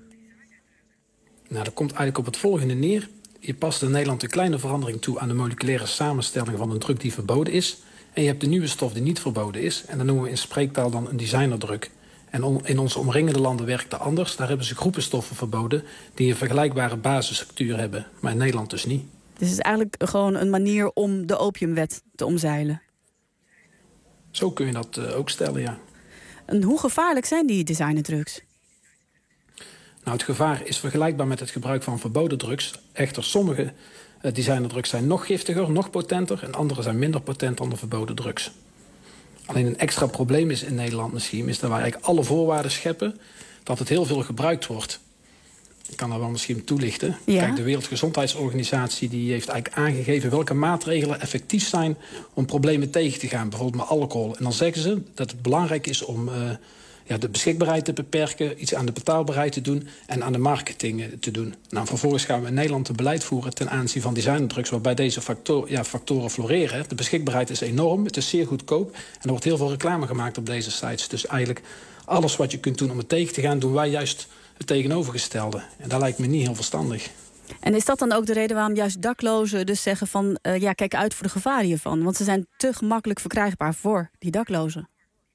Speaker 7: Nou, dat komt eigenlijk op het volgende neer. Je past in Nederland een kleine verandering toe aan de moleculaire samenstelling van een drug die verboden is. En je hebt de nieuwe stof die niet verboden is. En dat noemen we in spreektaal dan een designerdrug. En in onze omringende landen werkt dat anders. Daar hebben ze groepen stoffen verboden die een vergelijkbare basisstructuur hebben. Maar in Nederland dus niet.
Speaker 1: Dus het is eigenlijk gewoon een manier om de opiumwet te omzeilen?
Speaker 7: Zo kun je dat uh, ook stellen, ja.
Speaker 1: En hoe gevaarlijk zijn die designerdrugs?
Speaker 7: Nou, het gevaar is vergelijkbaar met het gebruik van verboden drugs. Echter, sommige uh, designerdrugs zijn nog giftiger, nog potenter. En andere zijn minder potent dan de verboden drugs. Alleen een extra probleem is in Nederland misschien, is dat wij eigenlijk alle voorwaarden scheppen dat het heel veel gebruikt wordt. Ik kan dat wel misschien toelichten.
Speaker 1: Ja.
Speaker 7: Kijk, de Wereldgezondheidsorganisatie die heeft eigenlijk aangegeven welke maatregelen effectief zijn om problemen tegen te gaan. Bijvoorbeeld met alcohol. En dan zeggen ze dat het belangrijk is om uh, ja, de beschikbaarheid te beperken, iets aan de betaalbaarheid te doen en aan de marketing te doen. Nou, vervolgens gaan we in Nederland een beleid voeren ten aanzien van designerdrugs, waarbij deze factor, ja, factoren floreren. De beschikbaarheid is enorm, het is zeer goedkoop en er wordt heel veel reclame gemaakt op deze sites. Dus eigenlijk alles wat je kunt doen om het tegen te gaan, doen wij juist het tegenovergestelde. En dat lijkt me niet heel verstandig.
Speaker 1: En is dat dan ook de reden waarom juist daklozen dus zeggen van Uh, ja, kijk uit voor de gevaren hiervan? Want ze zijn te gemakkelijk verkrijgbaar voor die daklozen.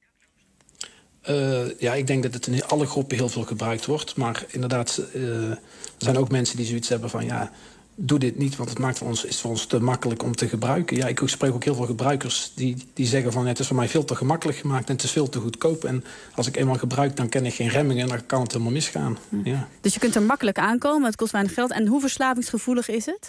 Speaker 7: Uh, ja, ik denk dat het in alle groepen heel veel gebruikt wordt. Maar inderdaad, uh, er zijn ook mensen die zoiets hebben van ja, doe dit niet, want het maakt voor ons, is voor ons te makkelijk om te gebruiken. Ja, ik spreek ook heel veel gebruikers die, die zeggen van ja, het is voor mij veel te gemakkelijk gemaakt en het is veel te goedkoop. En als ik eenmaal gebruik, dan ken ik geen remmingen en dan kan het helemaal misgaan.
Speaker 1: Hm.
Speaker 7: Ja.
Speaker 1: Dus je kunt er makkelijk aankomen, het kost weinig geld. En hoe verslavingsgevoelig is het?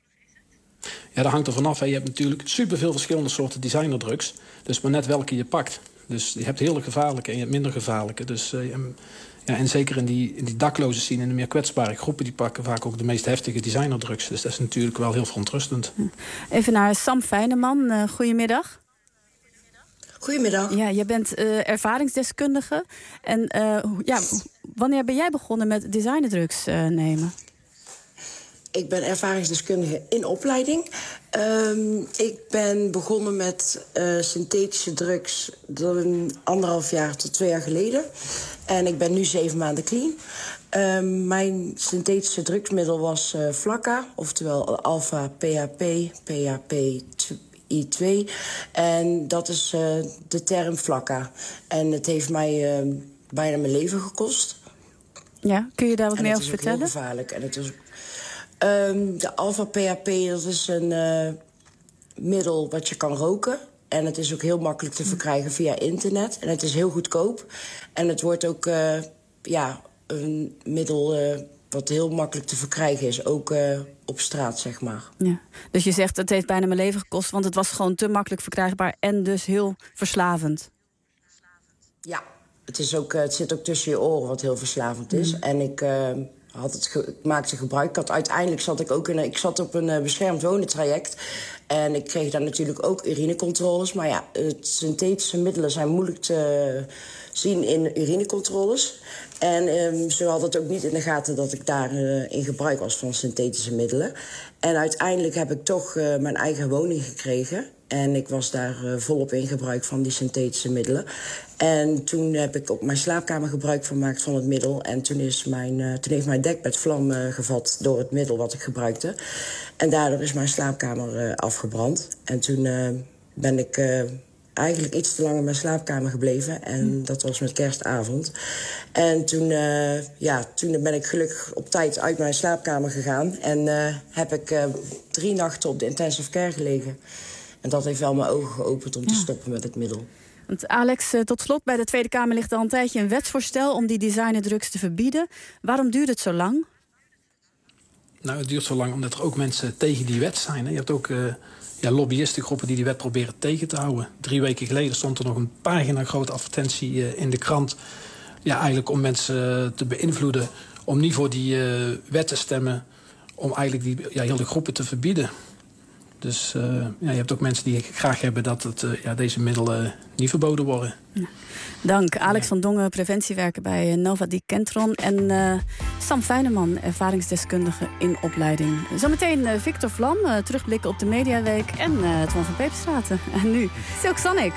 Speaker 7: Ja, dat hangt er vanaf. Hè. Je hebt natuurlijk superveel verschillende soorten designerdrugs. Dus maar net welke je pakt. Dus je hebt hele gevaarlijke en je hebt minder gevaarlijke. Dus, uh, ja, en zeker in die, in die daklozen zien, in de meer kwetsbare groepen, die pakken vaak ook de meest heftige designerdrugs. Dus dat is natuurlijk wel heel verontrustend.
Speaker 1: Even naar Sam Fijneman. Uh, goedemiddag.
Speaker 8: Goedemiddag.
Speaker 1: Ja, jij bent uh, ervaringsdeskundige. En uh, ja, wanneer ben jij begonnen met designerdrugs uh, nemen?
Speaker 8: Ik ben ervaringsdeskundige in opleiding. Um, ik ben begonnen met uh, synthetische drugs een anderhalf jaar tot twee jaar geleden. En ik ben nu zeven maanden clean. Um, mijn synthetische drugsmiddel was uh, Flakka, oftewel alpha P H P, P H P I twee. En dat is uh, de term Flakka. En het heeft mij uh, bijna mijn leven gekost.
Speaker 1: Ja, kun je daar wat
Speaker 8: en
Speaker 1: meer over vertellen?
Speaker 8: Het is ook heel gevaarlijk. En het is Um, de alpha P H P, dat is een uh, middel wat je kan roken. En het is ook heel makkelijk te verkrijgen via internet. En het is heel goedkoop. En het wordt ook uh, ja, een middel uh, wat heel makkelijk te verkrijgen is. Ook uh, op straat, zeg maar.
Speaker 1: Ja. Dus je zegt, het heeft bijna mijn leven gekost, want het was gewoon te makkelijk verkrijgbaar en dus heel verslavend.
Speaker 8: Ja, het, is ook, uh, het zit ook tussen je oren wat heel verslavend is. Mm. En ik... Uh, Had het ge- ik maakte gebruik. Ik had, uiteindelijk zat ik ook in een, ik zat op een uh, beschermd wonentraject. En ik kreeg daar natuurlijk ook urinecontroles. Maar ja, het synthetische middelen zijn moeilijk te zien in urinecontroles. En um, ze hadden het ook niet in de gaten dat ik daar uh, in gebruik was van synthetische middelen. En uiteindelijk heb ik toch uh, mijn eigen woning gekregen. En ik was daar uh, volop in gebruik van die synthetische middelen. En toen heb ik op mijn slaapkamer gebruik gemaakt van het middel. En toen, is mijn, uh, toen heeft mijn dekbed vlam uh, gevat door het middel wat ik gebruikte. En daardoor is mijn slaapkamer uh, afgebrand. En toen uh, ben ik uh, eigenlijk iets te lang in mijn slaapkamer gebleven. En dat was met kerstavond. En toen, uh, ja, toen ben ik gelukkig op tijd uit mijn slaapkamer gegaan. En uh, heb ik uh, drie nachten op de intensive care gelegen. En dat heeft wel mijn ogen geopend om te ja. stoppen met het middel.
Speaker 1: Want Alex, tot slot, bij de Tweede Kamer ligt al een tijdje een wetsvoorstel om die designerdrugs te verbieden. Waarom duurt het zo lang?
Speaker 7: Nou, het duurt zo lang omdat er ook mensen tegen die wet zijn. Hè. Je hebt ook uh, ja, lobbyistengroepen die die wet proberen tegen te houden. Drie weken geleden stond er nog een pagina grote advertentie uh, in de krant. Ja, eigenlijk om mensen uh, te beïnvloeden om niet voor die uh, wet te stemmen. Om eigenlijk die ja, hele groepen te verbieden. Dus uh, ja, je hebt ook mensen die graag hebben dat het, uh, ja, deze middelen niet verboden worden.
Speaker 1: Ja. Dank. Alex ja. van Dongen, preventiewerker bij Novadie Kentron. En uh, Sam Fijneman, ervaringsdeskundige in opleiding. Zometeen uh, Victor Vlam, uh, terugblikken op de Mediaweek. En uh, Twan van Peperstraten. En nu Silk Sonic.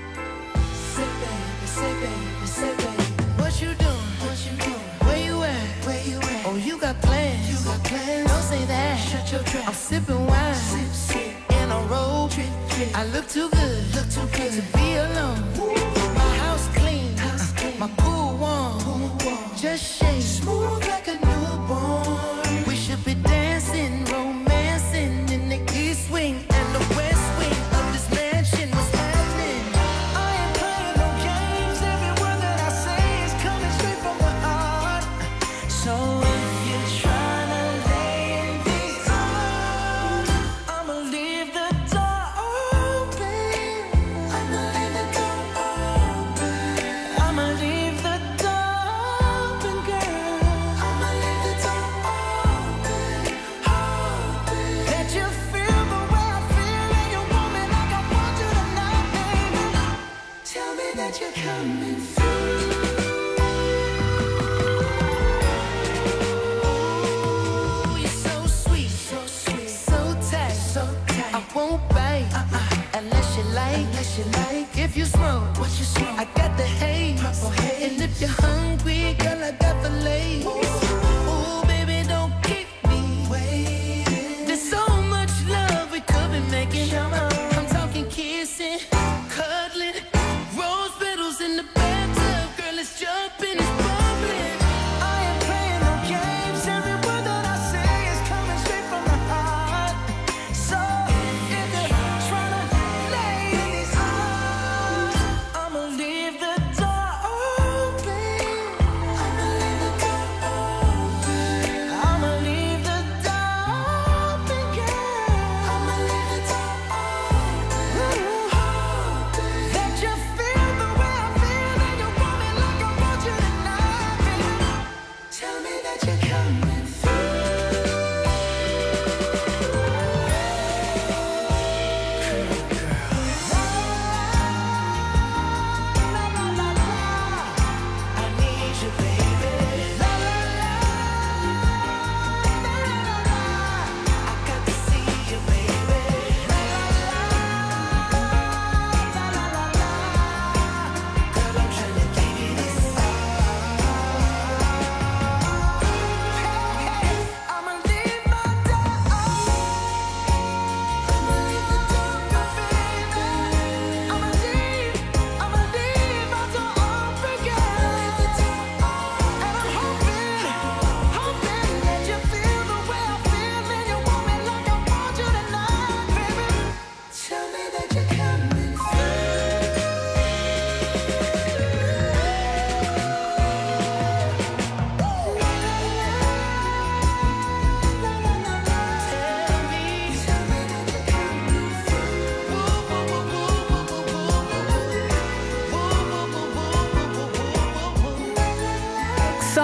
Speaker 9: I'm sipping wine sip, sip. In a robe. I look too good, look too good to be alone. Ooh. My house clean, house clean. My pool warm. Pool warm. Just shake smooth like a newborn. We should be dancing, romancing in the east wing and the west wing of this mansion. What's happening? I ain't playing no games. Every word that I say is coming straight from the heart. So if you're trying to lay in these arms, I'ma leave the door open. I'ma leave the door open. I'ma leave the door open, girl. I'ma leave the door open.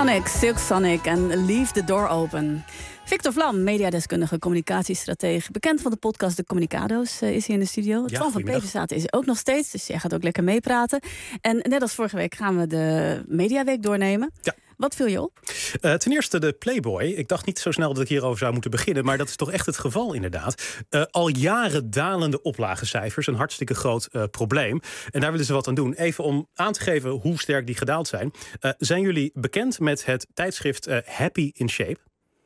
Speaker 1: Sonic, Silk Sonic en Leave the Door Open. Victor Vlam, mediadeskundige, communicatiestratege, bekend van de podcast De Communicado's, uh, is hier in de studio.
Speaker 6: Ja,
Speaker 1: Twan van Peverzaten is ook nog steeds, dus jij gaat ook lekker meepraten. En net als vorige week gaan we de Mediaweek doornemen.
Speaker 6: Ja.
Speaker 1: Wat viel je op?
Speaker 6: Uh, ten eerste de Playboy. Ik dacht niet zo snel dat ik hierover zou moeten beginnen, maar dat is toch echt het geval inderdaad. Uh, al jaren dalende oplagecijfers, een hartstikke groot uh, probleem. En daar willen ze wat aan doen. Even om aan te geven hoe sterk die gedaald zijn. Uh, zijn jullie bekend met het tijdschrift uh, Happy in Shape?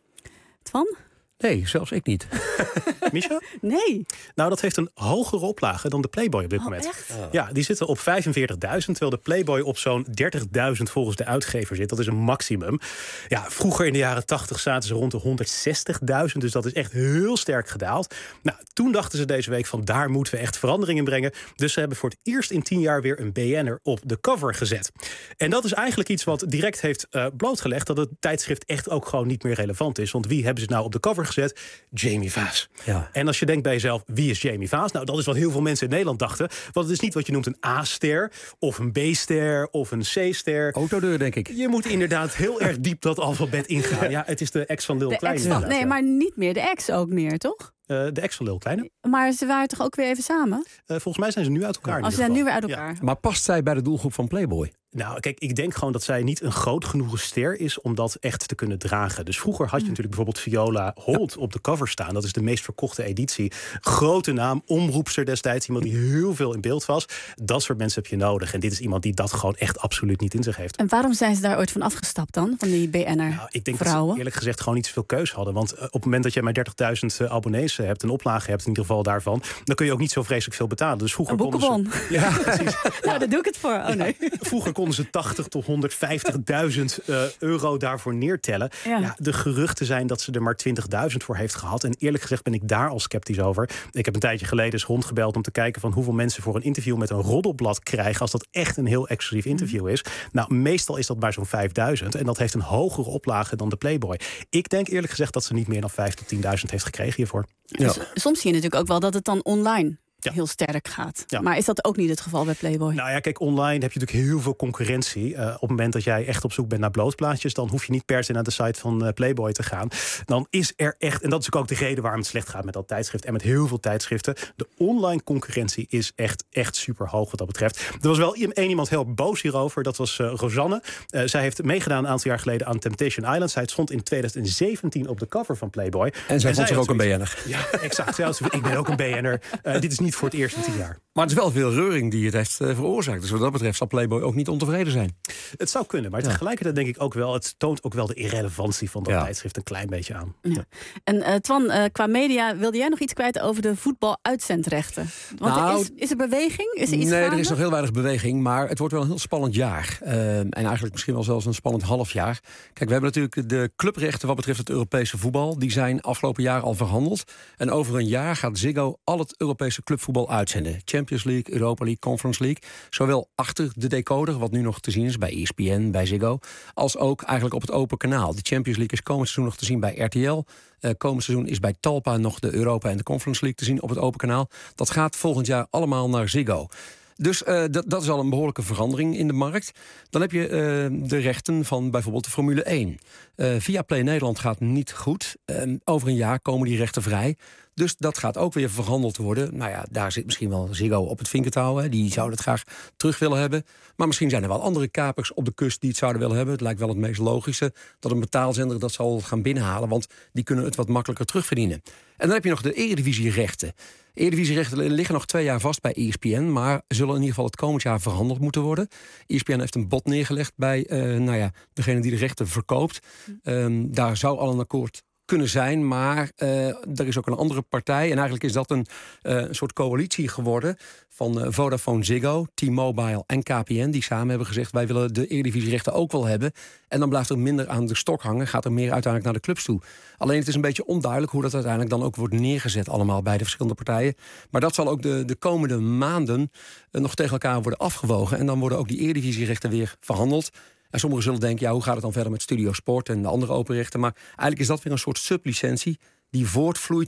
Speaker 1: Twan?
Speaker 5: Nee, zelfs ik niet.
Speaker 6: Misha?
Speaker 1: Nee.
Speaker 6: Nou, dat heeft een hogere oplage dan de Playboy op dit
Speaker 1: Oh,
Speaker 6: moment.
Speaker 1: echt?
Speaker 6: Oh. Ja, die zitten op vijfenveertigduizend, terwijl de Playboy op zo'n dertigduizend volgens de uitgever zit. Dat is een maximum. Ja, vroeger in de jaren tachtig zaten ze rond de honderdzestigduizend, dus dat is echt heel sterk gedaald. Nou, toen dachten ze deze week van daar moeten we echt verandering in brengen. Dus ze hebben voor het eerst in tien jaar weer een B N'er op de cover gezet. En dat is eigenlijk iets wat direct heeft uh, blootgelegd dat het tijdschrift echt ook gewoon niet meer relevant is. Want wie hebben ze nou op de cover gezet? Jamie Vaas.
Speaker 5: Ja.
Speaker 6: En als je denkt bij jezelf, wie is Jamie Vaas? Nou, dat is wat heel veel mensen in Nederland dachten. Want het is niet wat je noemt een A-ster, of een B-ster, of een C-ster.
Speaker 5: Autodeur, denk ik.
Speaker 6: Je moet inderdaad heel erg diep dat alfabet ingaan. Ja, het is de ex van Lil
Speaker 1: De
Speaker 6: Kleine.
Speaker 1: ex van, nee, maar niet meer de ex ook meer, toch?
Speaker 6: Uh, de ex van Lil Kleine.
Speaker 1: Maar ze waren toch ook weer even samen?
Speaker 6: Uh, volgens mij zijn ze nu uit elkaar.
Speaker 1: Ja. Oh, ze zijn nu weer uit elkaar.
Speaker 6: Ja.
Speaker 5: Maar past zij bij de doelgroep van Playboy?
Speaker 6: Nou, kijk, ik denk gewoon dat zij niet een groot genoeg ster is om dat echt te kunnen dragen. Dus vroeger had je natuurlijk bijvoorbeeld Viola Holt op de cover staan. Dat is de meest verkochte editie. Grote naam, omroepster destijds. Iemand die heel veel in beeld was. Dat soort mensen heb je nodig. En dit is iemand die dat gewoon echt absoluut niet in zich heeft.
Speaker 1: En waarom zijn ze daar ooit van afgestapt dan? Van die B N'er
Speaker 6: nou, ik denk
Speaker 1: vrouwen?
Speaker 6: dat ze eerlijk gezegd gewoon niet zoveel keus hadden. Want uh, op het moment dat je maar dertigduizend uh, abonnees hebt, een oplage hebt in ieder geval daarvan, dan kun je ook niet zo vreselijk veel betalen. Dus vroeger
Speaker 1: een boekenbon.
Speaker 6: Ze, ja, precies.
Speaker 1: Nou, daar doe ik het voor. Oh nee.
Speaker 6: Ja, vroeger konden ze tachtig tot honderdvijftigduizend uh, euro daarvoor neertellen. Ja. Ja, de geruchten zijn dat ze er maar twintigduizend voor heeft gehad. En eerlijk gezegd ben ik daar al sceptisch over. Ik heb een tijdje geleden eens rondgebeld om te kijken van hoeveel mensen voor een interview met een roddelblad krijgen als dat echt een heel exclusief interview is. Nou, meestal is dat maar zo'n vijfduizend. En dat heeft een hogere oplage dan de Playboy. Ik denk eerlijk gezegd dat ze niet meer dan vijf tot tienduizend heeft gekregen hiervoor.
Speaker 1: Ja. Dus, soms zie je natuurlijk ook wel dat het dan online ja. heel sterk gaat. Ja. Maar is dat ook niet het geval bij Playboy?
Speaker 6: Nou ja, kijk, online heb je natuurlijk heel veel concurrentie. Uh, op het moment dat jij echt op zoek bent naar blootplaatjes, dan hoef je niet per se naar de site van uh, Playboy te gaan. Dan is er echt, en dat is ook de reden waarom het slecht gaat met dat tijdschrift en met heel veel tijdschriften. De online concurrentie is echt, echt super hoog wat dat betreft. Er was wel één iemand heel boos hierover. Dat was uh, Rosanne. Uh, zij heeft meegedaan een aantal jaar geleden aan Temptation Island. Zij stond in twintig zeventien op de cover van Playboy.
Speaker 5: En zij vond zich ook een B N'er.
Speaker 6: Ja, exact. Zelfs, ik ben ook een B N'er. Uh, dit is niet voor het eerst in tien jaar.
Speaker 5: Maar het is wel veel reuring die het heeft uh, veroorzaakt. Dus wat dat betreft zal Playboy ook niet ontevreden zijn.
Speaker 6: Het zou kunnen, maar
Speaker 5: ja.
Speaker 6: tegelijkertijd denk ik ook wel, het toont ook wel de irrelevantie van dat
Speaker 5: ja.
Speaker 6: tijdschrift een klein beetje aan.
Speaker 1: Ja. Ja. En uh, Twan, uh, qua media, wilde jij nog iets kwijt over de voetbaluitzendrechten? Want
Speaker 5: nou,
Speaker 1: er is, is er beweging? Is er iets
Speaker 5: nee,
Speaker 1: gaande?
Speaker 5: er is nog heel weinig beweging, maar het wordt wel een heel spannend jaar. Uh, en eigenlijk misschien wel zelfs een spannend half jaar. Kijk, we hebben natuurlijk de clubrechten wat betreft het Europese voetbal. Die zijn afgelopen jaar al verhandeld. En over een jaar gaat Ziggo al het Europese clubvoetbal uitzenden. Champions League, Europa League, Conference League. Zowel achter de decoder, wat nu nog te zien is bij E S P N, bij Ziggo, als ook eigenlijk op het open kanaal. De Champions League is komend seizoen nog te zien bij R T L. Uh, komend seizoen is bij Talpa nog de Europa en de Conference League te zien op het open kanaal. Dat gaat volgend jaar allemaal naar Ziggo. Dus uh, dat, dat is al een behoorlijke verandering in de markt. Dan heb je uh, de rechten van bijvoorbeeld de Formule één. Uh, Viaplay Nederland gaat niet goed. Uh, over een jaar komen die rechten vrij. Dus dat gaat ook weer verhandeld worden. Nou ja, daar zit misschien wel Ziggo op het vinkertouw. Hè. Die zouden het graag terug willen hebben. Maar misschien zijn er wel andere kapers op de kust die het zouden willen hebben. Het lijkt wel het meest logische dat een betaalzender dat zal gaan binnenhalen. Want die kunnen het wat makkelijker terugverdienen. En dan heb je nog de Eredivisie-rechten. Eredivisie-rechten liggen nog twee jaar vast bij E S P N, maar zullen in ieder geval het komend jaar verhandeld moeten worden. E S P N heeft een bod neergelegd bij uh, nou ja, degene die de rechten verkoopt. Um, daar zou al een akkoord kunnen zijn, maar uh, er is ook een andere partij. En eigenlijk is dat een, uh, een soort coalitie geworden van uh, Vodafone Ziggo, T-Mobile en K P N, die samen hebben gezegd, wij willen de Eredivisie-rechten ook wel hebben. En dan blijft er minder aan de stok hangen, gaat er meer uiteindelijk naar de clubs toe. Alleen het is een beetje onduidelijk hoe dat uiteindelijk dan ook wordt neergezet allemaal bij de verschillende partijen. Maar dat zal ook de, de komende maanden uh, nog tegen elkaar worden afgewogen. En dan worden ook die Eredivisie-rechten weer verhandeld. En sommigen zullen denken, ja, hoe gaat het dan verder met Studio Sport en de andere open rechten? Maar eigenlijk is dat weer een soort sublicentie die voortvloeit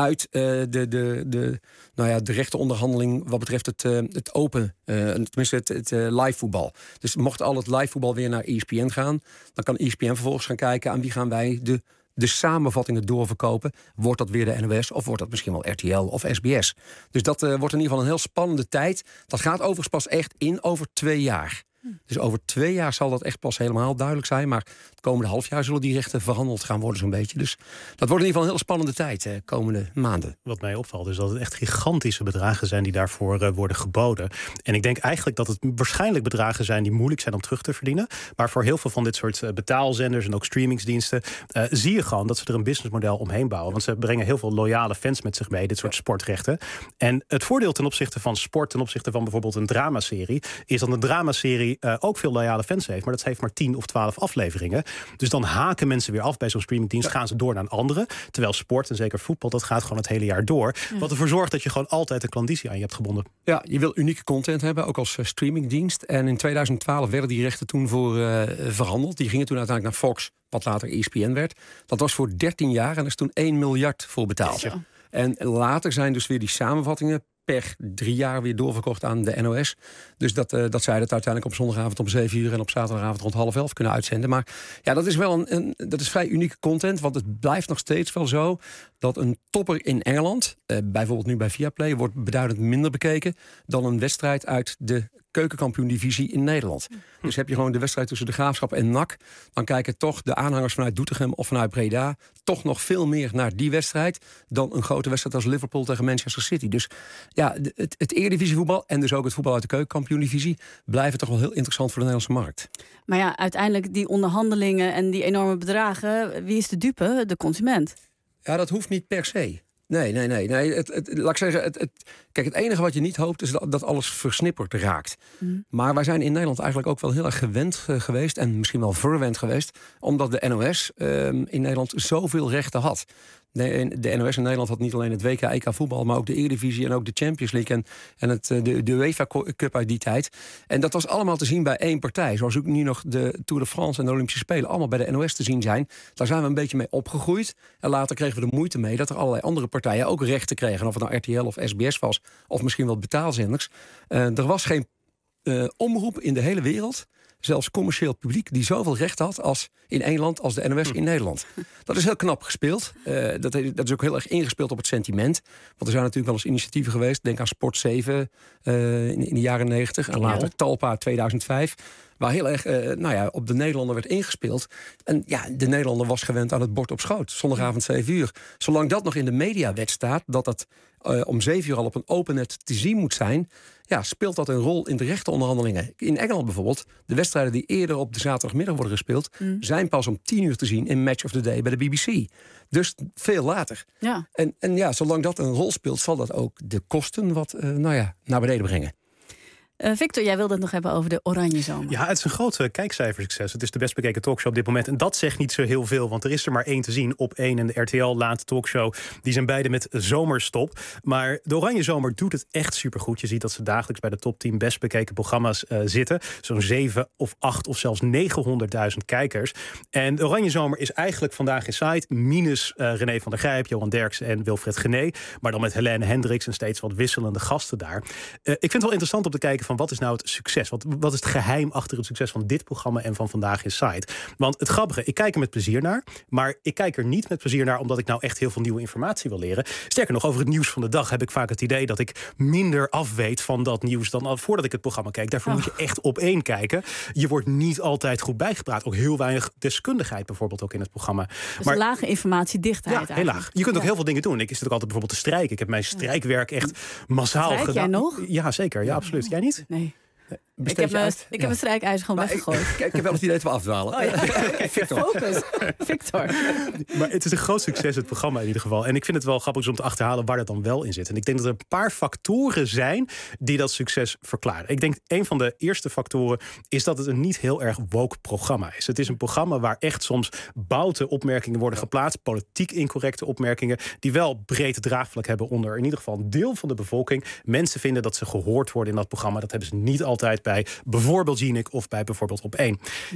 Speaker 5: uit uh, de, de, de, nou ja, de rechte onderhandeling wat betreft het, uh, het open, uh, tenminste het, het uh, live voetbal. Dus mocht al het live voetbal weer naar E S P N gaan, dan kan E S P N vervolgens gaan kijken aan wie gaan wij de, de samenvattingen doorverkopen. Wordt dat weer de N O S of wordt dat misschien wel R T L of S B S? Dus dat uh, wordt in ieder geval een heel spannende tijd. Dat gaat overigens pas echt in over twee jaar. Dus over twee jaar zal dat echt pas helemaal duidelijk zijn. Maar het komende half jaar zullen die rechten verhandeld gaan worden zo'n beetje. Dus dat wordt in ieder geval een heel spannende tijd de komende maanden.
Speaker 6: Wat mij opvalt is dat het echt gigantische bedragen zijn die daarvoor uh, worden geboden. En ik denk eigenlijk dat het waarschijnlijk bedragen zijn die moeilijk zijn om terug te verdienen. Maar voor heel veel van dit soort uh, betaalzenders en ook streamingsdiensten uh, zie je gewoon dat ze er een businessmodel omheen bouwen. Want ze brengen heel veel loyale fans met zich mee, dit soort sportrechten. En het voordeel ten opzichte van sport, ten opzichte van bijvoorbeeld een dramaserie, is dat een dramaserie Uh, ook veel loyale fans heeft, maar dat heeft maar tien of twaalf afleveringen. Dus dan haken mensen weer af bij zo'n streamingdienst, ja. gaan ze door naar een andere. Terwijl sport en zeker voetbal, dat gaat gewoon het hele jaar door. Ja. Wat ervoor zorgt dat je gewoon altijd een klanditie aan je hebt gebonden.
Speaker 5: Ja, je wil unieke content hebben, ook als uh, streamingdienst. En in tweeduizend twaalf werden die rechten toen voor uh, verhandeld. Die gingen toen uiteindelijk naar Fox, wat later E S P N werd. Dat was voor dertien jaar en er is toen één miljard voor betaald. Ja. En later zijn dus weer die samenvattingen per drie jaar weer doorverkocht aan de N O S. Dus dat, uh, dat zij dat uiteindelijk op zondagavond om zeven uur en op zaterdagavond rond half elf kunnen uitzenden. Maar ja, dat is wel een, een dat is vrij unieke content, want het blijft nog steeds wel zo dat een topper in Engeland, uh, bijvoorbeeld nu bij Viaplay, wordt beduidend minder bekeken dan een wedstrijd uit de keukenkampioen-divisie in Nederland. Hm. Dus heb je gewoon de wedstrijd tussen de Graafschap en N A C, dan kijken toch de aanhangers vanuit Doetinchem of vanuit Breda toch nog veel meer naar die wedstrijd dan een grote wedstrijd als Liverpool tegen Manchester City. Dus ja, het, het Eredivisievoetbal en dus ook het voetbal uit de keukenkampioen-divisie blijven toch wel heel interessant voor de Nederlandse markt.
Speaker 1: Maar ja, uiteindelijk die onderhandelingen en die enorme bedragen, wie is de dupe? De consument.
Speaker 5: Ja, dat hoeft niet per se. Nee, nee, nee. nee. Het, het, laat ik zeggen, het, het, kijk, het enige wat je niet hoopt is dat, dat alles versnipperd raakt. Mm. Maar wij zijn in Nederland eigenlijk ook wel heel erg gewend uh, geweest en misschien wel verwend geweest, omdat de N O S uh, in Nederland zoveel rechten had. De, de N O S in Nederland had niet alleen het W K, E K voetbal, maar ook de Eredivisie en ook de Champions League en, en het, de, de UEFA Cup uit die tijd. En dat was allemaal te zien bij één partij. Zoals ook nu nog de Tour de France en de Olympische Spelen allemaal bij de N O S te zien zijn. Daar zijn we een beetje mee opgegroeid. En later kregen we de moeite mee dat er allerlei andere partijen ook rechten kregen. Of het nou R T L of S B S was, of misschien wel betaalzenders. Uh, er was geen uh, omroep in de hele wereld, zelfs commercieel publiek, die zoveel recht had als in één land als de N O S in Nederland. Dat is heel knap gespeeld. Uh, dat, dat is ook heel erg ingespeeld op het sentiment. Want er zijn natuurlijk wel eens initiatieven geweest. Denk aan Sport zeven uh, in, in de jaren negentig. En later ja. Talpa tweeduizend vijf. Waar heel erg uh, nou ja, op de Nederlander werd ingespeeld. En ja, de Nederlander was gewend aan het bord op schoot. Zondagavond zeven uur. Zolang dat nog in de mediawet staat, dat dat uh, om zeven uur al op een open net te zien moet zijn, ja, speelt dat een rol in de rechtenonderhandelingen. In Engeland bijvoorbeeld, de wedstrijden die eerder op de zaterdagmiddag worden gespeeld, mm. zijn pas om tien uur te zien in Match of the Day bij de B B C. Dus veel later. Ja. En, en ja, zolang dat een rol speelt, zal dat ook de kosten wat uh, nou ja, naar beneden brengen.
Speaker 1: Uh, Victor, jij wilde het nog hebben over de Oranje Zomer.
Speaker 6: Ja, het is een groot uh, kijkcijfersucces. Het is de best bekeken talkshow op dit moment. En dat zegt niet zo heel veel, want er is er maar één te zien. Op één en de R T L laat talkshow. Die zijn beide met zomerstop. Maar de Oranje Zomer doet het echt supergoed. Je ziet dat ze dagelijks bij de top tien best bekeken programma's uh, zitten. Zo'n zeven of acht of zelfs negenhonderdduizend kijkers. En de Oranje Zomer is eigenlijk vandaag in site. Minus uh, René van der Grijp, Johan Derksen en Wilfred Gené. Maar dan met Helene Hendricks en steeds wat wisselende gasten daar. Uh, ik vind het wel interessant om te kijken van wat is nou het succes? Wat, wat is het geheim achter het succes van dit programma en van Vandaag in Site? Want het grappige, ik kijk er met plezier naar, maar ik kijk er niet met plezier naar omdat ik nou echt heel veel nieuwe informatie wil leren. Sterker nog, over het nieuws van de dag heb ik vaak het idee dat ik minder afweet van dat nieuws dan al voordat ik het programma kijk. Daarvoor oh. moet je echt op één kijken. Je wordt niet altijd goed bijgepraat. Ook heel weinig deskundigheid bijvoorbeeld ook in het programma.
Speaker 1: Dus
Speaker 6: maar
Speaker 1: lage informatiedichtheid.
Speaker 6: Ja, heel laag. Je kunt ook ja. heel veel dingen doen. Ik zit ook altijd bijvoorbeeld te strijken. Ik heb mijn strijkwerk echt massaal
Speaker 1: Strijk
Speaker 6: gedaan.
Speaker 1: Jij nog?
Speaker 6: Ja, zeker. Ja, absoluut. Jij niet?
Speaker 1: Nee. Ik heb, mijn, ik ja. heb mijn strijkijzer gewoon maar weggegooid.
Speaker 5: Ik, ik heb wel het idee dat we afdwalen.
Speaker 1: Oh, ja. Okay. Victor. Focus. Victor.
Speaker 6: Maar het is een groot succes, het programma in ieder geval. En ik vind het wel grappig om te achterhalen waar dat dan wel in zit. En ik denk dat er een paar factoren zijn die dat succes verklaren. Ik denk een van de eerste factoren is dat het een niet heel erg woke programma is. Het is een programma waar echt soms boute opmerkingen worden geplaatst. Politiek incorrecte opmerkingen. Die wel breed draagvlak hebben onder in ieder geval een deel van de bevolking. Mensen vinden dat ze gehoord worden in dat programma. Dat hebben ze niet altijd bij bijvoorbeeld Jinek of bij bijvoorbeeld Op één. Ja.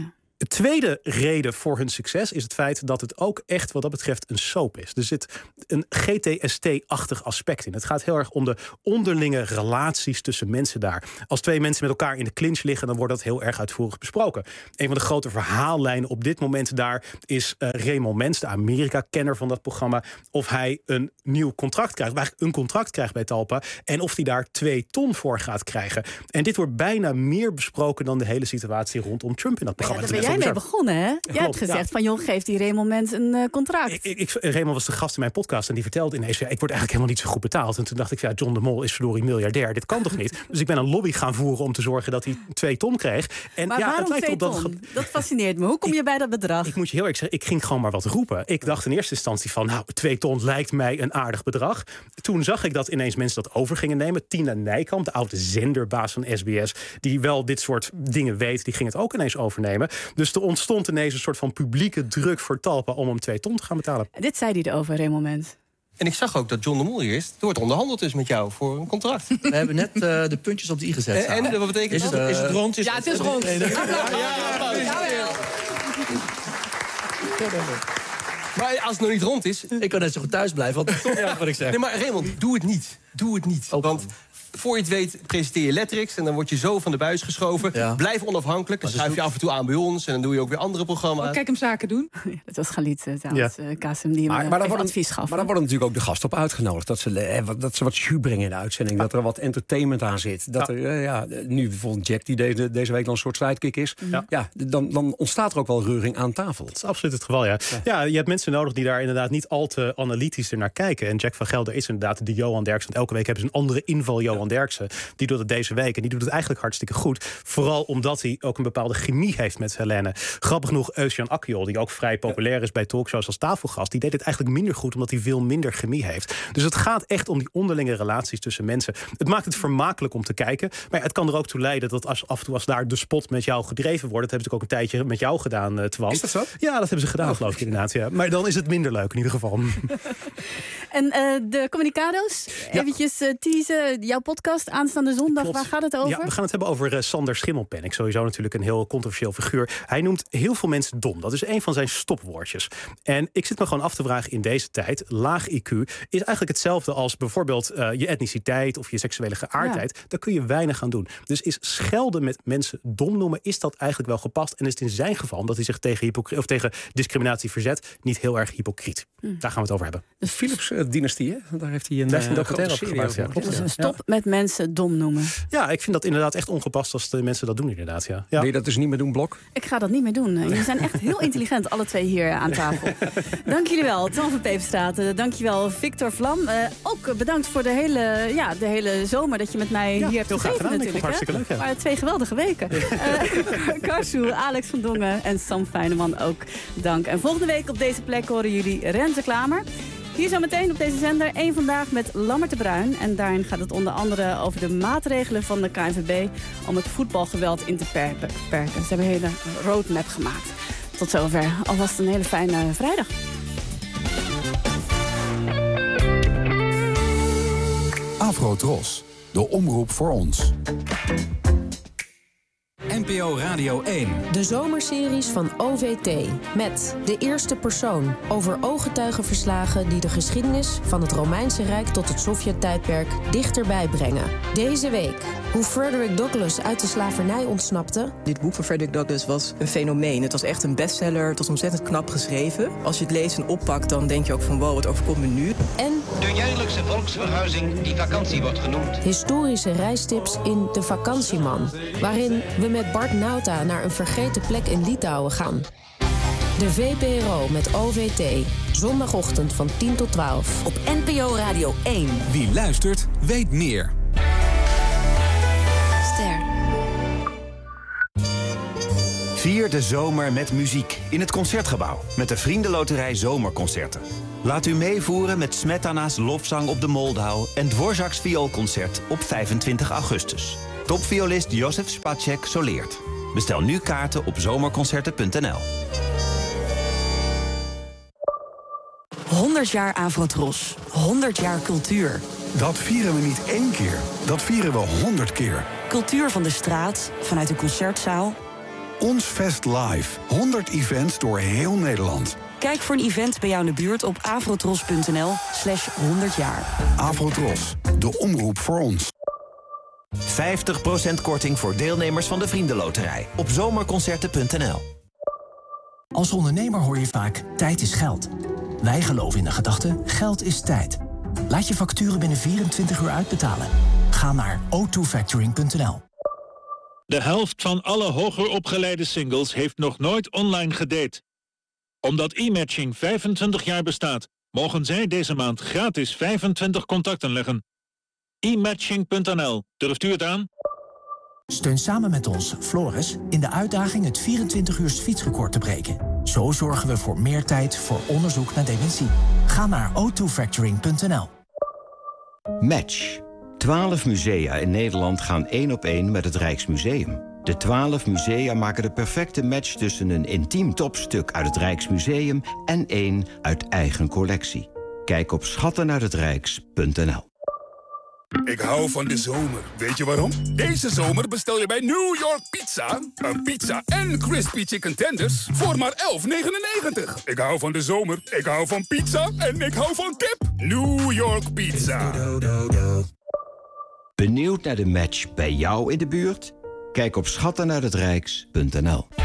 Speaker 6: De tweede reden voor hun succes is het feit dat het ook echt wat dat betreft een soap is. Er zit een G T S T-achtig aspect in. Het gaat heel erg om de onderlinge relaties tussen mensen daar. Als twee mensen met elkaar in de clinch liggen, dan wordt dat heel erg uitvoerig besproken. Een van de grote verhaallijnen op dit moment daar is uh, Raymond Mens, de Amerika-kenner van dat programma, of hij een nieuw contract krijgt, of eigenlijk een contract krijgt bij Talpa, en of hij daar twee ton voor gaat krijgen. En dit wordt bijna meer besproken dan de hele situatie rondom Trump in dat programma.
Speaker 1: Ja, daar ben jij mee begonnen, hè? Jij
Speaker 6: Klopt,
Speaker 1: hebt gezegd
Speaker 6: ja.
Speaker 1: van, joh, geef die Raymond Mens een uh, contract.
Speaker 6: Ik, ik, Raymond was de gast in mijn podcast en die vertelde ineens, ja, ik word eigenlijk helemaal niet zo goed betaald. En toen dacht ik, ja, John de Mol is verdorie miljardair. Dit kan toch niet? Dus ik ben een lobby gaan voeren om te zorgen dat hij twee ton kreeg. En
Speaker 1: maar
Speaker 6: ja,
Speaker 1: waarom
Speaker 6: het lijkt
Speaker 1: twee
Speaker 6: op
Speaker 1: ton?
Speaker 6: dat,
Speaker 1: Dat fascineert me. Hoe kom je bij dat bedrag?
Speaker 6: Ik moet je heel erg zeggen, ik ging gewoon maar wat roepen. Ik dacht in eerste instantie van, nou, twee ton lijkt mij een aardig bedrag. Toen zag ik dat ineens mensen dat over gingen nemen. Tina Nijkamp, de oude zenderbaas van S B S, die wel dit soort dingen weet, die ging het ook ineens overnemen. Dus er ontstond ineens een soort van publieke druk voor Talpa om hem twee ton te gaan betalen.
Speaker 1: Dit zei hij erover, Raymond Mens.
Speaker 10: En ik zag ook dat John de Mol hier is. Er wordt onderhandeld dus met jou voor een contract. We hebben net uh, de puntjes op de i gezet. En, en wat betekent
Speaker 11: is
Speaker 10: dat?
Speaker 11: Het, uh, is het rond? Is
Speaker 10: ja, het is rond.
Speaker 11: Nee, nee, nee.
Speaker 10: Ja, ja, ja, ja. Maar als het nog niet rond is...
Speaker 11: Ik kan net zo goed thuis blijven, want dat is toch wat ik zeg.
Speaker 10: Nee, maar Raymond, doe het niet. Doe het niet. Want voor je het weet presenteer je Letterix... en dan word je zo van de buis geschoven. Ja. Blijf onafhankelijk. Dan schuif je af en toe aan bij ons... en dan doe je ook weer andere programma's.
Speaker 1: Oh, kijk hem zaken doen. Ja, dat was Galit trouwens, ja. Kasem, die hem
Speaker 5: maar, maar
Speaker 1: even advies gaf.
Speaker 5: Maar dan worden natuurlijk ook de gasten op uitgenodigd. Dat ze, eh, dat ze wat jus brengen in de uitzending. Dat er wat entertainment aan zit. Dat er, eh, ja, nu bijvoorbeeld Jack, die deze, deze week dan een soort sidekick is. Ja. Ja, dan, dan ontstaat er ook wel reuring aan tafel.
Speaker 6: Dat is absoluut het geval, ja. Ja, ja je hebt mensen nodig die daar inderdaad niet al te analytisch naar kijken. En Jack van Gelder is inderdaad de Johan Derksen. Want elke week hebben ze een andere inval Johan ja. Derksen. Die doet het deze week. En die doet het eigenlijk hartstikke goed. Vooral omdat hij ook een bepaalde chemie heeft met Helene. Grappig genoeg, Eusjan Akkiol, die ook vrij populair is bij talkshows als tafelgast, die deed het eigenlijk minder goed, omdat hij veel minder chemie heeft. Dus het gaat echt om die onderlinge relaties tussen mensen. Het maakt het vermakelijk om te kijken. Maar ja, het kan er ook toe leiden dat als, af en toe als daar de spot met jou gedreven wordt, dat hebben ze ook een tijdje met jou gedaan, uh, Twan.
Speaker 5: Is dat zo?
Speaker 6: Ja, dat hebben ze gedaan, oh. geloof ik inderdaad. Ja. Maar dan is het minder leuk in ieder geval.
Speaker 1: En uh, de Communicado's, ja. eventjes uh, teasen, jouw podcast aanstaande zondag. Klopt. Waar gaat het over?
Speaker 6: Ja, we gaan het hebben over uh, Sander Schimmelpenninck. Sowieso natuurlijk een heel controversieel figuur. Hij noemt heel veel mensen dom. Dat is een van zijn stopwoordjes. En ik zit me gewoon af te vragen in deze tijd. Laag I Q is eigenlijk hetzelfde als bijvoorbeeld uh, je etniciteit of je seksuele geaardheid. Ja. Daar kun je weinig aan doen. Dus is schelden met mensen dom noemen, is dat eigenlijk wel gepast? En is het in zijn geval, omdat hij zich tegen, hypocr- of tegen discriminatie verzet, niet heel erg hypocriet? Hm. Daar gaan we het over hebben.
Speaker 5: De Philips-dynastie, hè? Daar heeft hij een,
Speaker 6: een documentaire
Speaker 5: op
Speaker 6: gemaakt. Ja,
Speaker 1: dus een stop ja. met mensen dom noemen.
Speaker 6: Ja, ik vind dat inderdaad echt ongepast als de mensen dat doen inderdaad. Ja. Ja.
Speaker 5: Wil je dat dus niet meer doen, Blok?
Speaker 1: Ik ga dat niet meer doen. Jullie zijn echt heel intelligent, alle twee hier aan tafel. Dank jullie wel, Twan van Peperstraat. Dank je wel, Victor Vlam. Uh, ook bedankt voor de hele, ja, de hele zomer dat je met mij ja, hier hebt gezeten
Speaker 6: gedaan.
Speaker 1: natuurlijk.
Speaker 6: Hartstikke leuk, ja.
Speaker 1: Maar twee geweldige weken. Uh, Karsu, Alex van Dongen en Sam Fijneman ook dank. En volgende week op deze plek horen jullie Renze Klamer. Hier zo meteen op deze zender één Vandaag met Lammert de Bruin. En daarin gaat het onder andere over de maatregelen van de K N V B om het voetbalgeweld in te perken. Ze hebben een hele roadmap gemaakt. Tot zover. Alvast een hele fijne vrijdag.
Speaker 12: Afro-Tros, de omroep voor ons. N P O Radio één.
Speaker 15: De zomerseries van O V T. Met De Eerste Persoon. Over ooggetuigenverslagen die de geschiedenis van het Romeinse Rijk tot het Sovjet-tijdperk dichterbij brengen. Deze week. Hoe Frederick Douglass uit de slavernij ontsnapte.
Speaker 17: Dit boek van Frederick Douglass was een fenomeen. Het was echt een bestseller. Het was ontzettend knap geschreven. Als je het leest en oppakt, dan denk je ook van wow, wat overkomt me nu.
Speaker 15: En
Speaker 20: de jaarlijkse volksverhuizing die vakantie wordt genoemd.
Speaker 15: Historische reistips in De Vakantieman. Waarin we met Bart Nauta naar een vergeten plek in Litouwen gaan. De V P R O met O V T. Zondagochtend van tien tot twaalf.
Speaker 12: Op N P O Radio één. Wie luistert, weet meer.
Speaker 15: Ster.
Speaker 22: Vier de zomer met muziek in het Concertgebouw. Met de Vriendenloterij Zomerconcerten. Laat u meevoeren met Smetana's lofzang op de Moldau en Dvorak's vioolconcert op vijfentwintig augustus. Topviolist Jozef Spacek soleert. Bestel nu kaarten op zomerconcerten punt n l.
Speaker 23: honderd jaar Afro-Tros. honderd jaar cultuur.
Speaker 24: Dat vieren we niet één keer. Dat vieren we honderd keer.
Speaker 23: Cultuur van de straat, vanuit de concertzaal.
Speaker 24: Ons Fest Live. honderd events door heel Nederland.
Speaker 23: Kijk voor een event bij jou in de buurt op afrotros.nl slash honderd jaar.
Speaker 24: Afrotros, de omroep voor ons.
Speaker 22: vijftig procent korting voor deelnemers van de Vriendenloterij. Op zomerconcerten punt n l.
Speaker 16: Als ondernemer hoor je vaak, tijd is geld. Wij geloven in de gedachte, geld is tijd. Laat je facturen binnen vierentwintig uur uitbetalen. Ga naar o twee factoring punt n l.
Speaker 18: De helft van alle hoger opgeleide singles heeft nog nooit online gedate. Omdat e-matching vijfentwintig jaar bestaat, mogen zij deze maand gratis vijfentwintig contacten leggen. e matching punt n l. Durft u het aan?
Speaker 16: Steun samen met ons, Floris, in de uitdaging het vierentwintig uur fietsrecord te breken. Zo zorgen we voor meer tijd voor onderzoek naar dementie. Ga naar o twee factoring punt n l.
Speaker 22: Match. Twaalf musea in Nederland gaan één op één met het Rijksmuseum. De twaalf musea maken de perfecte match tussen een intiem topstuk uit het Rijksmuseum en één uit eigen collectie. Kijk op schatten uit het rijks punt n l.
Speaker 19: Ik hou van de zomer. Weet je waarom? Deze zomer bestel je bij New York Pizza een pizza en crispy chicken tenders voor maar elf negenennegentig. Ik hou van de zomer, ik hou van pizza en ik hou van kip. New York Pizza.
Speaker 22: Benieuwd naar de match bij jou in de buurt? Kijk op schatten uit het rijks punt n l.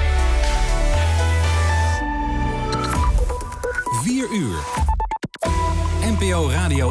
Speaker 12: vier uur. N P O Radio